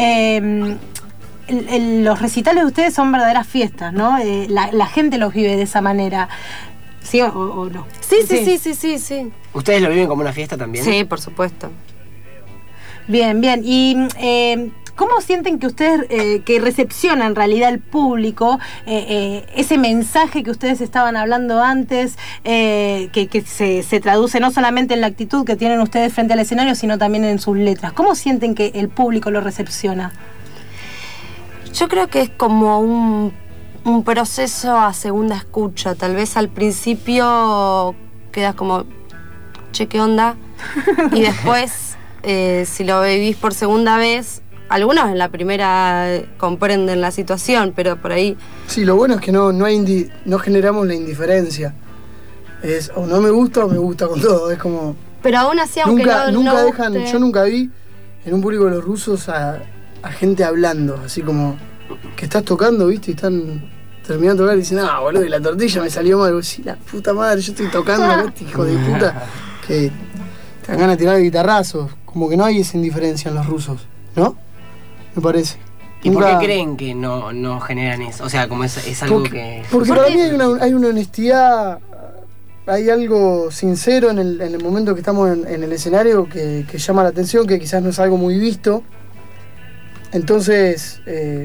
Speaker 2: Los recitales de ustedes son verdaderas fiestas, ¿no? La gente los vive de esa manera. ¿Sí o no?
Speaker 18: Sí.
Speaker 4: ¿Ustedes lo viven como una fiesta también?
Speaker 18: Sí, por supuesto.
Speaker 2: Bien. Y ¿cómo sienten que ustedes, que recepciona en realidad el público ese mensaje que ustedes estaban hablando antes, que se traduce no solamente en la actitud que tienen ustedes frente al escenario, sino también en sus letras? ¿Cómo sienten que el público lo recepciona?
Speaker 18: Yo creo que es como un proceso a segunda escucha. Tal vez al principio quedas como, che, ¿qué onda? Y después, si lo vivís por segunda vez, algunos en la primera comprenden la situación, pero por ahí...
Speaker 16: Sí, lo bueno es que no generamos la indiferencia. Es o no me gusta o me gusta con todo. Es como...
Speaker 18: Pero aún así, aunque
Speaker 16: nunca dejan... Yo nunca vi en un público de los rusos a gente hablando, así como que estás tocando, ¿viste? Y están terminando de tocar y dicen, boludo, y la tortilla me salió mal. Sí, la puta madre, yo estoy tocando, este hijo de puta, que te dan ganas de tirar guitarrazos. Como que no hay esa indiferencia en los rusos, ¿no? Me parece.
Speaker 4: ¿Y por qué creen que no generan eso? O sea, como es algo que...
Speaker 16: Porque para mí hay una honestidad, hay algo sincero en el momento que estamos en el escenario que llama la atención, que quizás no es algo muy visto. Entonces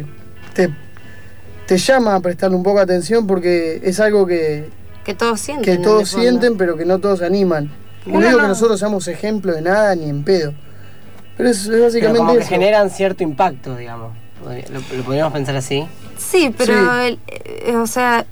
Speaker 16: te llama a prestarle un poco de atención porque es algo que
Speaker 18: todos sienten.
Speaker 16: Que todos sienten, pero que no todos se animan. No digo que nosotros seamos ejemplo de nada ni en pedo. Pero es básicamente
Speaker 4: pero como
Speaker 16: eso.
Speaker 4: Que generan cierto impacto, digamos. ¿Lo podríamos pensar así?
Speaker 18: Sí, pero o sea...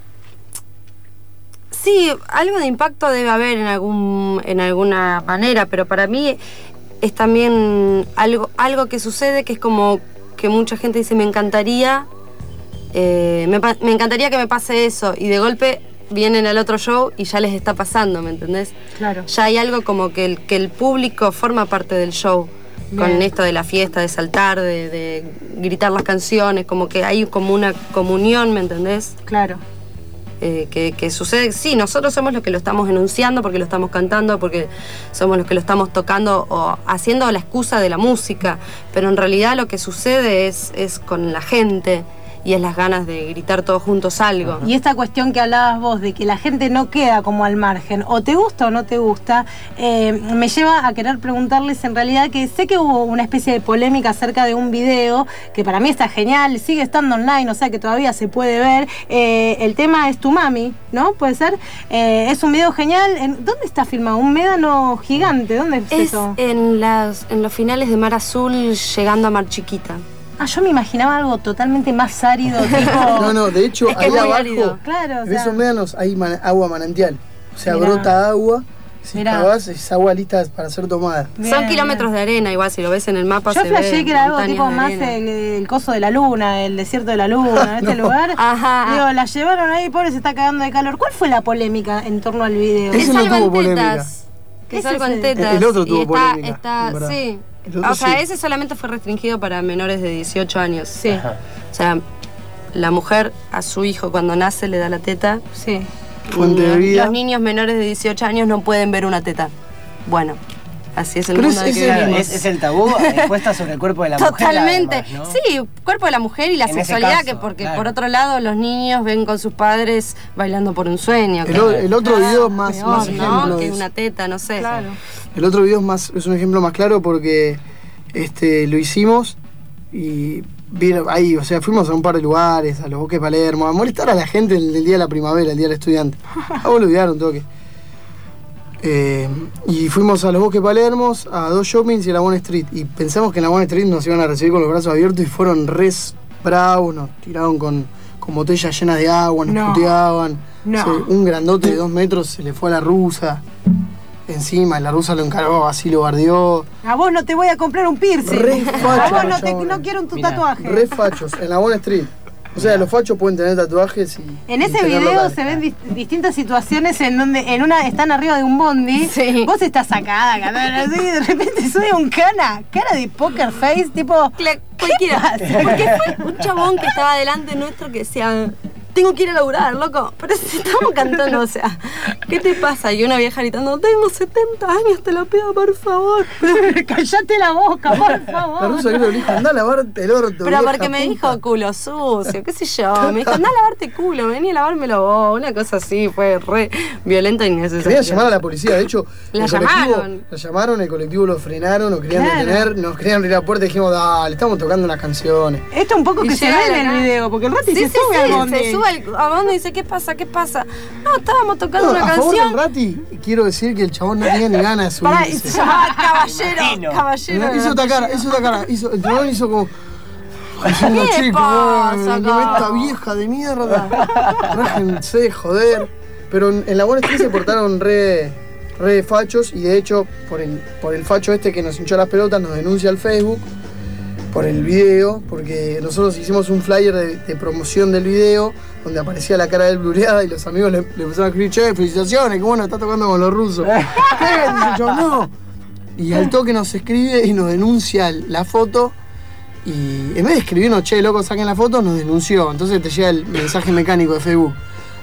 Speaker 18: Sí, algo de impacto debe haber en alguna manera, pero para mí es también algo que sucede, que es como que mucha gente dice, me encantaría que me pase eso, y de golpe vienen al otro show y ya les está pasando, ¿me entendés?
Speaker 2: Claro.
Speaker 18: Ya hay algo como que el público forma parte del show. Bien. Con esto de la fiesta, de saltar, de gritar las canciones, como que hay como una comunión, ¿me entendés?
Speaker 2: Claro.
Speaker 18: Que sucede, sí, nosotros somos los que lo estamos enunciando, porque lo estamos cantando, porque somos los que lo estamos tocando o haciendo la excusa de la música, pero en realidad lo que sucede es con la gente y es las ganas de gritar todos juntos algo.
Speaker 2: Y esta cuestión que hablabas vos, de que la gente no queda como al margen, o te gusta o no te gusta, me lleva a querer preguntarles en realidad, que sé que hubo una especie de polémica acerca de un video, que para mí está genial, sigue estando online, o sea que todavía se puede ver. El tema es Tu Mami, ¿no? ¿Puede ser? Es un video genial. ¿Dónde está filmado? ¿Un médano gigante? ¿Dónde es eso?
Speaker 18: En los finales de Mar Azul, llegando a Mar Chiquita.
Speaker 2: Yo me imaginaba algo totalmente más árido, tipo...
Speaker 16: No, de hecho, ahí abajo,
Speaker 2: claro,
Speaker 16: en esos médanos hay agua manantial. O sea, brota agua, si cavas, es agua lista para ser tomada.
Speaker 18: Son kilómetros de arena, igual, si lo ves en el mapa.
Speaker 2: Yo flashé que era algo tipo más el coso de la luna, el desierto de la luna, este lugar.
Speaker 18: Ajá.
Speaker 2: Digo, la llevaron ahí, pobre, se está cagando de calor. ¿Cuál fue la polémica en torno al video?
Speaker 16: Ese no tuvo polémica.
Speaker 18: Es algo en tetas.
Speaker 16: El otro tuvo polémica.
Speaker 18: Sí. O sea, ese solamente fue restringido para menores de 18 años.
Speaker 2: Sí.
Speaker 18: Ajá. O sea, la mujer a su hijo cuando nace le da la teta.
Speaker 2: Sí.
Speaker 16: Fuente de vida.
Speaker 18: Los niños menores de 18 años no pueden ver una teta. Bueno, Así es el
Speaker 4: Pero
Speaker 18: mundo de que vivimos.
Speaker 4: es el tabú puesta sobre el cuerpo de la mujer.
Speaker 18: Totalmente.
Speaker 4: Además, ¿no?
Speaker 18: Sí, cuerpo de la mujer y la
Speaker 4: En
Speaker 18: sexualidad,
Speaker 4: ese caso,
Speaker 18: que porque
Speaker 4: claro.
Speaker 18: por otro lado los niños ven con sus padres bailando por un sueño.
Speaker 16: El otro video es más
Speaker 18: Peor,
Speaker 16: ejemplo.
Speaker 18: ¿no? Que
Speaker 16: de
Speaker 18: una
Speaker 16: eso.
Speaker 18: teta, no sé. Claro.
Speaker 16: El otro video es un ejemplo más claro porque lo hicimos y vieron ahí, o sea, fuimos a un par de lugares, a los Bosques Palermo, a molestar a la gente el día de la primavera, el día del estudiante. A boludear un toque. Y fuimos a los Bosques Palermos, a 2 shoppings y a la Bond Street. Y pensamos que en la Bond Street nos iban a recibir con los brazos abiertos y fueron res bravos, nos tiraron con botellas llenas de agua, nos puteaban.
Speaker 2: No.
Speaker 16: Un grandote de 2 metros se le fue a la rusa encima, la rusa lo encargó, así lo bardeó.
Speaker 2: A vos no te voy a comprar un piercing.
Speaker 16: Re facho,
Speaker 2: a vos
Speaker 16: chabón.
Speaker 2: no quiero un tatuaje.
Speaker 16: Re fachos, en la Bond Street. O sea, los fachos pueden tener tatuajes y...
Speaker 2: En ese
Speaker 16: y tener
Speaker 2: video
Speaker 16: locales.
Speaker 2: se ven distintas situaciones en donde en una están arriba de un bondi, vos estás sacada, canal, así, y de repente sube un cara de poker face, tipo...
Speaker 18: Cualquiera. Porque fue un chabón que estaba delante nuestro que decía, tengo que ir a laburar, loco. Pero si estamos cantando, o sea, ¿qué te pasa? Y una vieja gritando, tengo 70 años, te lo pido, por favor.
Speaker 2: Cállate la boca, por favor.
Speaker 16: La rusa creo que le dijo, andá a lavarte el orto.
Speaker 18: Pero
Speaker 16: vieja
Speaker 18: porque me
Speaker 16: puta.
Speaker 18: dijo culo sucio, qué sé yo. Me dijo, andá a lavarte culo, vení a lavármelo vos. Una cosa así, fue re violenta y innecesaria.
Speaker 16: Querían llamar a la policía, de hecho,
Speaker 18: La
Speaker 16: el colectivo-
Speaker 18: llamaron.
Speaker 16: La llamaron, el colectivo lo frenaron, nos querían
Speaker 2: Claro.
Speaker 16: detener, nos querían abrir la puerta y dijimos, dale, estamos tocando unas canciones.
Speaker 2: Esto un poco
Speaker 18: Y
Speaker 2: que se
Speaker 18: llega
Speaker 2: ve en
Speaker 18: la
Speaker 2: el
Speaker 18: nada.
Speaker 2: video, porque el Rati
Speaker 18: Sí,
Speaker 2: se sube al bondi.
Speaker 18: se sube al bondi y dice, ¿qué pasa? ¿Qué pasa? No, estábamos tocando
Speaker 16: No,
Speaker 18: una
Speaker 16: a favor del
Speaker 18: canción.
Speaker 16: Rati, quiero decir que el chabón no tenía ni ganas de
Speaker 18: Pará, y
Speaker 16: subirse.
Speaker 18: se llamaba Caballero.
Speaker 16: Hizo esta cara, el chabón hizo como... Diciendo,
Speaker 18: ¿Qué
Speaker 16: chico,
Speaker 18: pasa,
Speaker 16: esta
Speaker 18: cabrón?
Speaker 16: vieja de mierda. Déjense de joder. Pero en la Bond Street se portaron re fachos y de hecho, por el facho este que nos hinchó las pelotas, nos denuncia al Facebook por el video, porque nosotros hicimos un flyer de promoción del video donde aparecía la cara de él blureada y los amigos le empezaron a escribir, che, felicitaciones, que bueno, está tocando con los rusos. ¿Qué? Dice yo, no. Y al toque nos escribe y nos denuncia la foto. Y en vez de escribirnos, che, loco, saquen la foto, nos denunció. Entonces te llega el mensaje mecánico de Facebook.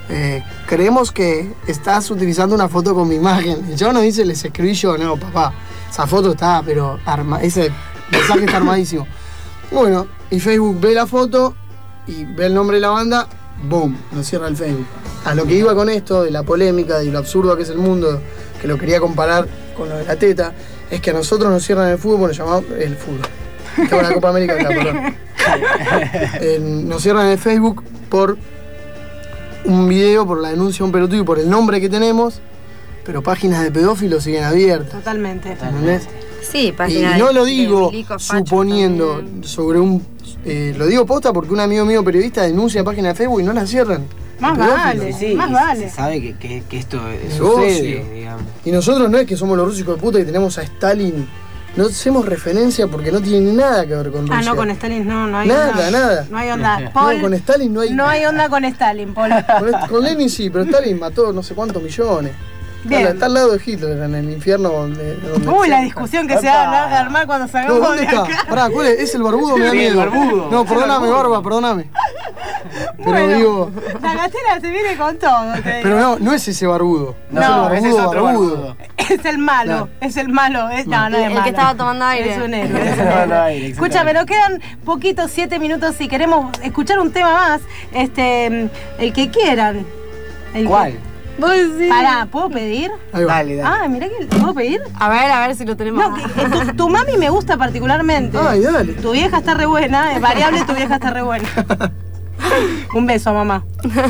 Speaker 16: Creemos que estás utilizando una foto con mi imagen. El chavo nos dice, les escribí yo. No, papá, esa foto está, pero ese mensaje está armadísimo. Bueno, y Facebook ve la foto y ve el nombre de la banda, boom, nos cierra el Facebook. A lo que iba con esto, de la polémica, de lo absurdo que es el mundo, que lo quería comparar con lo de la teta, es que a nosotros nos cierran el fútbol, nos llamamos el fútbol. Tengo la Copa América acá, perdón. Nos cierran el Facebook por un video, por la denuncia de un pelotudo y por el nombre que tenemos, pero páginas de pedófilos siguen abiertas.
Speaker 2: Totalmente.
Speaker 16: ¿Entendés?
Speaker 18: Sí,
Speaker 16: Y
Speaker 18: página
Speaker 16: no
Speaker 18: de-
Speaker 16: lo
Speaker 18: de
Speaker 16: digo
Speaker 18: milicos fachos
Speaker 16: suponiendo sobre un... lo digo posta porque un amigo mío periodista denuncia página de Facebook y no la cierran.
Speaker 2: Más
Speaker 16: Pedófilos.
Speaker 2: vale, más vale.
Speaker 4: Se sabe que esto
Speaker 16: Negocio.
Speaker 4: sucede, digamos.
Speaker 16: Y nosotros no es que somos los rusos hijos de puta y tenemos a Stalin. No hacemos referencia porque no tiene nada que ver con Rusia.
Speaker 2: Ah, no, con Stalin no hay
Speaker 16: Nada,
Speaker 2: onda.
Speaker 16: nada.
Speaker 2: No hay onda.
Speaker 16: No,
Speaker 2: Paul,
Speaker 16: con Stalin no hay...
Speaker 2: no hay onda con Stalin, Paul.
Speaker 16: Con Lenin sí, pero Stalin mató no sé cuántos millones.
Speaker 2: Bien.
Speaker 16: Está al lado de Hitler, en el infierno donde
Speaker 2: Uy, la discusión que se va a armar cuando
Speaker 16: No,
Speaker 2: salgamos
Speaker 16: ¿dónde
Speaker 2: de
Speaker 16: está?
Speaker 2: acá.
Speaker 16: Pará, ¿cuál es? ¿Es el barbudo? Me da
Speaker 4: Sí, el
Speaker 16: miedo.
Speaker 4: barbudo.
Speaker 16: No,
Speaker 4: Es el
Speaker 16: perdóname,
Speaker 4: barbudo.
Speaker 16: Barba, perdóname. Pero
Speaker 2: Bueno,
Speaker 16: digo...
Speaker 2: la gatera se viene con todo, te digo.
Speaker 16: Pero no es ese barbudo.
Speaker 2: No,
Speaker 16: es el
Speaker 4: ese es otro
Speaker 16: barbudo.
Speaker 4: barbudo.
Speaker 2: Es el malo,
Speaker 16: Claro.
Speaker 2: es el malo. No, no es
Speaker 18: El
Speaker 2: malo.
Speaker 18: que estaba tomando aire.
Speaker 2: Es un héroe. es un
Speaker 4: Tomando
Speaker 2: héroe.
Speaker 4: aire,
Speaker 2: Escúchame, nos quedan poquitos, 7 minutos. Si queremos escuchar un tema más, el que quieran.
Speaker 4: ¿Cuál?
Speaker 18: Vos decís.
Speaker 2: Pará, ¿puedo pedir?
Speaker 16: Ahí va.
Speaker 4: Dale, dale.
Speaker 2: Ah, mirá que ¿puedo pedir?
Speaker 18: A ver si lo tenemos.
Speaker 2: No, tu mami me gusta particularmente.
Speaker 16: Ay, dale.
Speaker 2: Tu vieja está re buena, es variable, tu vieja está re buena. Un beso, mamá.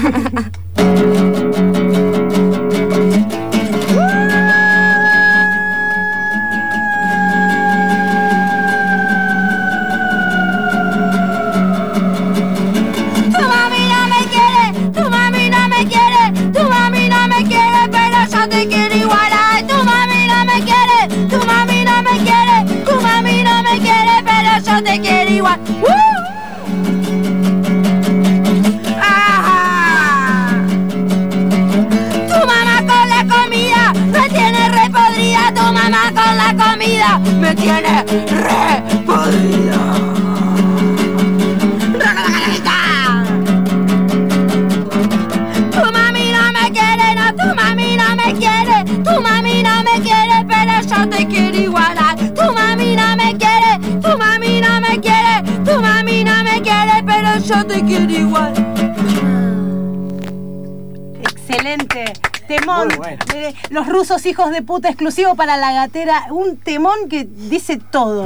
Speaker 18: Tu mami no me quiere, tu mami no me quiere, tu mami no me quiere, pero yo te quiero igual. Ay, tu mami no me quiere, tu mami no me quiere, tu mami no me quiere, pero yo te quiero igual. ¡Ah! Tu mamá con la comida me tiene re podrida, tu mamá con la comida me tiene re podrida. Tu mami no me quiere, no, tu mami no me quiere, tu mami no me quiere, pero yo te quiero igual. yo te quiero igual.
Speaker 2: Excelente. Temón.
Speaker 4: Bueno.
Speaker 2: Los rusos hijos de puta, exclusivo para La Gatera. Un temón que dice todo.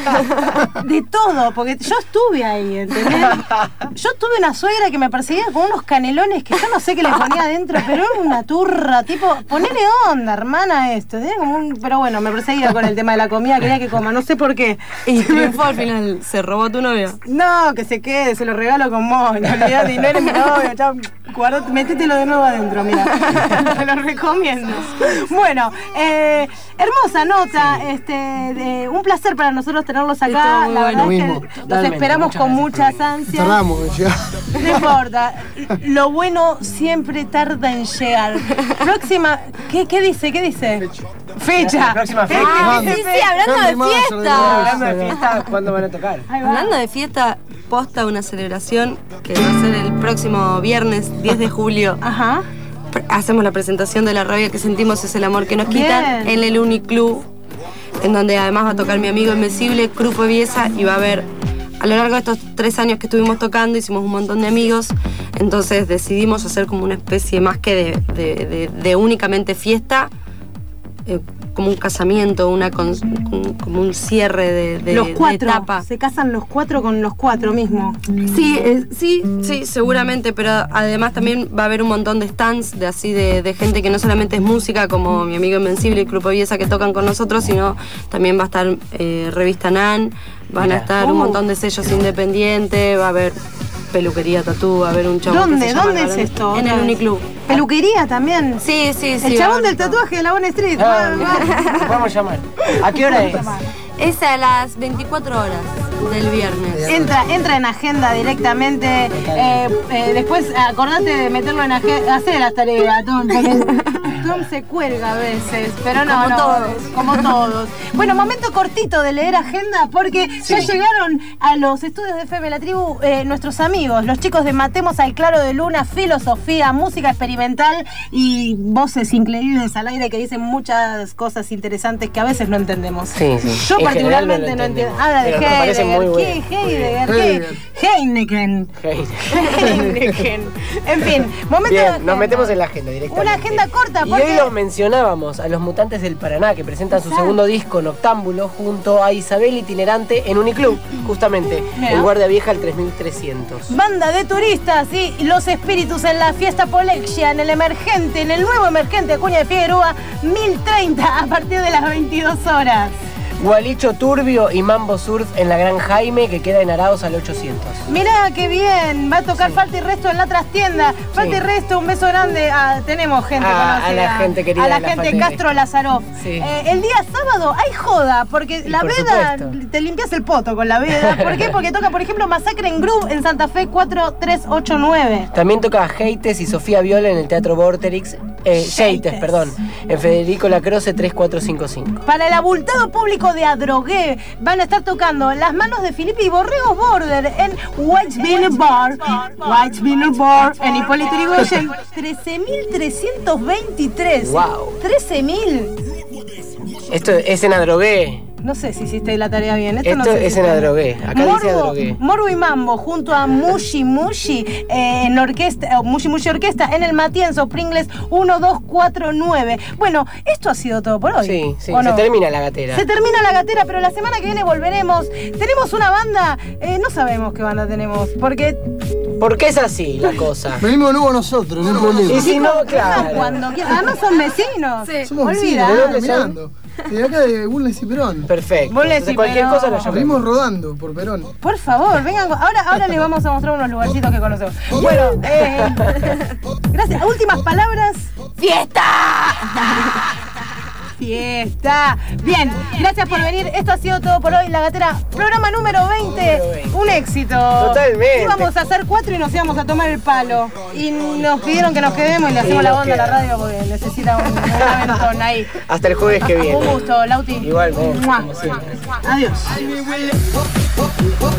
Speaker 2: De todo, porque yo estuve ahí, ¿entendés? Yo tuve una suegra que me perseguía con unos canelones que yo no sé qué le ponía adentro, pero era una turra, tipo, ponele onda, hermana, esto. Pero bueno, me perseguía con el tema de la comida, quería que coma, no sé por qué.
Speaker 18: Y triunfó al final, se robó tu novio.
Speaker 2: No, que se quede, se lo regalo con vos, no olvidate, no eres mi novio, chao, métetelo de nuevo adentro, mira. Te lo recomiendo. Bueno, hermosa nota, un placer para nosotros tenerlos acá. La verdad es que los esperamos con muchas ansias.
Speaker 16: Tardamos, ya.
Speaker 2: No importa, lo bueno siempre tarda en llegar. Próxima, ¿qué dice? Fecha.
Speaker 4: Próxima fecha.
Speaker 18: Sí, hablando de fiesta.
Speaker 4: Hablando de fiesta, ¿cuándo van a tocar?
Speaker 18: Hablando de fiesta, posta una celebración que va a ser el próximo viernes 10 de julio.
Speaker 2: Ajá.
Speaker 18: Hacemos la presentación de La Rabia que Sentimos es el amor que nos quitan en el Uniclub, en donde además va a tocar mi amigo Invencible, Grupo Biesa, y va a haber, a lo largo de estos 3 años que estuvimos tocando, hicimos un montón de amigos, entonces decidimos hacer como una especie más que de únicamente fiesta, como un casamiento, como un cierre de
Speaker 2: los 4,
Speaker 18: de etapa.
Speaker 2: Se casan los 4 con los 4 mismo.
Speaker 18: Sí, seguramente, pero además también va a haber un montón de stands de gente que no solamente es música, como mi amigo Invencible y Grupo Biesa que tocan con nosotros, sino también va a estar Revista NAN, van a estar un montón de sellos independientes, va a haber peluquería, tatú, va a haber un chabón.
Speaker 2: ¿Dónde es esto?
Speaker 18: En el Uniclub.
Speaker 2: ¿Peluquería también?
Speaker 18: Sí.
Speaker 2: El chabón del tatuaje de la Bond Street.
Speaker 4: Vamos a llamar. ¿A qué hora es?
Speaker 18: Es a las 24 horas del viernes.
Speaker 2: Entra en agenda directamente. Después acordate de meterlo en agenda. Hacer las tareas, Tom. Tom se cuelga a veces, pero no. Como todos. Bueno, momento cortito de leer agenda porque ya llegaron a los estudios de FM La Tribu nuestros amigos, los chicos de Matemos al Claro de Luna, filosofía, música experimental y voces increíbles al aire que dicen muchas cosas interesantes que a veces no entendemos.
Speaker 4: Sí.
Speaker 2: Yo particularmente no entiendo. Habla de Heineken. En fin, momento de agenda.
Speaker 4: Nos metemos en la agenda directamente.
Speaker 2: Una agenda corta.
Speaker 4: Y hoy los mencionábamos a los Mutantes del Paraná, que presentan su segundo disco, Noctámbulo, junto a Isabel Itinerante en Uniclub, justamente, en Guardia Vieja al 3300.
Speaker 2: Banda de turistas y los espíritus en la fiesta Polexia, en el Emergente, en el nuevo Emergente Acuña de Figueroa, 1030 a partir de las 22 horas.
Speaker 4: Gualicho Turbio y Mambo Surf en la Gran Jaime, que queda en Araos al 800.
Speaker 2: Mirá, qué bien. Va a tocar Falta y Resto en la trastienda. Falta y Resto, un beso grande. Tenemos gente conocida.
Speaker 4: A la gente querida.
Speaker 2: A la gente, Castro Lazaroff.
Speaker 4: Sí.
Speaker 2: El día sábado hay joda, porque la veda, te limpias el poto con la veda. ¿Por qué? Porque toca, por ejemplo, Masacre en Groove en Santa Fe 4389.
Speaker 4: También toca Heites y Sofía Viola en el Teatro Vorterix. Heites, perdón. En Federico Lacroce 3455.
Speaker 2: Para el abultado público de Adrogué van a estar tocando Las Manos de Filippi y Borregos Border en Whitesville Bar en Hipólito Yrigoyen 13.323.
Speaker 4: Wow.
Speaker 2: 13.000.
Speaker 4: Esto es en Adrogué.
Speaker 2: No sé si hiciste la tarea bien.
Speaker 4: Esto
Speaker 2: no sé
Speaker 4: es en Adrogué. Acá dice Adrogué.
Speaker 2: Morbo y Mambo junto a Mushi Mushi en orquesta, Mushi Mushi Orquesta en el Matienzo Pringles 1249. Bueno, esto ha sido todo por hoy.
Speaker 4: Sí,
Speaker 2: no?
Speaker 4: Se termina la gatera.
Speaker 2: Se termina la gatera, pero la semana que viene volveremos. Tenemos una banda, no sabemos qué banda tenemos, porque
Speaker 4: es así la cosa.
Speaker 16: Venimos luego nosotros, no hay problema.
Speaker 4: Y si no, claro.
Speaker 2: Cuando quieran. Además son vecinos.
Speaker 18: Sí.
Speaker 16: Somos
Speaker 2: Olvida.
Speaker 16: vecinos, ¿de dónde son? De acá de Bulnes y Perón.
Speaker 4: Perfecto.
Speaker 2: Bulnes y
Speaker 4: cualquier
Speaker 2: Perón.
Speaker 4: cosa lo llamamos.
Speaker 16: Venimos rodando por Perón.
Speaker 2: Por favor, vengan. Ahora les vamos a mostrar unos lugarcitos que conocemos. Bueno, gracias. Últimas palabras. ¡Fiesta! Fiesta. Bien, gracias por venir. Esto ha sido todo por hoy. La Gatera, programa número 20. Un éxito.
Speaker 4: Totalmente.
Speaker 2: Íbamos a hacer 4 y nos íbamos a tomar el palo. Y nos pidieron que nos quedemos y le hacemos la onda a la radio porque necesita un aventón ahí.
Speaker 4: Hasta el jueves que viene.
Speaker 2: Un gusto, Lauti.
Speaker 4: Igualmente.
Speaker 2: Adiós.